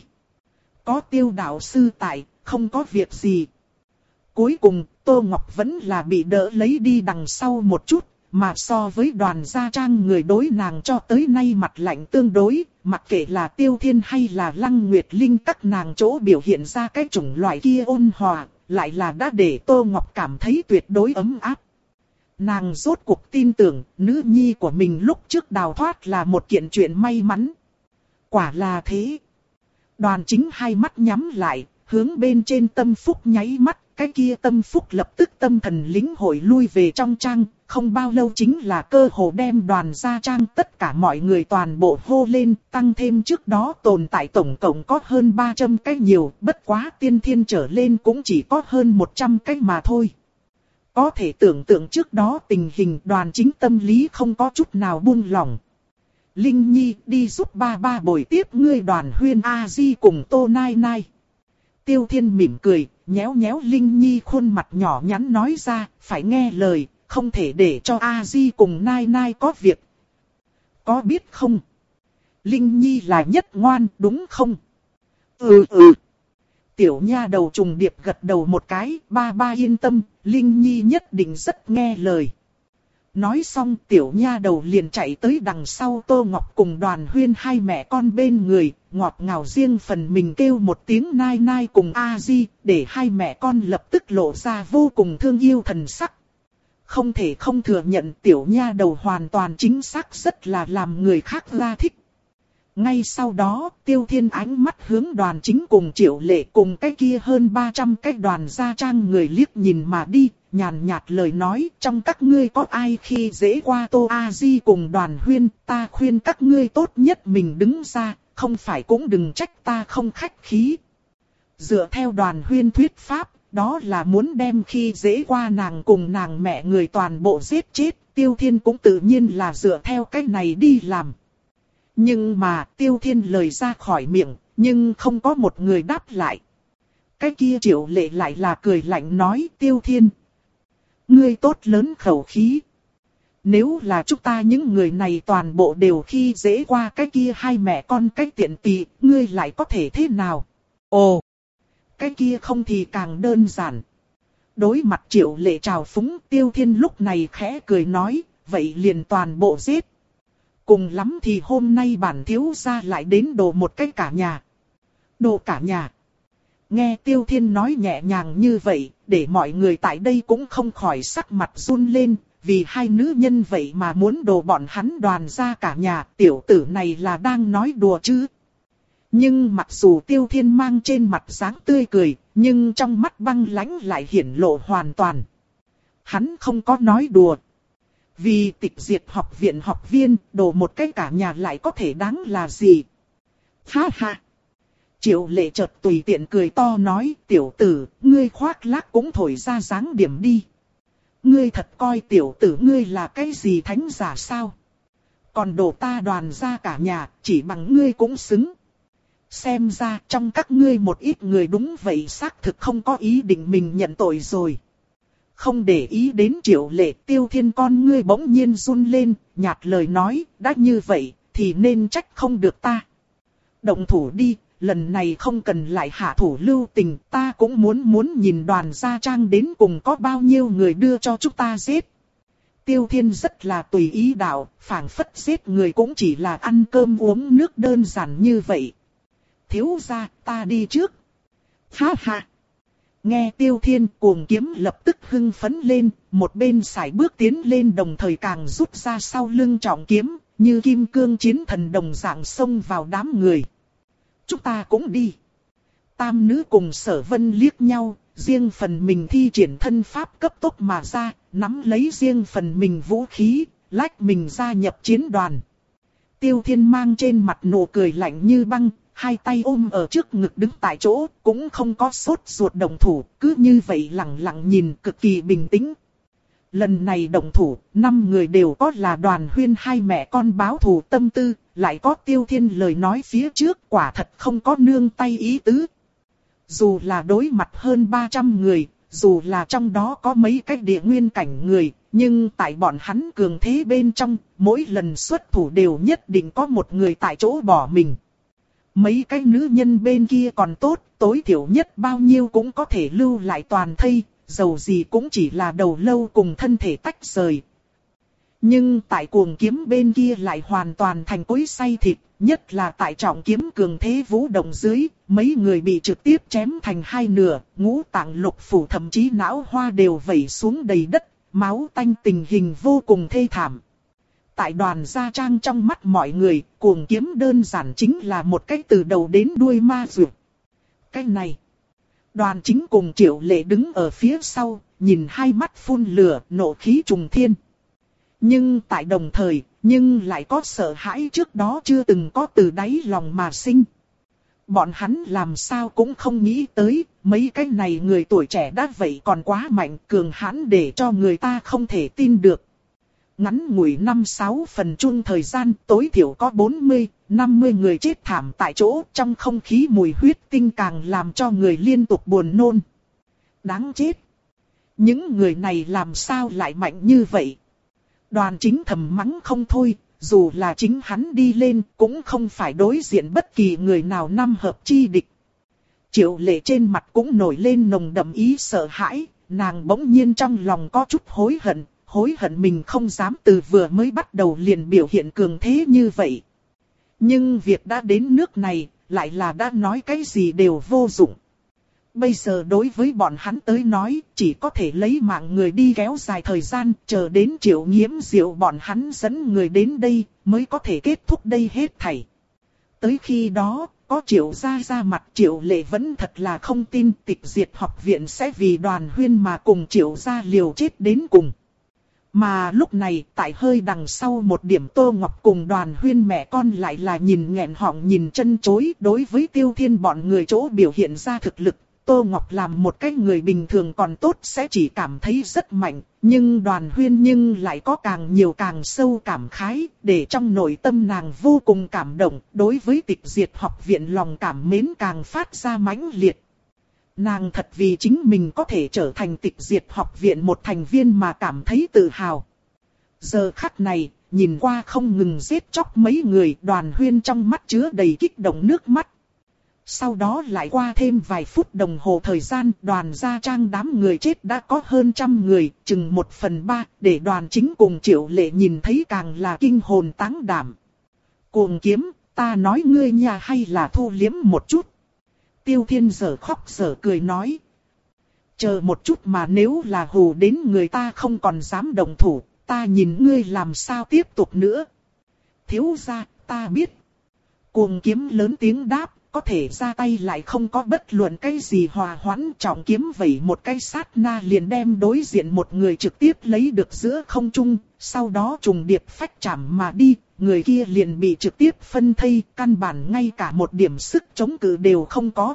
Có Tiêu đạo sư tại, không có việc gì. Cuối cùng, Tô Ngọc vẫn là bị đỡ lấy đi đằng sau một chút, mà so với Đoàn gia trang người đối nàng cho tới nay mặt lạnh tương đối, mặc kệ là Tiêu Thiên hay là Lăng Nguyệt Linh các nàng chỗ biểu hiện ra cái chủng loại kia ôn hòa, lại là đã để Tô Ngọc cảm thấy tuyệt đối ấm áp. Nàng rốt cuộc tin tưởng nữ nhi của mình lúc trước đào thoát là một kiện chuyện may mắn. Quả là thế. Đoàn Chính hai mắt nhắm lại, hướng bên trên tâm phúc nháy mắt, cái kia tâm phúc lập tức tâm thần lĩnh hội lui về trong trang, không bao lâu chính là cơ hồ đem Đoàn gia trang tất cả mọi người toàn bộ hô lên, tăng thêm trước đó tồn tại tổng cộng có hơn ba trăm cái nhiều, bất quá tiên thiên trở lên cũng chỉ có hơn một trăm cái mà thôi. Có thể tưởng tượng trước đó tình hình Đoàn Chính tâm lý không có chút nào buông lỏng. Linh Nhi đi giúp ba ba bồi tiếp ngươi Đoàn Huyên A Di cùng Tô Nai Nai. Tiêu Thiên mỉm cười, nhéo nhéo Linh Nhi khuôn mặt nhỏ nhắn nói ra, phải nghe lời, không thể để cho A Di cùng Nai Nai có việc. Có biết không? Linh Nhi là nhất ngoan, đúng không? Ừ ừ. Tiểu nha đầu trùng điệp gật đầu một cái, ba ba yên tâm, Linh Nhi nhất định rất nghe lời. Nói xong tiểu nha đầu liền chạy tới đằng sau Tô Ngọc cùng Đoàn Huyên hai mẹ con bên người, ngọt ngào riêng phần mình kêu một tiếng nai nai cùng A Di, để hai mẹ con lập tức lộ ra vô cùng thương yêu thần sắc. Không thể không thừa nhận tiểu nha đầu hoàn toàn chính xác rất là làm người khác ra thích. Ngay sau đó, Tiêu Thiên ánh mắt hướng Đoàn Chính cùng Triệu Lệ cùng cái kia hơn ba trăm cái Đoàn gia trang người liếc nhìn mà đi, nhàn nhạt lời nói, trong các ngươi có ai khi dễ qua Tô A Di cùng Đoàn Huyên, ta khuyên các ngươi tốt nhất mình đứng ra, không phải cũng đừng trách ta không khách khí. Dựa theo Đoàn Huyên thuyết pháp, đó là muốn đem khi dễ qua nàng cùng nàng mẹ người toàn bộ giết chết, Tiêu Thiên cũng tự nhiên là dựa theo cái này đi làm. Nhưng mà Tiêu Thiên lời ra khỏi miệng, nhưng không có một người đáp lại. Cái kia Triệu Lệ lại là cười lạnh nói, Tiêu Thiên, ngươi tốt lớn khẩu khí. Nếu là chúng ta những người này toàn bộ đều khi dễ qua cái kia hai mẹ con cái tiện tỳ, ngươi lại có thể thế nào? Ồ, cái kia không thì càng đơn giản. Đối mặt Triệu Lệ trào phúng, Tiêu Thiên lúc này khẽ cười nói, vậy liền toàn bộ giết. Cùng lắm thì hôm nay bản thiếu gia lại đến đồ một cái cả nhà. Đồ cả nhà. Nghe Tiêu Thiên nói nhẹ nhàng như vậy, để mọi người tại đây cũng không khỏi sắc mặt run lên, vì hai nữ nhân vậy mà muốn đồ bọn hắn đoàn ra cả nhà, tiểu tử này là đang nói đùa chứ. Nhưng mặc dù Tiêu Thiên mang trên mặt dáng tươi cười, nhưng trong mắt băng lãnh lại hiển lộ hoàn toàn. Hắn không có nói đùa. Vì tịch diệt học viện học viên, đồ một cái cả nhà lại có thể đáng là gì? Ha ha! Triệu Lệ chợt tùy tiện cười to nói, tiểu tử, ngươi khoác lác cũng thổi ra dáng điểm đi. Ngươi thật coi tiểu tử ngươi là cái gì thánh giả sao? Còn đồ ta đoàn ra cả nhà, chỉ bằng ngươi cũng xứng. Xem ra trong các ngươi một ít người đúng vậy xác thực không có ý định mình nhận tội rồi. Không để ý đến Triệu Lệ, Tiêu Thiên con ngươi bỗng nhiên run lên, nhạt lời nói, đã như vậy, thì nên trách không được ta. Động thủ đi, lần này không cần lại hạ thủ lưu tình, ta cũng muốn muốn nhìn đoàn gia trang đến cùng có bao nhiêu người đưa cho chúng ta giết. Tiêu Thiên rất là tùy ý đạo, phảng phất giết người cũng chỉ là ăn cơm uống nước đơn giản như vậy. Thiếu gia, ta đi trước. Ha ha. Nghe Tiêu Thiên, Cuồng Kiếm lập tức hưng phấn lên, một bên sải bước tiến lên đồng thời càng rút ra sau lưng trọng kiếm, như kim cương chiến thần đồng dạng xông vào đám người. Chúng ta cũng đi. Tam nữ cùng Sở Vân liếc nhau, riêng phần mình thi triển thân pháp cấp tốc mà ra, nắm lấy riêng phần mình vũ khí, lách mình gia nhập chiến đoàn. Tiêu Thiên mang trên mặt nụ cười lạnh như băng, hai tay ôm ở trước ngực đứng tại chỗ, cũng không có sốt ruột động thủ, cứ như vậy lặng lặng nhìn cực kỳ bình tĩnh. Lần này động thủ, năm người đều có là Đoàn Huyên hai mẹ con báo thù tâm tư, lại có Tiêu Thiên lời nói phía trước, quả thật không có nương tay ý tứ. Dù là đối mặt hơn ba trăm người, dù là trong đó có mấy cái địa nguyên cảnh người, nhưng tại bọn hắn cường thế bên trong, mỗi lần xuất thủ đều nhất định có một người tại chỗ bỏ mình. Mấy cái nữ nhân bên kia còn tốt, tối thiểu nhất bao nhiêu cũng có thể lưu lại toàn thây, dầu gì cũng chỉ là đầu lâu cùng thân thể tách rời. Nhưng tại Cuồng Kiếm bên kia lại hoàn toàn thành cối xay thịt, nhất là tại Trọng Kiếm cường thế vũ động dưới, mấy người bị trực tiếp chém thành hai nửa, ngũ tạng lục phủ thậm chí não hoa đều vẩy xuống đầy đất, máu tanh tình hình vô cùng thê thảm. Tại Đoàn gia trang trong mắt mọi người, Cuồng Kiếm đơn giản chính là một cái từ đầu đến đuôi ma dược. Cái này, Đoàn Chính cùng Triệu Lệ đứng ở phía sau, nhìn hai mắt phun lửa, nộ khí trùng thiên. Nhưng tại đồng thời, nhưng lại có sợ hãi trước đó chưa từng có từ đáy lòng mà sinh. Bọn hắn làm sao cũng không nghĩ tới, mấy cái này người tuổi trẻ đã vậy còn quá mạnh, cường hãn để cho người ta không thể tin được. Ngắn ngủi năm sáu phần chung thời gian, tối thiểu có bốn mươi, năm mươi người chết thảm tại chỗ, trong không khí mùi huyết tinh càng làm cho người liên tục buồn nôn. Đáng chết! Những người này làm sao lại mạnh như vậy? Đoàn Chính thầm mắng không thôi, dù là chính hắn đi lên cũng không phải đối diện bất kỳ người nào năm hợp chi địch. Triệu Lệ trên mặt cũng nổi lên nồng đậm ý sợ hãi, nàng bỗng nhiên trong lòng có chút hối hận, hối hận mình không dám từ vừa mới bắt đầu liền biểu hiện cường thế như vậy. Nhưng việc đã đến nước này, lại là đã nói cái gì đều vô dụng. Bây giờ đối với bọn hắn tới nói, chỉ có thể lấy mạng người đi kéo dài thời gian, chờ đến Triệu Nghiễm Diệu bọn hắn dẫn người đến đây, mới có thể kết thúc đây hết thảy. Tới khi đó, có Triệu gia ra mặt, Triệu Lệ vẫn thật là không tin tịch diệt học viện sẽ vì Đoàn Huyên mà cùng Triệu gia liều chết đến cùng. Mà lúc này, tại hơi đằng sau một điểm Tô Ngọc cùng Đoàn Huyên mẹ con lại là nhìn nghẹn họng nhìn chân chối, đối với Tiêu Thiên bọn người chỗ biểu hiện ra thực lực. Tô Ngọc làm một cái người bình thường còn tốt sẽ chỉ cảm thấy rất mạnh, nhưng Đoàn Huyên nhưng lại có càng nhiều càng sâu cảm khái, để trong nội tâm nàng vô cùng cảm động, đối với tịch diệt học viện lòng cảm mến càng phát ra mãnh liệt. Nàng thật vì chính mình có thể trở thành tịch diệt học viện một thành viên mà cảm thấy tự hào. Giờ khắc này, nhìn qua không ngừng giết chóc mấy người, Đoàn Huyên trong mắt chứa đầy kích động nước mắt. Sau đó lại qua thêm vài phút đồng hồ thời gian, Đoàn Gia Trang đám người chết đã có hơn trăm người, chừng một phần ba, để Đoàn Chính cùng Triệu Lệ nhìn thấy càng là kinh hồn táng đảm. Cuồng Kiếm, ta nói ngươi nhà hay là thu liếm một chút. Tiêu Thiên giở khóc giở cười nói. Chờ một chút mà nếu là hù đến người ta không còn dám động thủ, ta nhìn ngươi làm sao tiếp tục nữa. Thiếu gia, ta biết. Cuồng Kiếm lớn tiếng đáp, có thể ra tay lại không có bất luận cái gì hòa hoãn, trọng kiếm vẩy một cái sát na liền đem đối diện một người trực tiếp lấy được giữa không trung, sau đó trùng điệp phách chạm mà đi, người kia liền bị trực tiếp phân thây, căn bản ngay cả một điểm sức chống cự đều không có.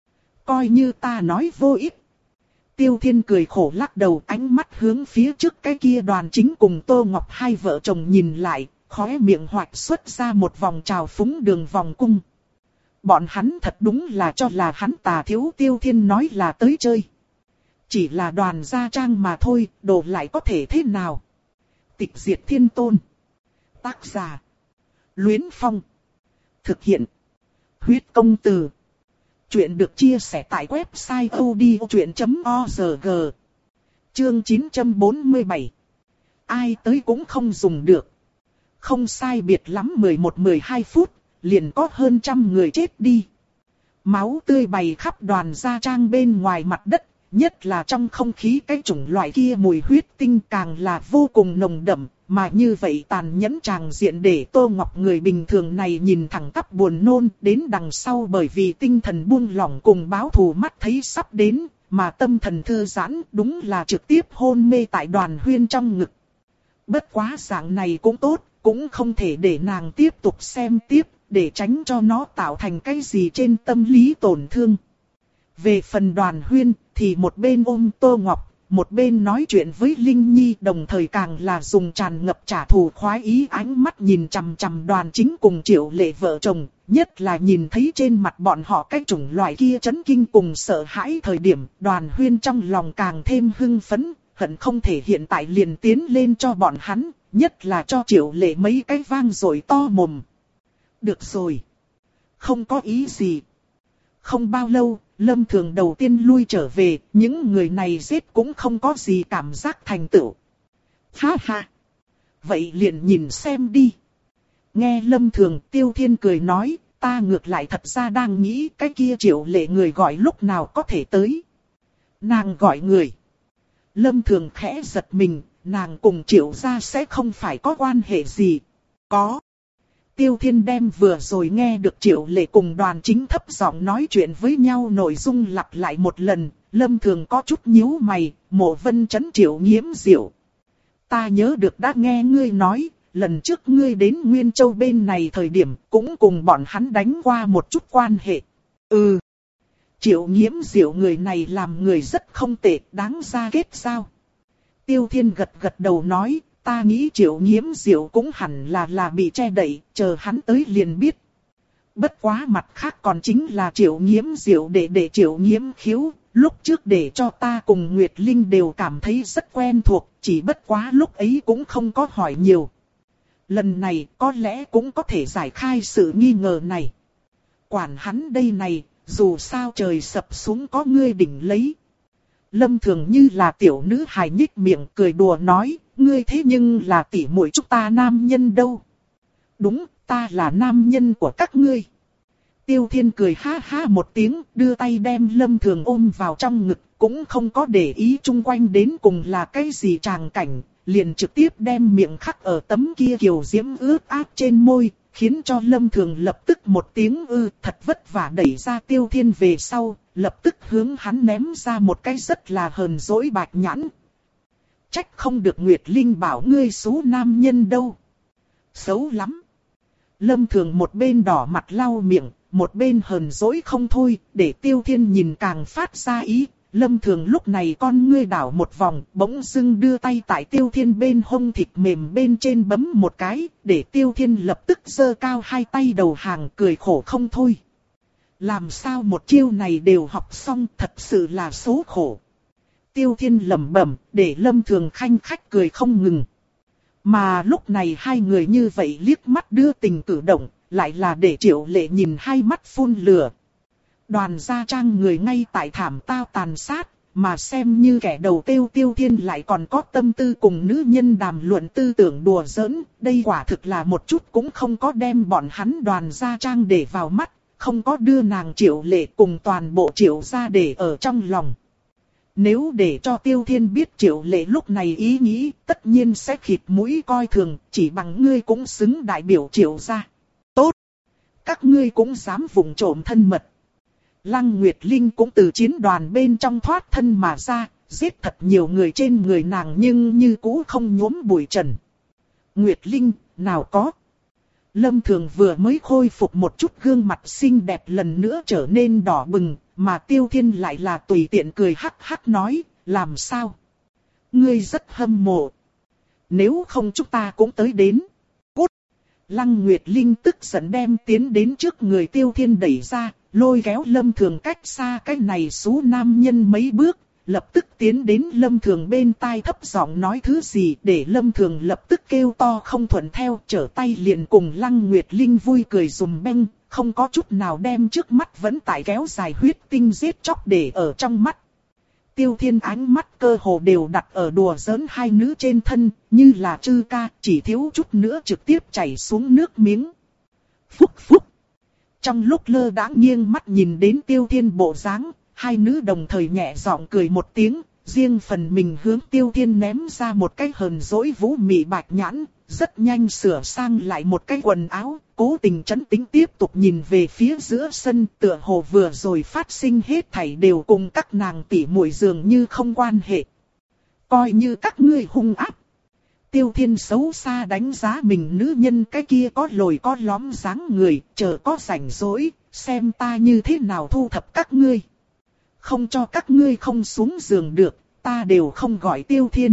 Coi như ta nói vô ích. Tiêu Thiên cười khổ lắc đầu, ánh mắt hướng phía trước cái kia Đoàn Chính cùng Tô Ngọc hai vợ chồng nhìn lại, khóe miệng hoạch xuất ra một vòng trào phúng đường vòng cung. Bọn hắn thật đúng là cho là hắn tà thiếu. Tiêu Thiên nói là tới chơi. Chỉ là Đoàn Gia Trang mà thôi, đồ lại có thể thế nào. Tịch diệt thiên tôn. Tác giả. Luyến Phong. Thực hiện. Huyết công từ. Chuyện được chia sẻ tại website odchuyện chấm org. Chương chín trăm bốn mươi bảy. Ai tới cũng không dùng được. Không sai biệt lắm mười một mười hai phút, liền có hơn trăm người chết đi. Máu tươi bày khắp Đoàn Gia Trang bên ngoài mặt đất, nhất là trong không khí cái chủng loại kia mùi huyết tinh càng là vô cùng nồng đậm, mà như vậy tàn nhẫn tràng diện để Tô Ngọc người bình thường này nhìn thẳng tắp buồn nôn, đến đằng sau bởi vì tinh thần buông lỏng cùng báo thù mắt thấy sắp đến, mà tâm thần thư giãn, đúng là trực tiếp hôn mê tại Đoàn Huyên trong ngực. Bất quá dạng này cũng tốt, cũng không thể để nàng tiếp tục xem tiếp, để tránh cho nó tạo thành cái gì trên tâm lý tổn thương. Về phần Đoàn Huyên, thì một bên ôm Tô Ngọc, một bên nói chuyện với Linh Nhi, đồng thời càng là dùng tràn ngập trả thù khoái ý ánh mắt nhìn chằm chằm Đoàn Chính cùng Triệu Lệ vợ chồng, nhất là nhìn thấy trên mặt bọn họ cái chủng loại kia chấn kinh cùng sợ hãi thời điểm, Đoàn Huyên trong lòng càng thêm hưng phấn, hận không thể hiện tại liền tiến lên cho bọn hắn, nhất là cho Triệu Lệ mấy cái vang rồi to mồm. Được rồi. Không có ý gì. Không bao lâu, Lâm Thường đầu tiên lui trở về, những người này giết cũng không có gì cảm giác thành tựu. Ha ha. Vậy liền nhìn xem đi. Nghe Lâm Thường, Tiêu Thiên cười nói, ta ngược lại thật ra đang nghĩ cái kia Triệu Lệ người gọi lúc nào có thể tới. Nàng gọi người. Lâm Thường khẽ giật mình, nàng cùng Triệu gia sẽ không phải có quan hệ gì. Có. Tiêu Thiên đem vừa rồi nghe được Triệu Lệ cùng Đoàn Chính thấp giọng nói chuyện với nhau nội dung lặp lại một lần, Lâm Thường có chút nhíu mày, Mộ Vân trấn Triệu Nghiễm Diệu. Ta nhớ được đã nghe ngươi nói, lần trước ngươi đến Nguyên Châu bên này thời điểm cũng cùng bọn hắn đánh qua một chút quan hệ. Ừ. Triệu Nghiễm Diệu người này làm người rất không tệ, đáng ra kết giao. Tiêu Thiên gật gật đầu nói. Ta nghĩ Triệu Nghiễm Diệu cũng hẳn là là bị che đậy, chờ hắn tới liền biết. Bất quá mặt khác còn chính là Triệu Nghiễm Diệu để để Triệu Nghiễm Khiếu, lúc trước để cho ta cùng Nguyệt Linh đều cảm thấy rất quen thuộc, chỉ bất quá lúc ấy cũng không có hỏi nhiều. Lần này có lẽ cũng có thể giải khai sự nghi ngờ này. Quản hắn đây này, dù sao trời sập xuống có ngươi đỉnh lấy. Lâm Thường như là tiểu nữ hài nhích miệng cười đùa nói, ngươi thế nhưng là tỷ muội chúng ta nam nhân đâu. Đúng, ta là nam nhân của các ngươi. Tiêu Thiên cười ha ha một tiếng, đưa tay đem Lâm Thường ôm vào trong ngực, cũng không có để ý chung quanh đến cùng là cái gì tràng cảnh, liền trực tiếp đem miệng khắc ở tấm kia kiều diễm ướt át trên môi, khiến cho Lâm Thường lập tức một tiếng ư thật vất vả đẩy ra Tiêu Thiên về sau, lập tức hướng hắn ném ra một cái rất là hờn dỗi bạch nhãn. Trách không được Nguyệt Linh bảo ngươi xú nam nhân đâu. Xấu lắm. Lâm Thường một bên đỏ mặt lau miệng, một bên hờn dỗi không thôi, để Tiêu Thiên nhìn càng phát ra ý. Lâm Thường lúc này con ngươi đảo một vòng, bỗng dưng đưa tay tại Tiêu Thiên bên hông thịt mềm bên trên bấm một cái, để Tiêu Thiên lập tức giơ cao hai tay đầu hàng cười khổ không thôi. Làm sao một chiêu này đều học xong, thật sự là số khổ. Tiêu Thiên lẩm bẩm, để Lâm Thường khanh khách cười không ngừng. Mà lúc này hai người như vậy liếc mắt đưa tình cử động, lại là để Triệu Lệ nhìn hai mắt phun lửa. Đoàn gia trang người ngay tại thảm tao tàn sát, mà xem như kẻ đầu tiêu Tiêu Thiên lại còn có tâm tư cùng nữ nhân đàm luận tư tưởng đùa giỡn, đây quả thực là một chút cũng không có đem bọn hắn đoàn gia trang để vào mắt, không có đưa nàng Triệu Lệ cùng toàn bộ Triệu gia để ở trong lòng. Nếu để cho Tiêu Thiên biết Triệu Lệ lúc này ý nghĩ, tất nhiên sẽ khịt mũi coi thường, chỉ bằng ngươi cũng xứng đại biểu Triệu gia. Tốt! Các ngươi cũng dám vụng trộm thân mật. Lăng Nguyệt Linh cũng từ chiến đoàn bên trong thoát thân mà ra, giết thật nhiều người trên người nàng nhưng như cũ không nhuốm bụi trần. Nguyệt Linh, nào có. Lâm Thường vừa mới khôi phục một chút gương mặt xinh đẹp lần nữa trở nên đỏ bừng, mà Tiêu Thiên lại là tùy tiện cười hắc hắc nói, làm sao? Ngươi rất hâm mộ. Nếu không chúng ta cũng tới đến. Cút! Lăng Nguyệt Linh tức giận đem tiến đến trước người Tiêu Thiên đẩy ra, lôi kéo Lâm Thường cách xa cái này xú nam nhân mấy bước, lập tức tiến đến Lâm Thường bên tai thấp giọng nói thứ gì để Lâm Thường lập tức kêu to không thuận theo, trở tay liền cùng Lăng Nguyệt Linh vui cười dùm beng, không có chút nào đem trước mắt vẫn tại kéo dài huyết tinh giết chóc để ở trong mắt. Tiêu Thiên ánh mắt cơ hồ đều đặt ở đùa giỡn hai nữ trên thân, như là trư ca, chỉ thiếu chút nữa trực tiếp chảy xuống nước miếng. Phúc phúc! Trong lúc lơ đãng nghiêng mắt nhìn đến Tiêu Thiên bộ dáng, hai nữ đồng thời nhẹ giọng cười một tiếng, riêng phần mình hướng Tiêu Thiên ném ra một cái hờn dỗi vũ mị bạch nhãn, rất nhanh sửa sang lại một cái quần áo, cố tình trấn tĩnh tiếp tục nhìn về phía giữa sân, tựa hồ vừa rồi phát sinh hết thảy đều cùng các nàng tỉ muội dường như không quan hệ. Coi như các ngươi hung ác. Tiêu Thiên xấu xa đánh giá mình nữ nhân cái kia có lồi có lõm dáng người, chờ có rảnh rỗi, xem ta như thế nào thu thập các ngươi. Không cho các ngươi không xuống giường được, ta đều không gọi Tiêu Thiên.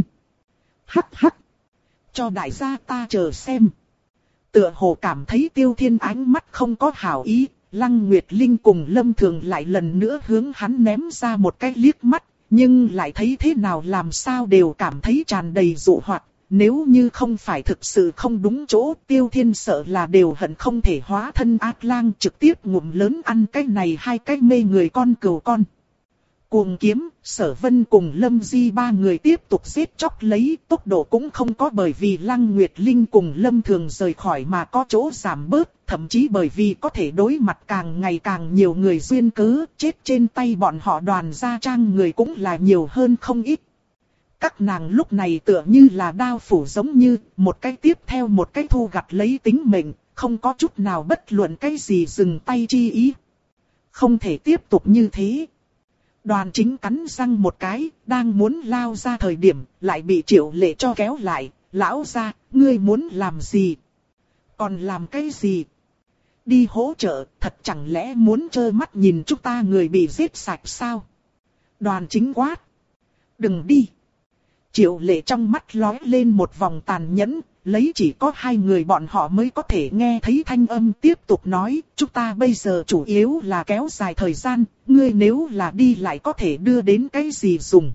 Hắc hắc. Cho đại gia ta chờ xem. Tựa hồ cảm thấy Tiêu Thiên ánh mắt không có hảo ý, Lăng Nguyệt Linh cùng Lâm Thường lại lần nữa hướng hắn ném ra một cái liếc mắt, nhưng lại thấy thế nào làm sao đều cảm thấy tràn đầy dụ hoặc. Nếu như không phải thực sự không đúng chỗ, Tiêu Thiên sợ là đều hận không thể hóa thân ác lang trực tiếp ngụm lớn ăn cái này hai cái mê người con cừu con. Cuồng Kiếm, Sở Vân cùng Lâm Di ba người tiếp tục giết chóc lấy, tốc độ cũng không có bởi vì Lăng Nguyệt Linh cùng Lâm Thường rời khỏi mà có chỗ giảm bớt, thậm chí bởi vì có thể đối mặt càng ngày càng nhiều người duyên cớ, chết trên tay bọn họ đoàn gia trang người cũng là nhiều hơn không ít. Các nàng lúc này tựa như là đao phủ giống như, một cái tiếp theo một cái thu gặt lấy tính mệnh, không có chút nào bất luận cái gì dừng tay chi ý. Không thể tiếp tục như thế. Đoàn Chính cắn răng một cái, đang muốn lao ra thời điểm, lại bị Triệu Lệ cho kéo lại. Lão gia, ngươi muốn làm gì? Còn làm cái gì? Đi hỗ trợ, thật chẳng lẽ muốn trơ mắt nhìn chúng ta người bị giết sạch sao? Đoàn Chính quát. Đừng đi. Triệu Lệ trong mắt lóe lên một vòng tàn nhẫn, lấy chỉ có hai người bọn họ mới có thể nghe thấy thanh âm tiếp tục nói, chúng ta bây giờ chủ yếu là kéo dài thời gian, ngươi nếu là đi lại có thể đưa đến cái gì dùng.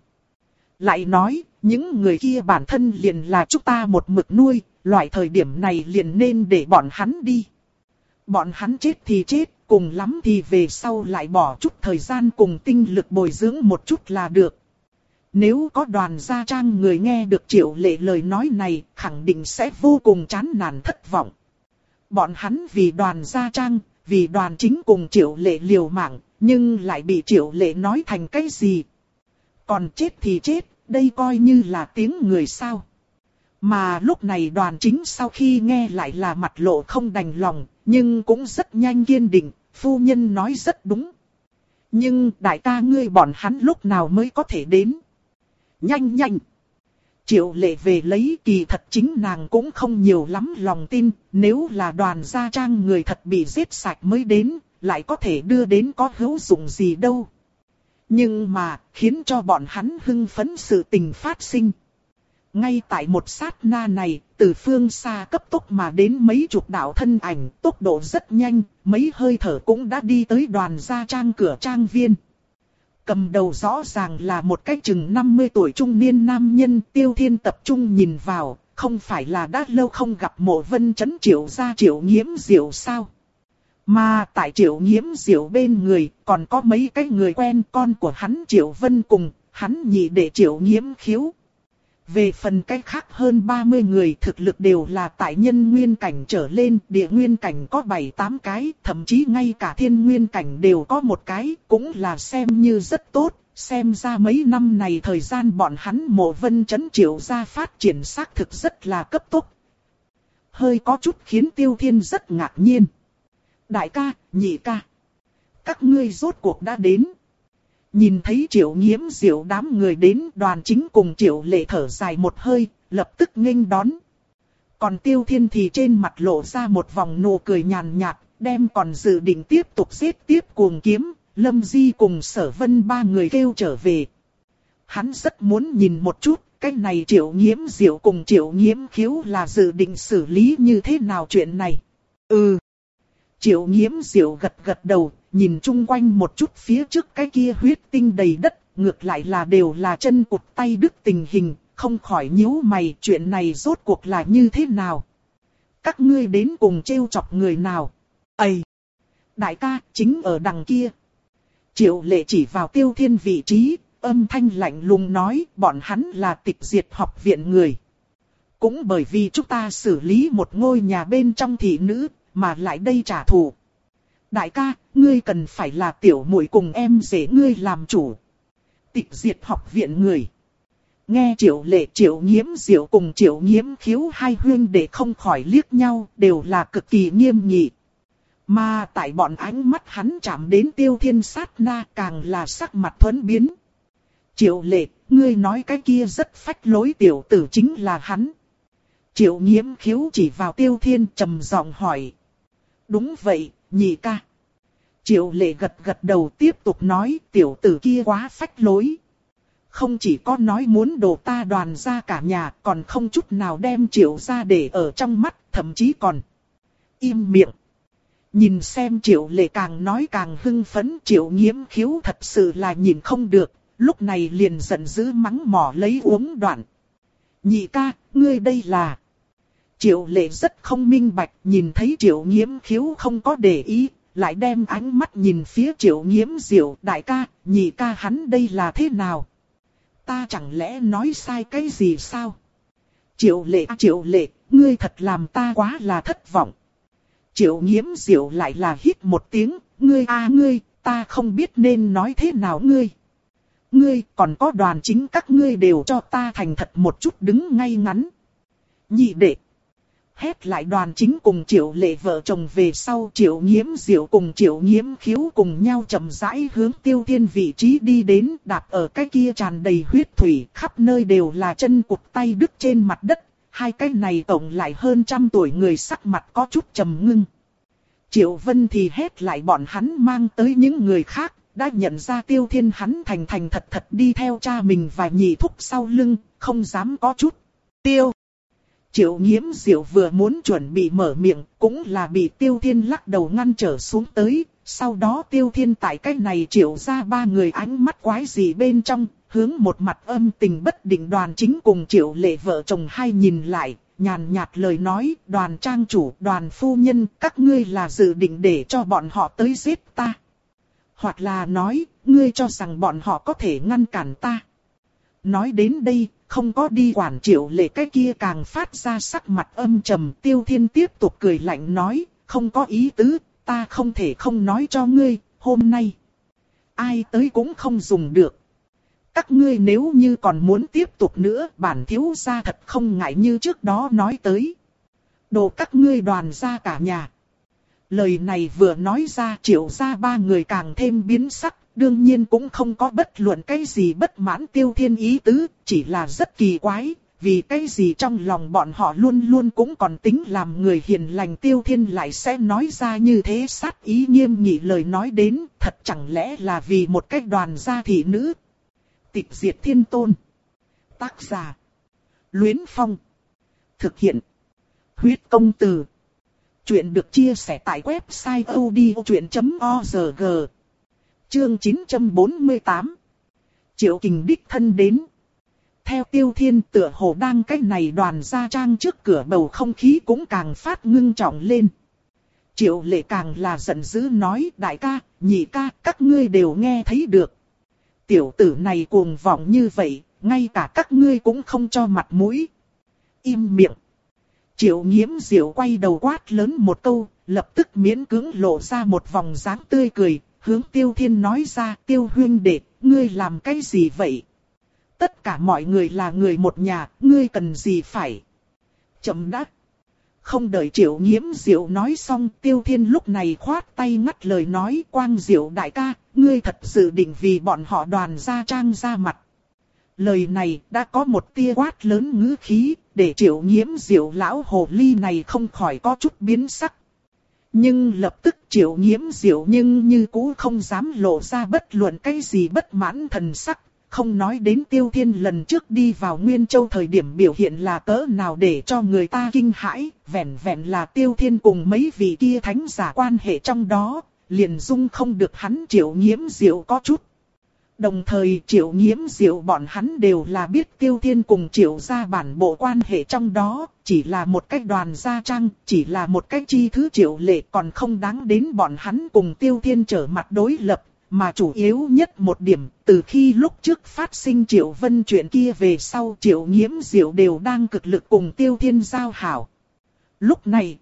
Lại nói, những người kia bản thân liền là chúng ta một mực nuôi, loại thời điểm này liền nên để bọn hắn đi. Bọn hắn chết thì chết, cùng lắm thì về sau lại bỏ chút thời gian cùng tinh lực bồi dưỡng một chút là được. Nếu có đoàn gia trang người nghe được Triệu Lệ lời nói này, khẳng định sẽ vô cùng chán nản thất vọng. Bọn hắn vì đoàn gia trang, vì đoàn Chính cùng Triệu Lệ liều mạng, nhưng lại bị Triệu Lệ nói thành cái gì? Còn chết thì chết, đây coi như là tiếng người sao? Mà lúc này đoàn Chính sau khi nghe lại là mặt lộ không đành lòng, nhưng cũng rất nhanh kiên định, phu nhân nói rất đúng. Nhưng đại ca ngươi bọn hắn lúc nào mới có thể đến? Nhanh nhanh! Triệu Lệ về lấy, kỳ thật chính nàng cũng không nhiều lắm lòng tin, nếu là đoàn gia trang người thật bị giết sạch mới đến, lại có thể đưa đến có hữu dụng gì đâu. Nhưng mà, khiến cho bọn hắn hưng phấn sự tình phát sinh. Ngay tại một sát na này, từ phương xa cấp tốc mà đến mấy chục đạo thân ảnh, tốc độ rất nhanh, mấy hơi thở cũng đã đi tới đoàn gia trang cửa trang viên. Cầm đầu rõ ràng là một cái chừng năm mươi tuổi trung niên nam nhân. Tiêu Thiên tập trung nhìn vào, không phải là đã lâu không gặp Mộ Vân Chấn Triệu gia Triệu Nghiễm Diệu sao? Mà tại Triệu Nghiễm Diệu bên người còn có mấy cái người quen, con của hắn Triệu Vân cùng hắn nhị đệ Triệu Nghiễm Khiếu. Về phần cách khác hơn ba mươi người thực lực đều là tại nhân nguyên cảnh trở lên, địa nguyên cảnh có bảy tám cái, thậm chí ngay cả thiên nguyên cảnh đều có một cái, cũng là xem như rất tốt. Xem ra mấy năm này thời gian bọn hắn Mộ Vân Chấn Triệu gia phát triển xác thực rất là cấp tốc. Hơi có chút khiến Tiêu Thiên rất ngạc nhiên. Đại ca, nhị ca, các ngươi rốt cuộc đã đến. Nhìn thấy Triệu Nghiễm Diệu đám người đến, Đoàn Chính cùng Triệu Lệ thở dài một hơi, lập tức nghênh đón. Còn Tiêu Thiên thì trên mặt lộ ra một vòng nụ cười nhàn nhạt, đem còn dự định tiếp tục giết tiếp cuồng kiếm, Lâm Di cùng Sở Vân ba người kêu trở về. Hắn rất muốn nhìn một chút, cái này Triệu Nghiễm Diệu cùng Triệu Nghiễm Khiếu là dự định xử lý như thế nào chuyện này. Ừ. Triệu Nghiễm Diệu gật gật đầu, nhìn chung quanh một chút phía trước cái kia huyết tinh đầy đất, ngược lại là đều là chân cụt tay đứt tình hình, không khỏi nhíu mày, chuyện này rốt cuộc là như thế nào? Các ngươi đến cùng trêu chọc người nào? Ây! Đại ca, chính ở đằng kia. Triệu Lệ chỉ vào Tiêu Thiên vị trí, âm thanh lạnh lùng nói, bọn hắn là Tịch Diệt học viện người. Cũng bởi vì chúng ta xử lý một ngôi nhà bên trong thị nữ, mà lại đây trả thù. Đại ca, ngươi cần phải là tiểu muội cùng em rể ngươi làm chủ. Tịch Diệt học viện người. Nghe Triệu Lệ, Triệu Nghiễm Diệu cùng Triệu Nghiễm Khiếu hai huynh đệ không khỏi liếc nhau, đều là cực kỳ nghiêm nghị. Mà tại bọn ánh mắt hắn chạm đến Tiêu Thiên sát na, càng là sắc mặt thuẫn biến. Triệu Lệ, ngươi nói cái kia rất phách lối tiểu tử chính là hắn. Triệu Nghiễm Khiếu chỉ vào Tiêu Thiên trầm giọng hỏi. Đúng vậy, nhị ca. Triệu Lệ gật gật đầu tiếp tục nói, tiểu tử kia quá phách lối. Không chỉ có nói muốn đổ ta Đoàn ra cả nhà, còn không chút nào đem Triệu gia để ở trong mắt, thậm chí còn im miệng. Nhìn xem Triệu Lệ càng nói càng hưng phấn, Triệu Nghiễm Khiếu thật sự là nhìn không được, lúc này liền giận dữ mắng mỏ lấy uống đoạn. Nhị ca, ngươi đây là... Triệu Lệ rất không minh bạch, nhìn thấy Triệu Nghiễm Khiếu không có để ý, lại đem ánh mắt nhìn phía Triệu Nghiễm Diệu, đại ca, nhị ca hắn đây là thế nào? Ta chẳng lẽ nói sai cái gì sao? Triệu Lệ, Triệu Lệ, ngươi thật làm ta quá là thất vọng. Triệu Nghiễm Diệu lại là hít một tiếng, ngươi a ngươi, ta không biết nên nói thế nào ngươi. Ngươi còn có Đoàn Chính các ngươi đều cho ta thành thật một chút đứng ngay ngắn. Nhị đệ. Hét lại Đoàn Chính cùng Triệu Lệ vợ chồng về sau, Triệu Nghiễm Diệu cùng Triệu Nghiễm Khiếu cùng nhau chậm rãi hướng Tiêu Thiên vị trí đi đến, đạp ở cái kia tràn đầy huyết thủy, khắp nơi đều là chân cụt tay đứt trên mặt đất. Hai cái này tổng lại hơn trăm tuổi người sắc mặt có chút trầm ngưng. Triệu Vân thì hét lại bọn hắn mang tới những người khác, đã nhận ra Tiêu Thiên hắn thành thành thật thật đi theo cha mình và nhị thúc sau lưng, không dám có chút. Tiêu! Triệu Nghiễm Diệu vừa muốn chuẩn bị mở miệng, cũng là bị Tiêu Thiên lắc đầu ngăn trở xuống tới. Sau đó Tiêu Thiên tại cái này Triệu ra ba người ánh mắt quái gì bên trong, hướng một mặt âm tình bất định Đoàn Chính cùng Triệu Lệ vợ chồng hai nhìn lại, nhàn nhạt lời nói, Đoàn trang chủ, Đoàn phu nhân, các ngươi là dự định để cho bọn họ tới giết ta. Hoặc là nói, ngươi cho rằng bọn họ có thể ngăn cản ta. Nói đến đây, không có đi quản Triệu Lệ cái kia càng phát ra sắc mặt âm trầm. Tiêu Thiên tiếp tục cười lạnh nói, không có ý tứ, ta không thể không nói cho ngươi, hôm nay ai tới cũng không dùng được. Các ngươi nếu như còn muốn tiếp tục nữa, bản thiếu gia thật không ngại như trước đó nói tới. Đồ các ngươi Đoàn ra cả nhà. Lời này vừa nói ra, Triệu gia ba người càng thêm biến sắc, đương nhiên cũng không có bất luận cái gì bất mãn Tiêu Thiên ý tứ, chỉ là rất kỳ quái, vì cái gì trong lòng bọn họ luôn luôn cũng còn tính làm người hiền lành, Tiêu Thiên lại sẽ nói ra như thế sát ý nghiêm nghị lời nói đến, thật chẳng lẽ là vì một cái Đoàn gia thị nữ. Tịch Diệt Thiên Tôn. Tác giả. Luyến Phong. Thực hiện. Huyết Công Từ. Chuyện được chia sẻ tại website odchuyện chấm org. Chương chín trăm bốn mươi tám. Triệu Kình đích thân đến. Theo Tiêu Thiên tựa hồ đang cái này đoàn gia trang trước cửa, bầu không khí cũng càng phát ngưng trọng lên. Triệu Lệ càng là giận dữ nói, đại ca, nhị ca, các ngươi đều nghe thấy được. Tiểu tử này cuồng vọng như vậy, ngay cả các ngươi cũng không cho mặt mũi. Im miệng. Triệu Nghiễm Diệu quay đầu quát lớn một câu, lập tức miễn cưỡng lộ ra một vòng dáng tươi cười, hướng Tiêu Thiên nói ra, Tiêu huynh đệ, ngươi làm cái gì vậy? Tất cả mọi người là người một nhà, ngươi cần gì phải? Chậm đã. Không đợi Triệu Nghiễm Diệu nói xong, Tiêu Thiên lúc này khoát tay ngắt lời nói, Quang Diệu đại ca, ngươi thật sự định vì bọn họ đoàn gia trang ra mặt. Lời này đã có một tia quát lớn ngữ khí, để Triệu Nghiễm Diệu lão hồ ly này không khỏi có chút biến sắc. Nhưng lập tức Triệu Nghiễm Diệu nhưng như cũ không dám lộ ra bất luận cái gì bất mãn thần sắc. Không nói đến Tiêu Thiên lần trước đi vào Nguyên Châu thời điểm biểu hiện là cỡ nào để cho người ta kinh hãi, vẻn vẹn là Tiêu Thiên cùng mấy vị kia thánh giả quan hệ trong đó, liền dung không được hắn Triệu Nghiễm Diệu có chút. Đồng thời Triệu Nghiễm Diệu bọn hắn đều là biết Tiêu Thiên cùng Triệu gia bản bộ quan hệ trong đó, chỉ là một cách đoàn gia trang, chỉ là một cách chi thứ Triệu Lệ còn không đáng đến bọn hắn cùng Tiêu Thiên trở mặt đối lập. Mà chủ yếu nhất một điểm, từ khi lúc trước phát sinh Triệu Vân chuyện kia về sau Triệu Nghiễm Diệu đều đang cực lực cùng Tiêu Thiên giao hảo. Lúc này,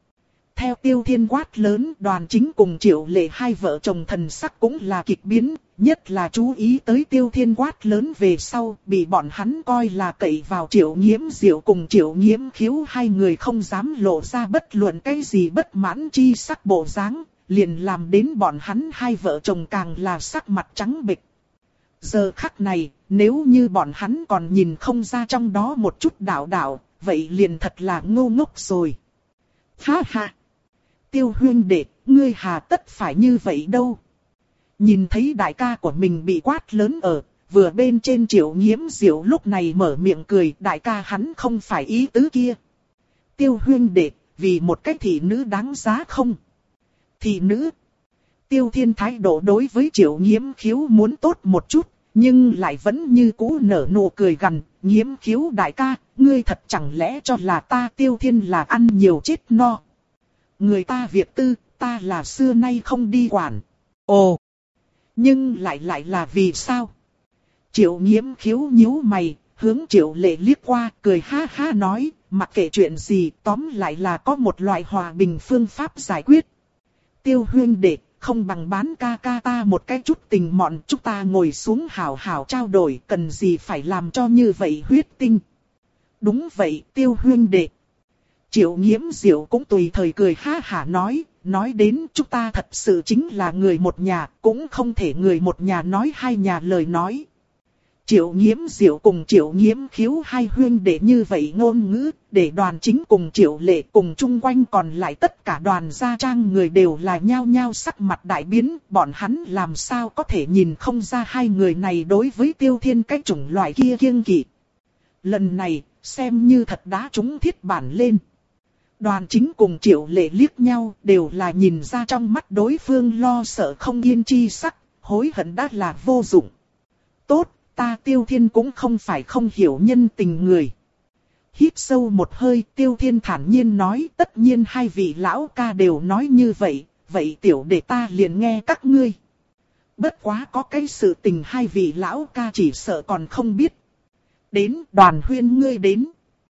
theo Tiêu Thiên quát lớn, Đoàn Chính cùng Triệu Lệ hai vợ chồng thần sắc cũng là kịch biến, nhất là chú ý tới Tiêu Thiên quát lớn về sau, bị bọn hắn coi là cậy vào Triệu Nghiễm Diệu cùng Triệu Nghiễm Khiếu hai người không dám lộ ra bất luận cái gì bất mãn chi sắc bộ dáng. Liền làm đến bọn hắn hai vợ chồng càng là sắc mặt trắng bệch. Giờ khắc này, nếu như bọn hắn còn nhìn không ra trong đó một chút đạo đạo, vậy liền thật là ngu ngốc rồi. Ha ha! Tiêu huynh đệ, ngươi hà tất phải như vậy đâu. Nhìn thấy đại ca của mình bị quát lớn ở, vừa bên trên Triệu Nghiễm Diệu lúc này mở miệng cười, đại ca hắn không phải ý tứ kia. Tiêu huynh đệ, vì một cái thị nữ đáng giá không? Thị nữ. Tiêu Thiên thái độ đối với Triệu Nghiễm Khiếu muốn tốt một chút, nhưng lại vẫn như cũ nở nụ cười gằn. Nghiễm Khiếu đại ca, ngươi thật chẳng lẽ cho là ta Tiêu Thiên là ăn nhiều chết no. Người ta việc tư, ta là xưa nay không đi quản. Ồ, nhưng lại lại là vì sao? Triệu Nghiễm Khiếu nhíu mày, hướng Triệu Lệ liếc qua, cười ha ha nói, mặc kệ chuyện gì, tóm lại là có một loại hòa bình phương pháp giải quyết. Tiêu huynh đệ, không bằng bán ca ca ta một cái chút tình mọn, chúng ta ngồi xuống hào hào trao đổi, cần gì phải làm cho như vậy huyết tinh. Đúng vậy, Tiêu huynh đệ. Triệu Nghiễm Diệu cũng tùy thời cười ha hả nói, nói đến chúng ta thật sự chính là người một nhà, cũng không thể người một nhà nói hai nhà lời nói. Triệu Nghiễm Diệu cùng Triệu Nghiễm Khiếu hai huynh đệ như vậy ngôn ngữ, để Đoàn Chính cùng Triệu Lệ cùng chung quanh còn lại tất cả đoàn gia trang người đều là nhao nhao sắc mặt đại biến, bọn hắn làm sao có thể nhìn không ra hai người này đối với Tiêu Thiên cái chủng loại kia kiêng kỵ. Lần này, xem như thật đã trúng thiết bản lên. Đoàn Chính cùng Triệu Lệ liếc nhau, đều là nhìn ra trong mắt đối phương lo sợ không yên chi sắc, hối hận đã là vô dụng. Tốt. Ta Tiêu Thiên cũng không phải không hiểu nhân tình người. Hít sâu một hơi, Tiêu Thiên thản nhiên nói, tất nhiên hai vị lão ca đều nói như vậy, vậy tiểu đệ ta liền nghe các ngươi. Bất quá có cái sự tình hai vị lão ca chỉ sợ còn không biết. Đến, Đoàn Huyên ngươi đến.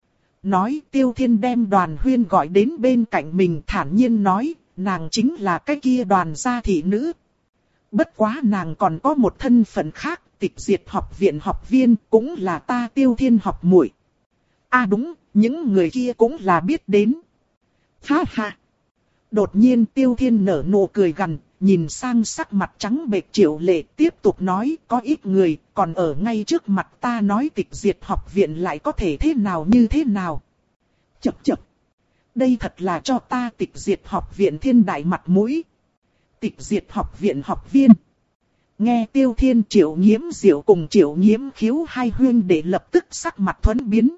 Nói Tiêu Thiên đem Đoàn Huyên gọi đến bên cạnh mình, thản nhiên nói, nàng chính là cái kia Đoàn gia thị nữ. Bất quá nàng còn có một thân phận khác. Tịch Diệt học viện học viên cũng là ta Tiêu Thiên học muội. À đúng, những người kia cũng là biết đến. Ha ha. Đột nhiên Tiêu Thiên nở nụ cười gằn, nhìn sang sắc mặt trắng bệch Triệu Lệ tiếp tục nói, có ít người còn ở ngay trước mặt ta nói Tịch Diệt học viện lại có thể thế nào như thế nào. Chậc chậc. Đây thật là cho ta Tịch Diệt học viện thiên đại mặt mũi. Tịch Diệt học viện học viên. Nghe Tiêu Thiên Triệu Nghiễm Diệu cùng Triệu Nghiễm Khiếu hai huynh đệ lập tức sắc mặt thuẫn biến.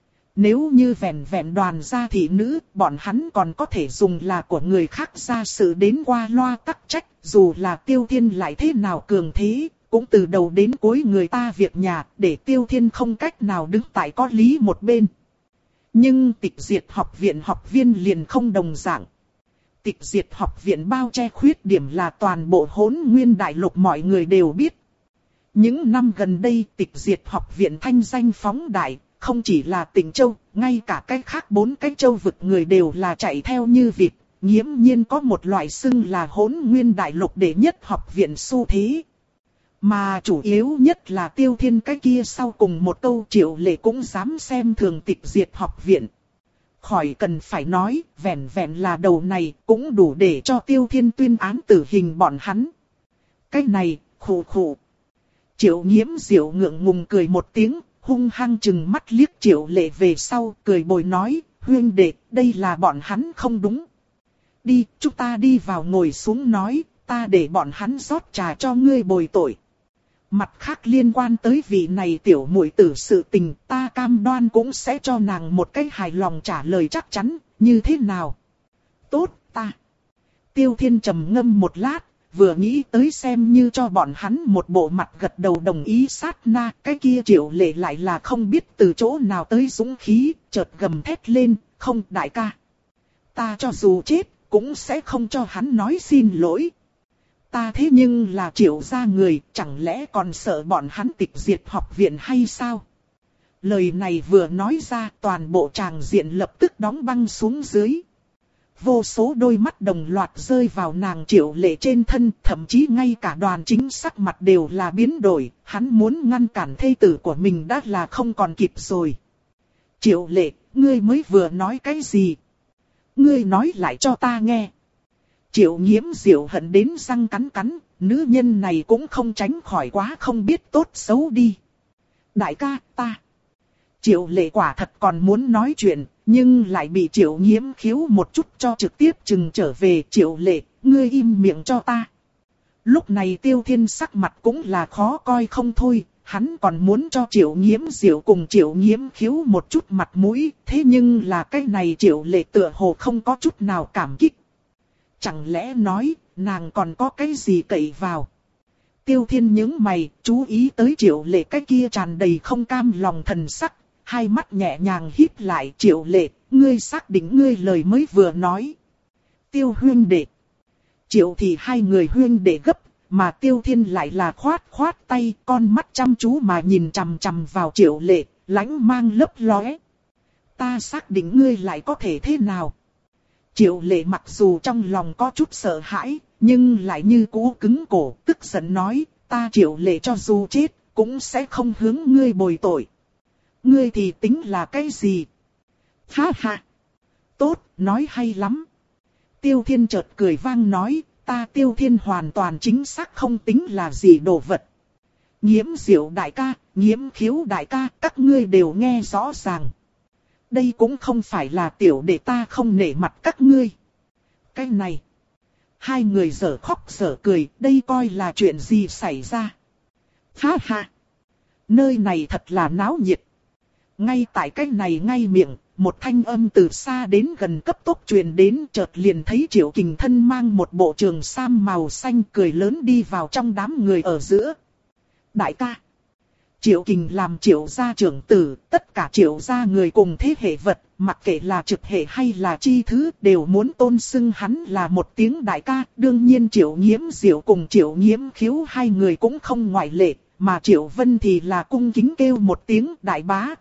Nếu như vẹn vẹn Đoàn gia thị nữ, bọn hắn còn có thể dùng là của người khác ra sự đến qua loa tắc trách, dù là Tiêu Thiên lại thế nào cường thế, cũng từ đầu đến cuối người ta việc nhà, để Tiêu Thiên không cách nào đứng tại có lý một bên. Nhưng tịch diệt học viện học viên liền không đồng dạng. Tịch diệt học viện bao che khuyết điểm là toàn bộ Hỗn Nguyên đại lục mọi người đều biết. Những năm gần đây tịch diệt học viện thanh danh phóng đại, không chỉ là Tịnh Châu, ngay cả cái khác bốn cái châu vực người đều là chạy theo như vịt, nghiễm nhiên có một loại xưng là Hỗn Nguyên đại lục đệ nhất học viện xu thế. Mà chủ yếu nhất là Tiêu Thiên cái kia sau cùng một câu Triệu Lệ cũng dám xem thường tịch diệt học viện. Khỏi cần phải nói, vẹn vẹn là đầu này cũng đủ để cho Tiêu Thiên tuyên án tử hình bọn hắn. Cái này, khụ khụ. Triệu Nghiễm Diệu ngượng ngùng cười một tiếng, hung hăng chừng mắt liếc Triệu Lệ về sau, cười bồi nói, huynh đệ, đây là bọn hắn không đúng. Đi, chúng ta đi vào ngồi xuống nói, ta để bọn hắn rót trà cho ngươi bồi tội. Mặt khác liên quan tới vị này tiểu muội tử sự tình, ta cam đoan cũng sẽ cho nàng một cái hài lòng trả lời chắc chắn, như thế nào? Tốt, ta. Tiêu Thiên trầm ngâm một lát, vừa nghĩ tới xem như cho bọn hắn một bộ mặt gật đầu đồng ý sát na, cái kia Triệu Lệ lại là không biết từ chỗ nào tới dũng khí, chợt gầm thét lên, không đại ca. Ta cho dù chết, cũng sẽ không cho hắn nói xin lỗi. Ta thế nhưng là Triệu gia người, chẳng lẽ còn sợ bọn hắn tịch diệt học viện hay sao? Lời này vừa nói ra, toàn bộ tràng diện lập tức đóng băng xuống dưới. Vô số đôi mắt đồng loạt rơi vào nàng Triệu Lệ trên thân, thậm chí ngay cả đoàn chính sắc mặt đều là biến đổi, hắn muốn ngăn cản thê tử của mình đã là không còn kịp rồi. Triệu Lệ, ngươi mới vừa nói cái gì? Ngươi nói lại cho ta nghe. Triệu Nghiễm Diệu hận đến răng cắn cắn, nữ nhân này cũng không tránh khỏi quá không biết tốt xấu đi. Đại ca, ta. Triệu Lệ quả thật còn muốn nói chuyện, nhưng lại bị Triệu Nghiễm khiếu một chút cho trực tiếp chừng trở về. Triệu Lệ, ngươi im miệng cho ta. Lúc này Tiêu Thiên sắc mặt cũng là khó coi không thôi, hắn còn muốn cho Triệu Nghiễm Diệu cùng Triệu Nghiễm khiếu một chút mặt mũi, thế nhưng là cái này Triệu Lệ tựa hồ không có chút nào cảm kích. Chẳng lẽ nói, nàng còn có cái gì cậy vào? Tiêu Thiên nhướng mày, chú ý tới Triệu Lệ cái kia tràn đầy không cam lòng thần sắc, hai mắt nhẹ nhàng híp lại. Triệu Lệ, ngươi xác định ngươi lời mới vừa nói. Tiêu huynh đệ. Triệu thì hai người huynh đệ gấp, mà Tiêu Thiên lại là khoát khoát tay, con mắt chăm chú mà nhìn chằm chằm vào Triệu Lệ, lãnh mang lấp lóe. Ta xác định ngươi lại có thể thế nào? Triệu Lệ mặc dù trong lòng có chút sợ hãi, nhưng lại như cũ cứng cổ, tức giận nói, ta Triệu Lệ cho dù chết, cũng sẽ không hướng ngươi bồi tội. Ngươi thì tính là cái gì? Ha ha! Tốt, nói hay lắm. Tiêu Thiên chợt cười vang nói, ta Tiêu Thiên hoàn toàn chính xác không tính là gì đồ vật. Nghiễm Diệu đại ca, Nghiễm Khiếu đại ca, các ngươi đều nghe rõ ràng. Đây cũng không phải là tiểu đệ ta không nể mặt các ngươi. Cái này. Hai người dở khóc dở cười, đây coi là chuyện gì xảy ra. Ha ha. Nơi này thật là náo nhiệt. Ngay tại cái này ngay miệng, một thanh âm từ xa đến gần cấp tốc truyền đến, chợt liền thấy Triệu Kình thân mang một bộ trường sam màu xanh cười lớn đi vào trong đám người ở giữa. Đại ca. Triệu Kình làm Triệu gia trưởng tử, tất cả Triệu gia người cùng thế hệ vật, mặc kệ là trực hệ hay là chi thứ, đều muốn tôn xưng hắn là một tiếng đại ca. Đương nhiên Triệu Nghiễm Diệu cùng Triệu Nghiễm Khiếu hai người cũng không ngoại lệ, mà Triệu Vân thì là cung kính kêu một tiếng đại bá.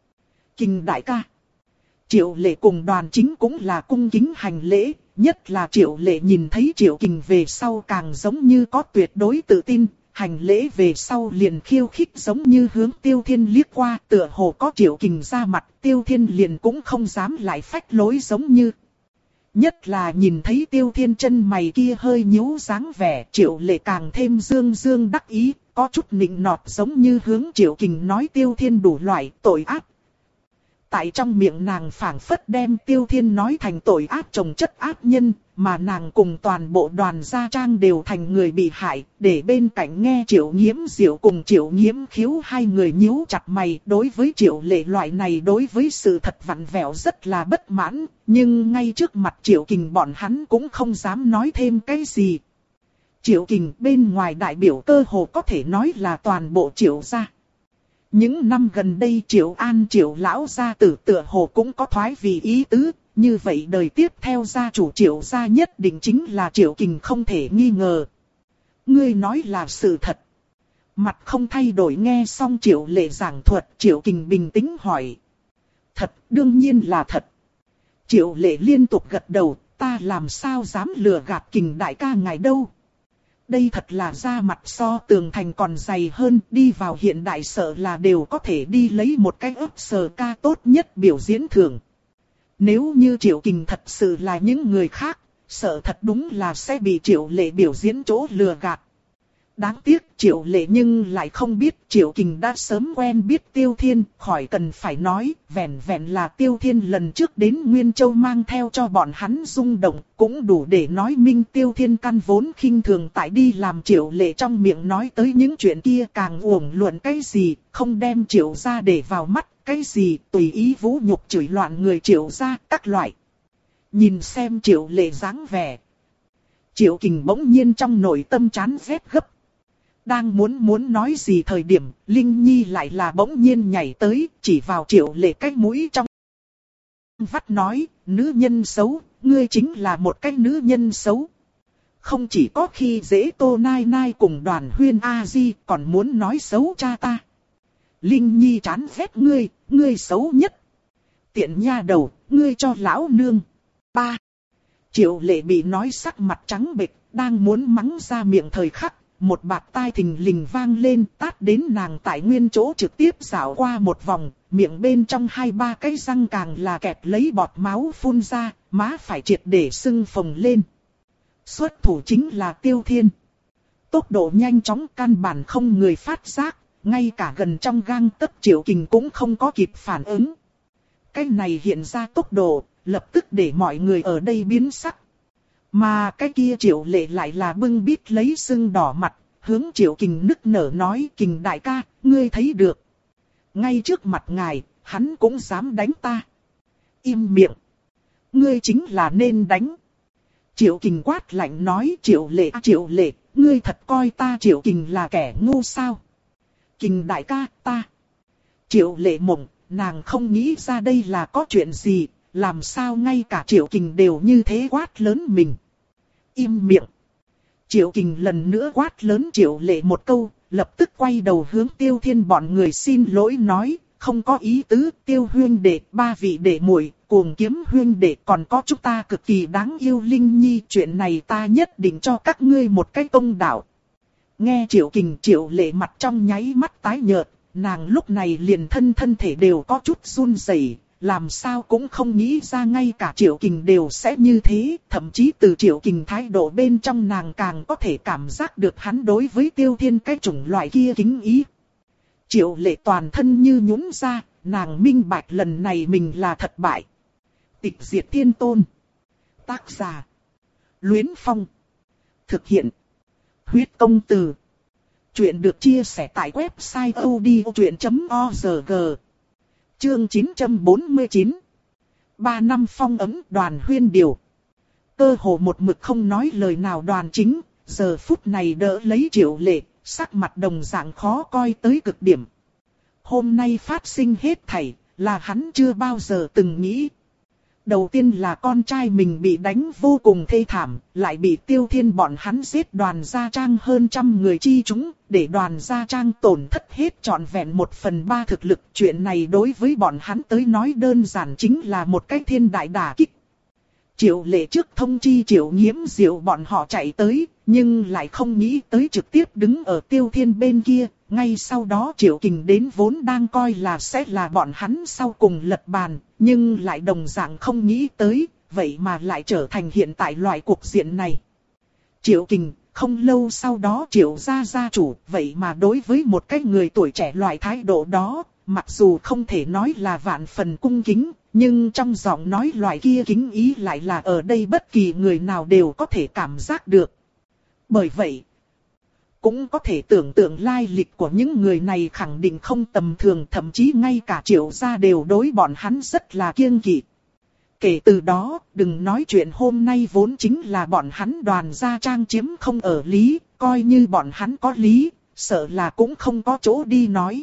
Kình đại ca. Triệu Lệ cùng đoàn chính cũng là cung kính hành lễ, nhất là Triệu Lệ nhìn thấy Triệu Kình về sau càng giống như có tuyệt đối tự tin. Hành lễ về sau liền khiêu khích giống như hướng Tiêu Thiên liếc qua, tựa hồ có Triệu Kình ra mặt, Tiêu Thiên liền cũng không dám lại phách lối giống như. Nhất là nhìn thấy Tiêu Thiên chân mày kia hơi nhíu dáng vẻ, Triệu Lệ càng thêm dương dương đắc ý, có chút nịnh nọt giống như hướng Triệu Kình nói Tiêu Thiên đủ loại tội ác. Tại trong miệng nàng phảng phất đem Tiêu Thiên nói thành tội ác chồng chất ác nhân, mà nàng cùng toàn bộ đoàn gia trang đều thành người bị hại, để bên cạnh nghe Triệu Nghiễm Diệu cùng Triệu Nghiễm Khiếu hai người nhíu chặt mày. Đối với Triệu Lệ loại này đối với sự thật vặn vẹo rất là bất mãn, nhưng ngay trước mặt Triệu Kình bọn hắn cũng không dám nói thêm cái gì. Triệu Kình bên ngoài đại biểu cơ hồ có thể nói là toàn bộ Triệu gia. Những năm gần đây Triệu An Triệu lão gia tử tựa hồ cũng có thoái vì ý tứ, như vậy đời tiếp theo gia chủ Triệu gia nhất định chính là Triệu Kình không thể nghi ngờ. Ngươi nói là sự thật. Mặt không thay đổi nghe xong Triệu Lệ giảng thuật, Triệu Kình bình tĩnh hỏi. Thật, đương nhiên là thật. Triệu Lệ liên tục gật đầu, ta làm sao dám lừa gạt Kình đại ca ngài đâu. Đây thật là da mặt so tường thành còn dày hơn, đi vào hiện đại sợ là đều có thể đi lấy một cái ấp sờ ca tốt nhất biểu diễn thưởng. Nếu như Triệu Kình thật sự là những người khác, sợ thật đúng là sẽ bị Triệu Lệ biểu diễn chỗ lừa gạt. Đáng tiếc Triệu Lệ nhưng lại không biết Triệu Kình đã sớm quen biết Tiêu Thiên, khỏi cần phải nói, vẹn vẹn là Tiêu Thiên lần trước đến Nguyên Châu mang theo cho bọn hắn rung động, cũng đủ để nói minh Tiêu Thiên căn vốn khinh thường tại đi làm Triệu Lệ trong miệng nói tới những chuyện kia càng uổng luận cái gì, không đem Triệu gia để vào mắt, cái gì tùy ý vũ nhục chửi loạn người Triệu gia, các loại. Nhìn xem Triệu Lệ dáng vẻ. Triệu Kình bỗng nhiên trong nội tâm chán ghét gấp. Đang muốn muốn nói gì thời điểm, Linh Nhi lại là bỗng nhiên nhảy tới, chỉ vào Triệu Lệ cái mũi trong. Vắt nói, nữ nhân xấu, ngươi chính là một cái nữ nhân xấu. Không chỉ có khi dễ Tô Nai Nai cùng Đoàn Huyên A Di, còn muốn nói xấu cha ta. Linh Nhi chán ghét ngươi, ngươi xấu nhất. Tiện nha đầu, ngươi cho lão nương. Ba. Triệu Lệ bị nói sắc mặt trắng bệch, đang muốn mắng ra miệng thời khắc. Một bạt tai thình lình vang lên, tát đến nàng tại nguyên chỗ trực tiếp dạo qua một vòng, miệng bên trong hai ba cái răng càng là kẹp lấy bọt máu phun ra, má phải triệt để sưng phồng lên. Xuất thủ chính là Tiêu Thiên. Tốc độ nhanh chóng căn bản không người phát giác, ngay cả gần trong gang tấc Triệu Kình cũng không có kịp phản ứng. Cái này hiện ra tốc độ, lập tức để mọi người ở đây biến sắc. Mà cái kia Triệu Lệ lại là bưng bít lấy sưng đỏ mặt, hướng Triệu Kình nức nở nói, Kình đại ca, ngươi thấy được. Ngay trước mặt ngài, hắn cũng dám đánh ta. Im miệng. Ngươi chính là nên đánh. Triệu Kình quát lạnh nói, Triệu Lệ à, Triệu Lệ, ngươi thật coi ta Triệu Kình là kẻ ngu sao? Kình đại ca, ta. Triệu Lệ mộng, nàng không nghĩ ra đây là có chuyện gì. Làm sao ngay cả Triệu Kình đều như thế quát lớn mình. Im miệng. Triệu Kình lần nữa quát lớn Triệu Lệ một câu, lập tức quay đầu hướng Tiêu Thiên bọn người xin lỗi nói, không có ý tứ, Tiêu huyên đệ, ba vị đệ muội, Cuồng Kiếm huyên đệ, còn có chúng ta cực kỳ đáng yêu Linh Nhi, chuyện này ta nhất định cho các ngươi một cái công đạo. Nghe Triệu Kình, Triệu Lệ mặt trong nháy mắt tái nhợt, nàng lúc này liền thân thân thể đều có chút run rẩy. Làm sao cũng không nghĩ ra ngay cả Triệu Kình đều sẽ như thế, thậm chí từ Triệu Kình thái độ bên trong nàng càng có thể cảm giác được hắn đối với Tiêu Thiên cái chủng loại kia kính ý. Triệu Lệ toàn thân như nhũn ra, nàng minh bạch lần này mình là thật bại. Tịch diệt thiên tôn. Tác giả. Luyến Phong. Thực hiện. Huyết công từ. Chuyện được chia sẻ tại website odchuyện chấm org. Chương chín trăm bốn mươi chín. Ba năm phong ấm Đoàn Huyên điều. Cơ hồ một mực không nói lời nào Đoàn Chính, giờ phút này đỡ lấy Triệu Lệ, sắc mặt đồng dạng khó coi tới cực điểm. Hôm nay phát sinh hết thảy, là hắn chưa bao giờ từng nghĩ. Đầu tiên là con trai mình bị đánh vô cùng thê thảm, lại bị Tiêu Thiên bọn hắn giết Đoàn Gia Trang hơn trăm người chi chúng, để Đoàn Gia Trang tổn thất hết trọn vẹn một phần ba thực lực. Chuyện này đối với bọn hắn tới nói đơn giản chính là một cái thiên đại đả kích. Triệu Lệ trước thông chi Triệu Nghiễm Diệu bọn họ chạy tới, nhưng lại không nghĩ tới trực tiếp đứng ở Tiêu Thiên bên kia. Ngay sau đó Triệu Kình đến vốn đang coi là sẽ là bọn hắn sau cùng lật bàn, nhưng lại đồng dạng không nghĩ tới, vậy mà lại trở thành hiện tại loại cuộc diện này. Triệu Kình, không lâu sau đó Triệu gia gia chủ, vậy mà đối với một cái người tuổi trẻ loại thái độ đó, mặc dù không thể nói là vạn phần cung kính, nhưng trong giọng nói loại kia kính ý lại là ở đây bất kỳ người nào đều có thể cảm giác được. Bởi vậy, cũng có thể tưởng tượng lai lịch của những người này khẳng định không tầm thường, thậm chí ngay cả Triệu gia đều đối bọn hắn rất là kiêng kỵ. Kể từ đó, đừng nói chuyện hôm nay vốn chính là bọn hắn Đoàn Gia Trang chiếm không ở lý, coi như bọn hắn có lý, sợ là cũng không có chỗ đi nói.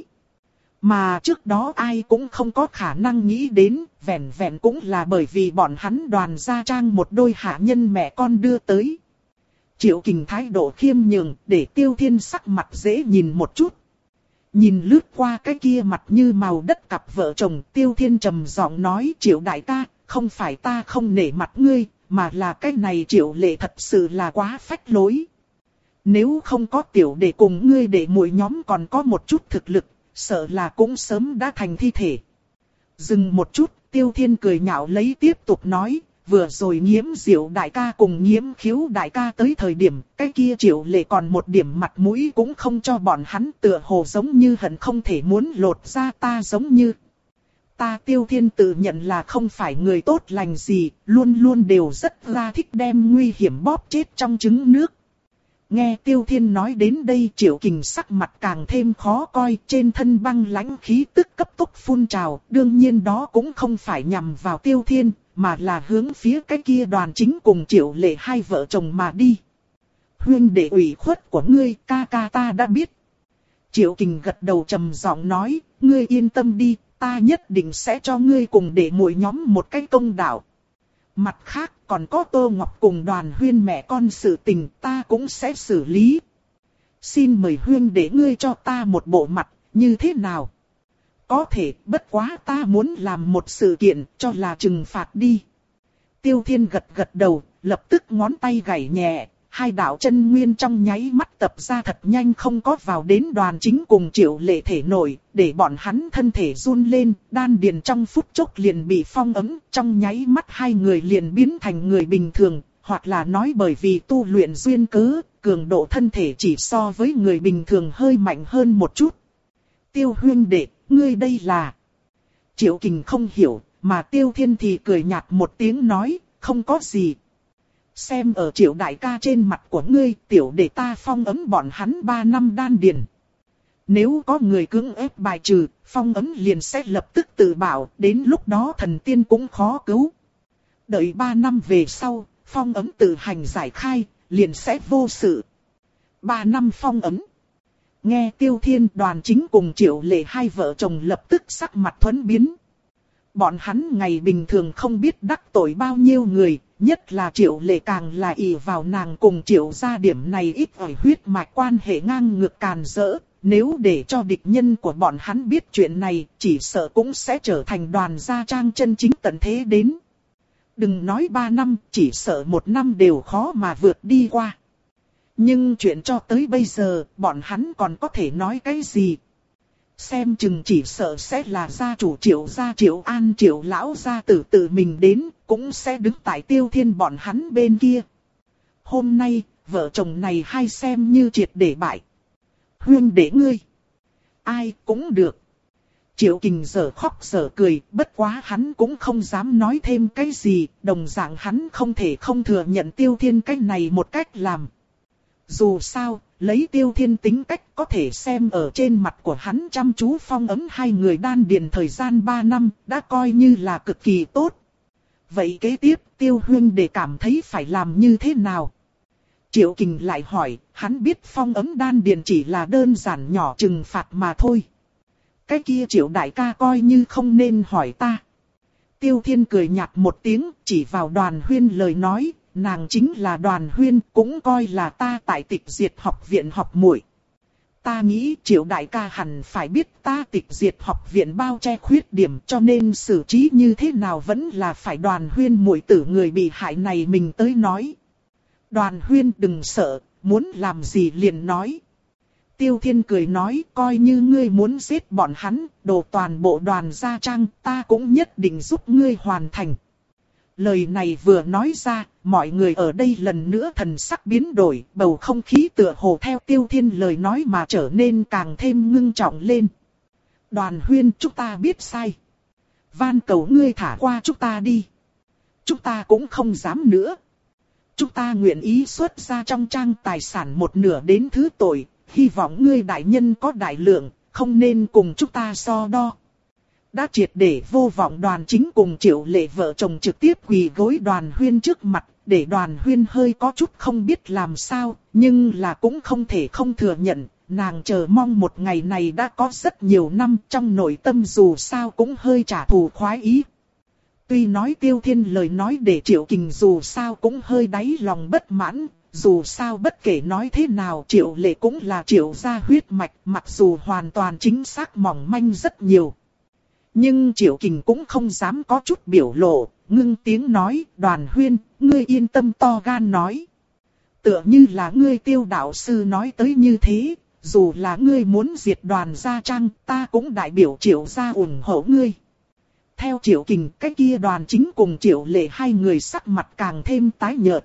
Mà trước đó ai cũng không có khả năng nghĩ đến, vẹn vẹn cũng là bởi vì bọn hắn Đoàn Gia Trang một đôi hạ nhân mẹ con đưa tới. Triệu Kình thái độ khiêm nhường, để Tiêu Thiên sắc mặt dễ nhìn một chút. Nhìn lướt qua cái kia mặt như màu đất cặp vợ chồng, Tiêu Thiên trầm giọng nói: Triệu đại ca, không phải ta không nể mặt ngươi, mà là cái này Triệu Lệ thật sự là quá phách lối. Nếu không có tiểu đệ cùng ngươi để muội nhóm còn có một chút thực lực, sợ là cũng sớm đã thành thi thể. Dừng một chút, Tiêu Thiên cười nhạo lấy tiếp tục nói: vừa rồi Nghiễm Diệu đại ca cùng Nghiễm Khiếu đại ca tới thời điểm, cái kia Triệu Lệ còn một điểm mặt mũi cũng không cho bọn hắn, tựa hồ giống như hận không thể muốn lột ra ta giống như. Ta Tiêu Thiên tự nhận là không phải người tốt lành gì, luôn luôn đều rất ra thích đem nguy hiểm bóp chết trong trứng nước. Nghe Tiêu Thiên nói đến đây, Triệu Kình sắc mặt càng thêm khó coi, trên thân băng lãnh khí tức cấp tốc phun trào, đương nhiên đó cũng không phải nhằm vào Tiêu Thiên, mà là hướng phía cái kia Đoàn Chính cùng Triệu Lệ hai vợ chồng mà đi. Huynh đệ ủy khuất của ngươi, ca ca ta đã biết. Triệu Kình gật đầu trầm giọng nói: ngươi yên tâm đi, ta nhất định sẽ cho ngươi cùng để muội nhóm một cái công đạo. Mặt khác, còn có Tô Ngọc cùng Đoàn Huyên mẹ con sự tình ta cũng sẽ xử lý. Xin mời Huyên để ngươi cho ta một bộ mặt, như thế nào? Có thể, bất quá ta muốn làm một sự kiện, cho là trừng phạt đi. Tiêu Thiên gật gật đầu, lập tức ngón tay gảy nhẹ, hai đạo chân nguyên trong nháy mắt tập ra thật nhanh không có vào đến Đoàn Chính cùng Triệu Lệ thể nổi, để bọn hắn thân thể run lên, đan điền trong phút chốc liền bị phong ấm, trong nháy mắt hai người liền biến thành người bình thường, hoặc là nói bởi vì tu luyện duyên cớ, cường độ thân thể chỉ so với người bình thường hơi mạnh hơn một chút. Tiêu huynh đệ, ngươi đây là... Triệu Kình không hiểu, mà Tiêu Thiên thì cười nhạt một tiếng nói, không có gì. Xem ở Triệu đại ca trên mặt của ngươi, tiểu đệ ta phong ấm bọn hắn ba năm đan điền. Nếu có người cưỡng ép bài trừ, phong ấm liền sẽ lập tức tự bảo, đến lúc đó thần tiên cũng khó cứu. Đợi ba năm về sau, phong ấm tự hành giải khai, liền sẽ vô sự. Ba năm phong ấm. Nghe Tiêu Thiên, Đoàn Chính cùng Triệu Lệ hai vợ chồng lập tức sắc mặt thuẫn biến. Bọn hắn ngày bình thường không biết đắc tội bao nhiêu người, nhất là Triệu Lệ càng là ỷ vào nàng cùng Triệu gia điểm này ít ỏi huyết mạch quan hệ ngang ngược càn rỡ. Nếu để cho địch nhân của bọn hắn biết chuyện này, chỉ sợ cũng sẽ trở thành Đoàn Gia Trang chân chính tận thế đến. Đừng nói ba năm, chỉ sợ một năm đều khó mà vượt đi qua. Nhưng chuyện cho tới bây giờ, bọn hắn còn có thể nói cái gì? Xem chừng chỉ sợ sẽ là gia chủ Triệu gia Triệu An Triệu lão gia tử tự mình đến, cũng sẽ đứng tại Tiêu Thiên bọn hắn bên kia. Hôm nay, vợ chồng này hay xem như triệt để bại. Huyên để ngươi. Ai cũng được. Triệu Kình giờ khóc giờ cười, bất quá hắn cũng không dám nói thêm cái gì, đồng dạng hắn không thể không thừa nhận Tiêu Thiên cách này một cách làm. Dù sao, lấy Tiêu Thiên tính cách có thể xem ở trên mặt của hắn chăm chú phong ấm hai người đan điền thời gian ba năm, đã coi như là cực kỳ tốt. Vậy kế tiếp, Tiêu Huyên để cảm thấy phải làm như thế nào? Triệu Kình lại hỏi, hắn biết phong ấm đan điền chỉ là đơn giản nhỏ trừng phạt mà thôi. Cái kia Triệu đại ca coi như không nên hỏi ta. Tiêu Thiên cười nhạt một tiếng, chỉ vào Đoàn Huyên lời nói, nàng chính là Đoàn Huyên, cũng coi là ta tại Tịch Diệt học viện học muội. Ta nghĩ Triệu đại ca hẳn phải biết ta Tịch Diệt học viện bao che khuyết điểm, cho nên xử trí như thế nào vẫn là phải Đoàn Huyên muội tử người bị hại này mình tới nói. Đoàn Huyên đừng sợ, muốn làm gì liền nói. Tiêu Thiên cười nói, coi như ngươi muốn giết bọn hắn, đồ toàn bộ Đoàn Gia Trang, ta cũng nhất định giúp ngươi hoàn thành. Lời này vừa nói ra, mọi người ở đây lần nữa thần sắc biến đổi, bầu không khí tựa hồ theo Tiêu Thiên lời nói mà trở nên càng thêm ngưng trọng lên. Đoàn Huyên, chúng ta biết sai. Van cầu ngươi thả qua chúng ta đi. Chúng ta cũng không dám nữa. Chúng ta nguyện ý xuất ra trong trang tài sản một nửa đến thứ tội, hy vọng ngươi đại nhân có đại lượng, không nên cùng chúng ta so đo. Đã triệt để vô vọng Đoàn Chính cùng Triệu Lệ vợ chồng trực tiếp quỳ gối Đoàn Huyên trước mặt, để Đoàn Huyên hơi có chút không biết làm sao, nhưng là cũng không thể không thừa nhận, nàng chờ mong một ngày này đã có rất nhiều năm, trong nội tâm dù sao cũng hơi trả thù khoái ý. Tuy nói Tiêu Thiên lời nói để Triệu Kình dù sao cũng hơi đáy lòng bất mãn, dù sao bất kể nói thế nào Triệu Lệ cũng là Triệu gia huyết mạch, mặc dù hoàn toàn chính xác mỏng manh rất nhiều. Nhưng Triệu Kình cũng không dám có chút biểu lộ, ngưng tiếng nói, Đoàn Huyên, ngươi yên tâm to gan nói. Tựa như là ngươi Tiêu đạo sư nói tới như thế, dù là ngươi muốn diệt Đoàn gia Trang, ta cũng đại biểu Triệu gia ủng hộ ngươi. Theo Triệu Kình, cái kia Đoàn Chính cùng Triệu Lệ hai người sắc mặt càng thêm tái nhợt.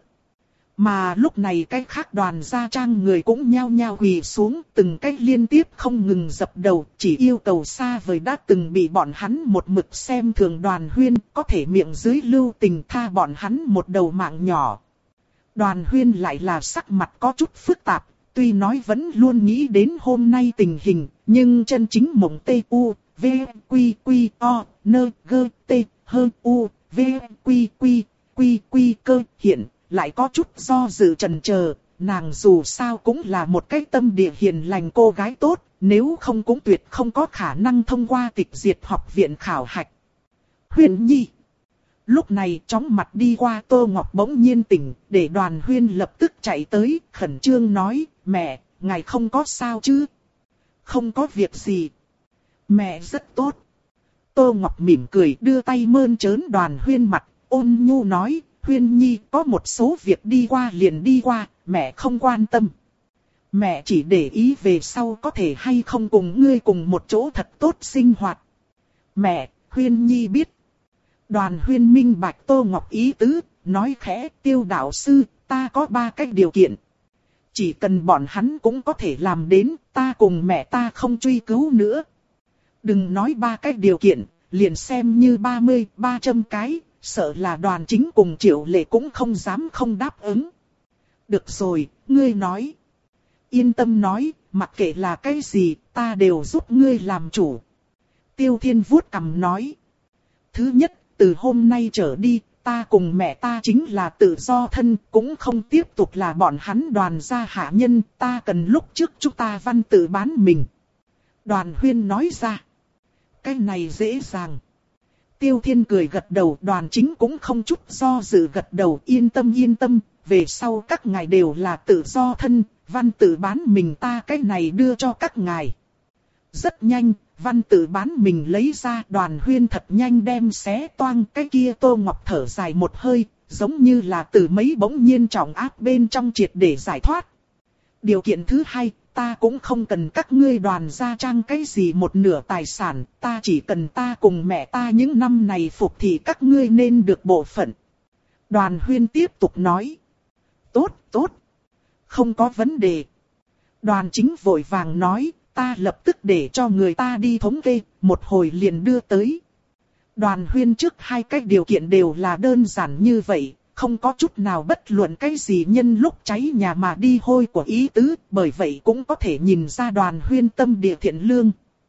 Mà lúc này cái khác Đoàn gia Trang người cũng nhao nhao quỳ xuống, từng cách liên tiếp không ngừng dập đầu, chỉ yêu cầu xa vời đã từng bị bọn hắn một mực xem thường Đoàn Huyên, có thể miệng dưới lưu tình tha bọn hắn một đầu mạng nhỏ. Đoàn Huyên lại là sắc mặt có chút phức tạp, tuy nói vẫn luôn nghĩ đến hôm nay tình hình, nhưng chân chính mộng tê u, v, quy quy o, nơ, gơ, tê, hơ, u, v, quy quy, quy quy cơ hiện. Lại có chút do dự chần chờ, nàng dù sao cũng là một cái tâm địa hiền lành cô gái tốt, nếu không cũng tuyệt không có khả năng thông qua tịch diệt học viện khảo hạch. Huyên Nhi. Lúc này chóng mặt đi qua Tô Ngọc bỗng nhiên tỉnh, để Đoàn Huyên lập tức chạy tới, khẩn trương nói, mẹ, ngài không có sao chứ? Không có việc gì. Mẹ rất tốt. Tô Ngọc mỉm cười đưa tay mơn trớn Đoàn Huyên mặt, ôn nhu nói, Huyên Nhi có một số việc đi qua liền đi qua, mẹ không quan tâm. Mẹ chỉ để ý về sau có thể hay không cùng ngươi cùng một chỗ thật tốt sinh hoạt. Mẹ, Huyên Nhi biết. Đoàn Huyên minh bạch Tô Ngọc ý tứ, nói khẽ, Tiêu đạo sư, ta có ba cách điều kiện. Chỉ cần bọn hắn cũng có thể làm đến, ta cùng mẹ ta không truy cứu nữa. Đừng nói ba cách điều kiện, liền xem như ba mươi, ba trăm cái. Sợ là Đoàn Chính cùng Triệu Lệ cũng không dám không đáp ứng. Được rồi, ngươi nói. Yên tâm nói, mặc kệ là cái gì, ta đều giúp ngươi làm chủ. Tiêu Thiên vuốt cằm nói. Thứ nhất, từ hôm nay trở đi, ta cùng mẹ ta chính là tự do thân, cũng không tiếp tục là bọn hắn Đoàn gia hạ nhân, ta cần lúc trước chúng ta văn tự bán mình. Đoàn Huyên nói ra. Cái này dễ dàng. Tiêu Thiên cười gật đầu, Đoàn Chính cũng không chút do dự gật đầu, yên tâm yên tâm, về sau các ngài đều là tự do thân, văn tự bán mình ta cái này đưa cho các ngài. Rất nhanh, văn tự bán mình lấy ra, Đoàn Huyên thật nhanh đem xé toang, cái kia Tô Ngọc thở dài một hơi, giống như là từ mấy bỗng nhiên trọng áp bên trong triệt để giải thoát. Điều kiện thứ hai, ta cũng không cần các ngươi Đoàn gia Trang cái gì một nửa tài sản, ta chỉ cần ta cùng mẹ ta những năm này phục thì các ngươi nên được bộ phận. Đoàn Huyên tiếp tục nói. Tốt, tốt. Không có vấn đề. Đoàn Chính vội vàng nói, ta lập tức để cho người ta đi thống kê, một hồi liền đưa tới. Đoàn Huyên trước hai cái điều kiện đều là đơn giản như vậy. Không có chút nào bất luận cái gì nhân lúc cháy nhà mà đi hôi của ý tứ, bởi vậy cũng có thể nhìn ra Đoàn Huyên tâm địa thiện lương.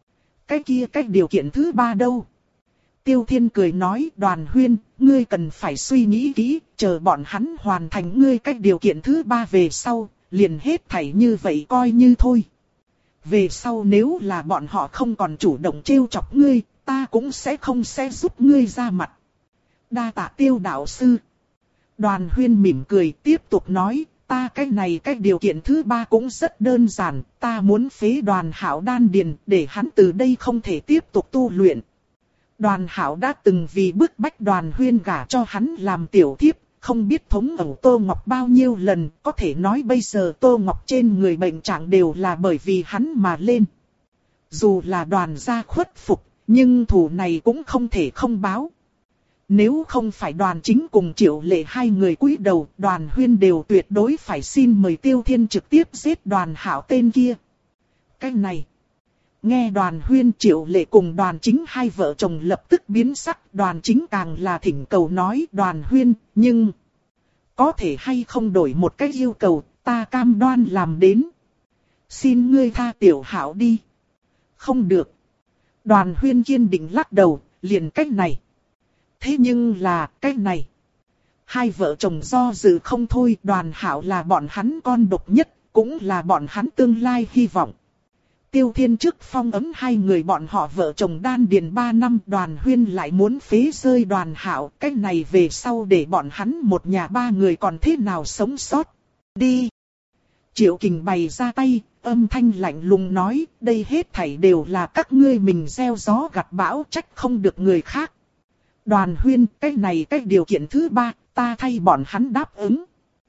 Cái kia cái điều kiện thứ ba đâu? Tiêu Thiên cười nói, Đoàn Huyên, ngươi cần phải suy nghĩ kỹ, chờ bọn hắn hoàn thành ngươi cái điều kiện thứ ba về sau, liền hết thảy như vậy coi như thôi. Về sau nếu là bọn họ không còn chủ động trêu chọc ngươi, ta cũng sẽ không sẽ giúp ngươi ra mặt. Đa tạ Tiêu đạo sư. Đoàn Huyên mỉm cười tiếp tục nói, ta cái này cái điều kiện thứ ba cũng rất đơn giản, ta muốn phế Đoàn Hảo đan điền để hắn từ đây không thể tiếp tục tu luyện. Đoàn Hảo đã từng vì bức bách Đoàn Huyên gả cho hắn làm tiểu thiếp, không biết thống ẩu Tô Ngọc bao nhiêu lần, có thể nói bây giờ Tô Ngọc trên người bệnh trạng đều là bởi vì hắn mà lên. Dù là Đoàn gia khuất phục, nhưng thù này cũng không thể không báo. Nếu không phải Đoàn Chính cùng Triệu Lệ hai người cúi đầu, Đoàn Huyên đều tuyệt đối phải xin mời Tiêu Thiên trực tiếp giết Đoàn Hảo tên kia. Cái này, nghe Đoàn Huyên Triệu Lệ cùng Đoàn Chính hai vợ chồng lập tức biến sắc, Đoàn Chính càng là thỉnh cầu nói Đoàn Huyên, nhưng có thể hay không đổi một cái yêu cầu, ta cam đoan làm đến. Xin ngươi tha Tiểu Hảo đi. Không được. Đoàn Huyên kiên định lắc đầu, liền cách này. Thế nhưng là, cách này. Hai vợ chồng do dự không thôi, Đoàn Hạo là bọn hắn con độc nhất, cũng là bọn hắn tương lai hy vọng. Tiêu Thiên trước phong ấm hai người bọn họ vợ chồng đan điền ba năm, Đoàn Huyên lại muốn phế rơi Đoàn Hạo, cách này về sau để bọn hắn một nhà ba người còn thế nào sống sót. Đi! Triệu Kình bày ra tay, âm thanh lạnh lùng nói, đây hết thảy đều là các ngươi mình gieo gió gặt bão, trách không được người khác. Đoàn Huyên, cái này cái điều kiện thứ ba, ta thay bọn hắn đáp ứng.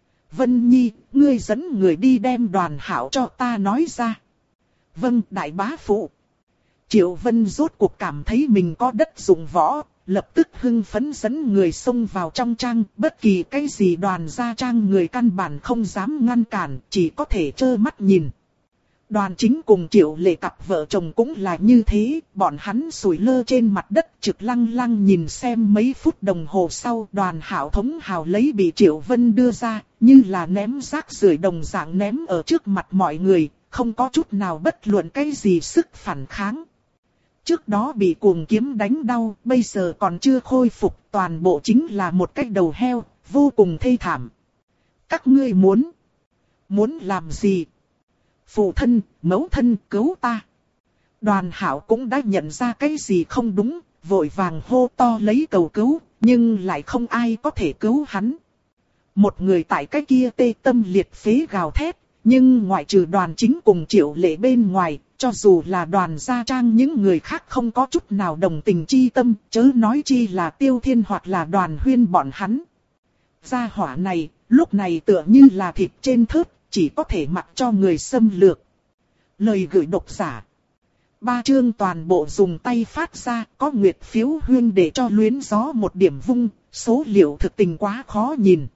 Vân Nhi, ngươi dẫn người đi đem Đoàn Hạo cho ta nói ra. Vâng, đại bá phụ. Triệu Vân rốt cuộc cảm thấy mình có đất dụng võ, lập tức hưng phấn dẫn người xông vào trong trang, bất kỳ cái gì Đoàn gia trang người căn bản không dám ngăn cản, chỉ có thể trơ mắt nhìn. Đoàn Chính cùng Triệu Lệ cặp vợ chồng cũng là như thế, bọn hắn sủi lơ trên mặt đất trực lăng lăng nhìn xem mấy phút đồng hồ sau Đoàn Hạo thống hào lấy bị Triệu Vân đưa ra, như là ném rác rưởi đồng dạng ném ở trước mặt mọi người, không có chút nào bất luận cái gì sức phản kháng. Trước đó bị cuồng kiếm đánh đau, bây giờ còn chưa khôi phục, toàn bộ chính là một cái đầu heo, vô cùng thê thảm. Các ngươi muốn, muốn làm gì? Phụ thân, mẫu thân, cứu ta. Đoàn Hạo cũng đã nhận ra cái gì không đúng, vội vàng hô to lấy cầu cứu, nhưng lại không ai có thể cứu hắn. Một người tại cái kia tê tâm liệt phế gào thét, nhưng ngoại trừ Đoàn Chính cùng Triệu Lệ bên ngoài, cho dù là Đoàn gia trang những người khác không có chút nào đồng tình chi tâm, chớ nói chi là Tiêu Thiên hoặc là Đoàn Huyên bọn hắn. Gia hỏa này, lúc này tựa như là thịt trên thớt, chỉ có thể mặc cho người xâm lược. Lời gửi độc giả. Ba chương toàn bộ dùng tay phát ra, có nguyệt phiếu huyên để cho luyến gió một điểm vung, số liệu thực tình quá khó nhìn.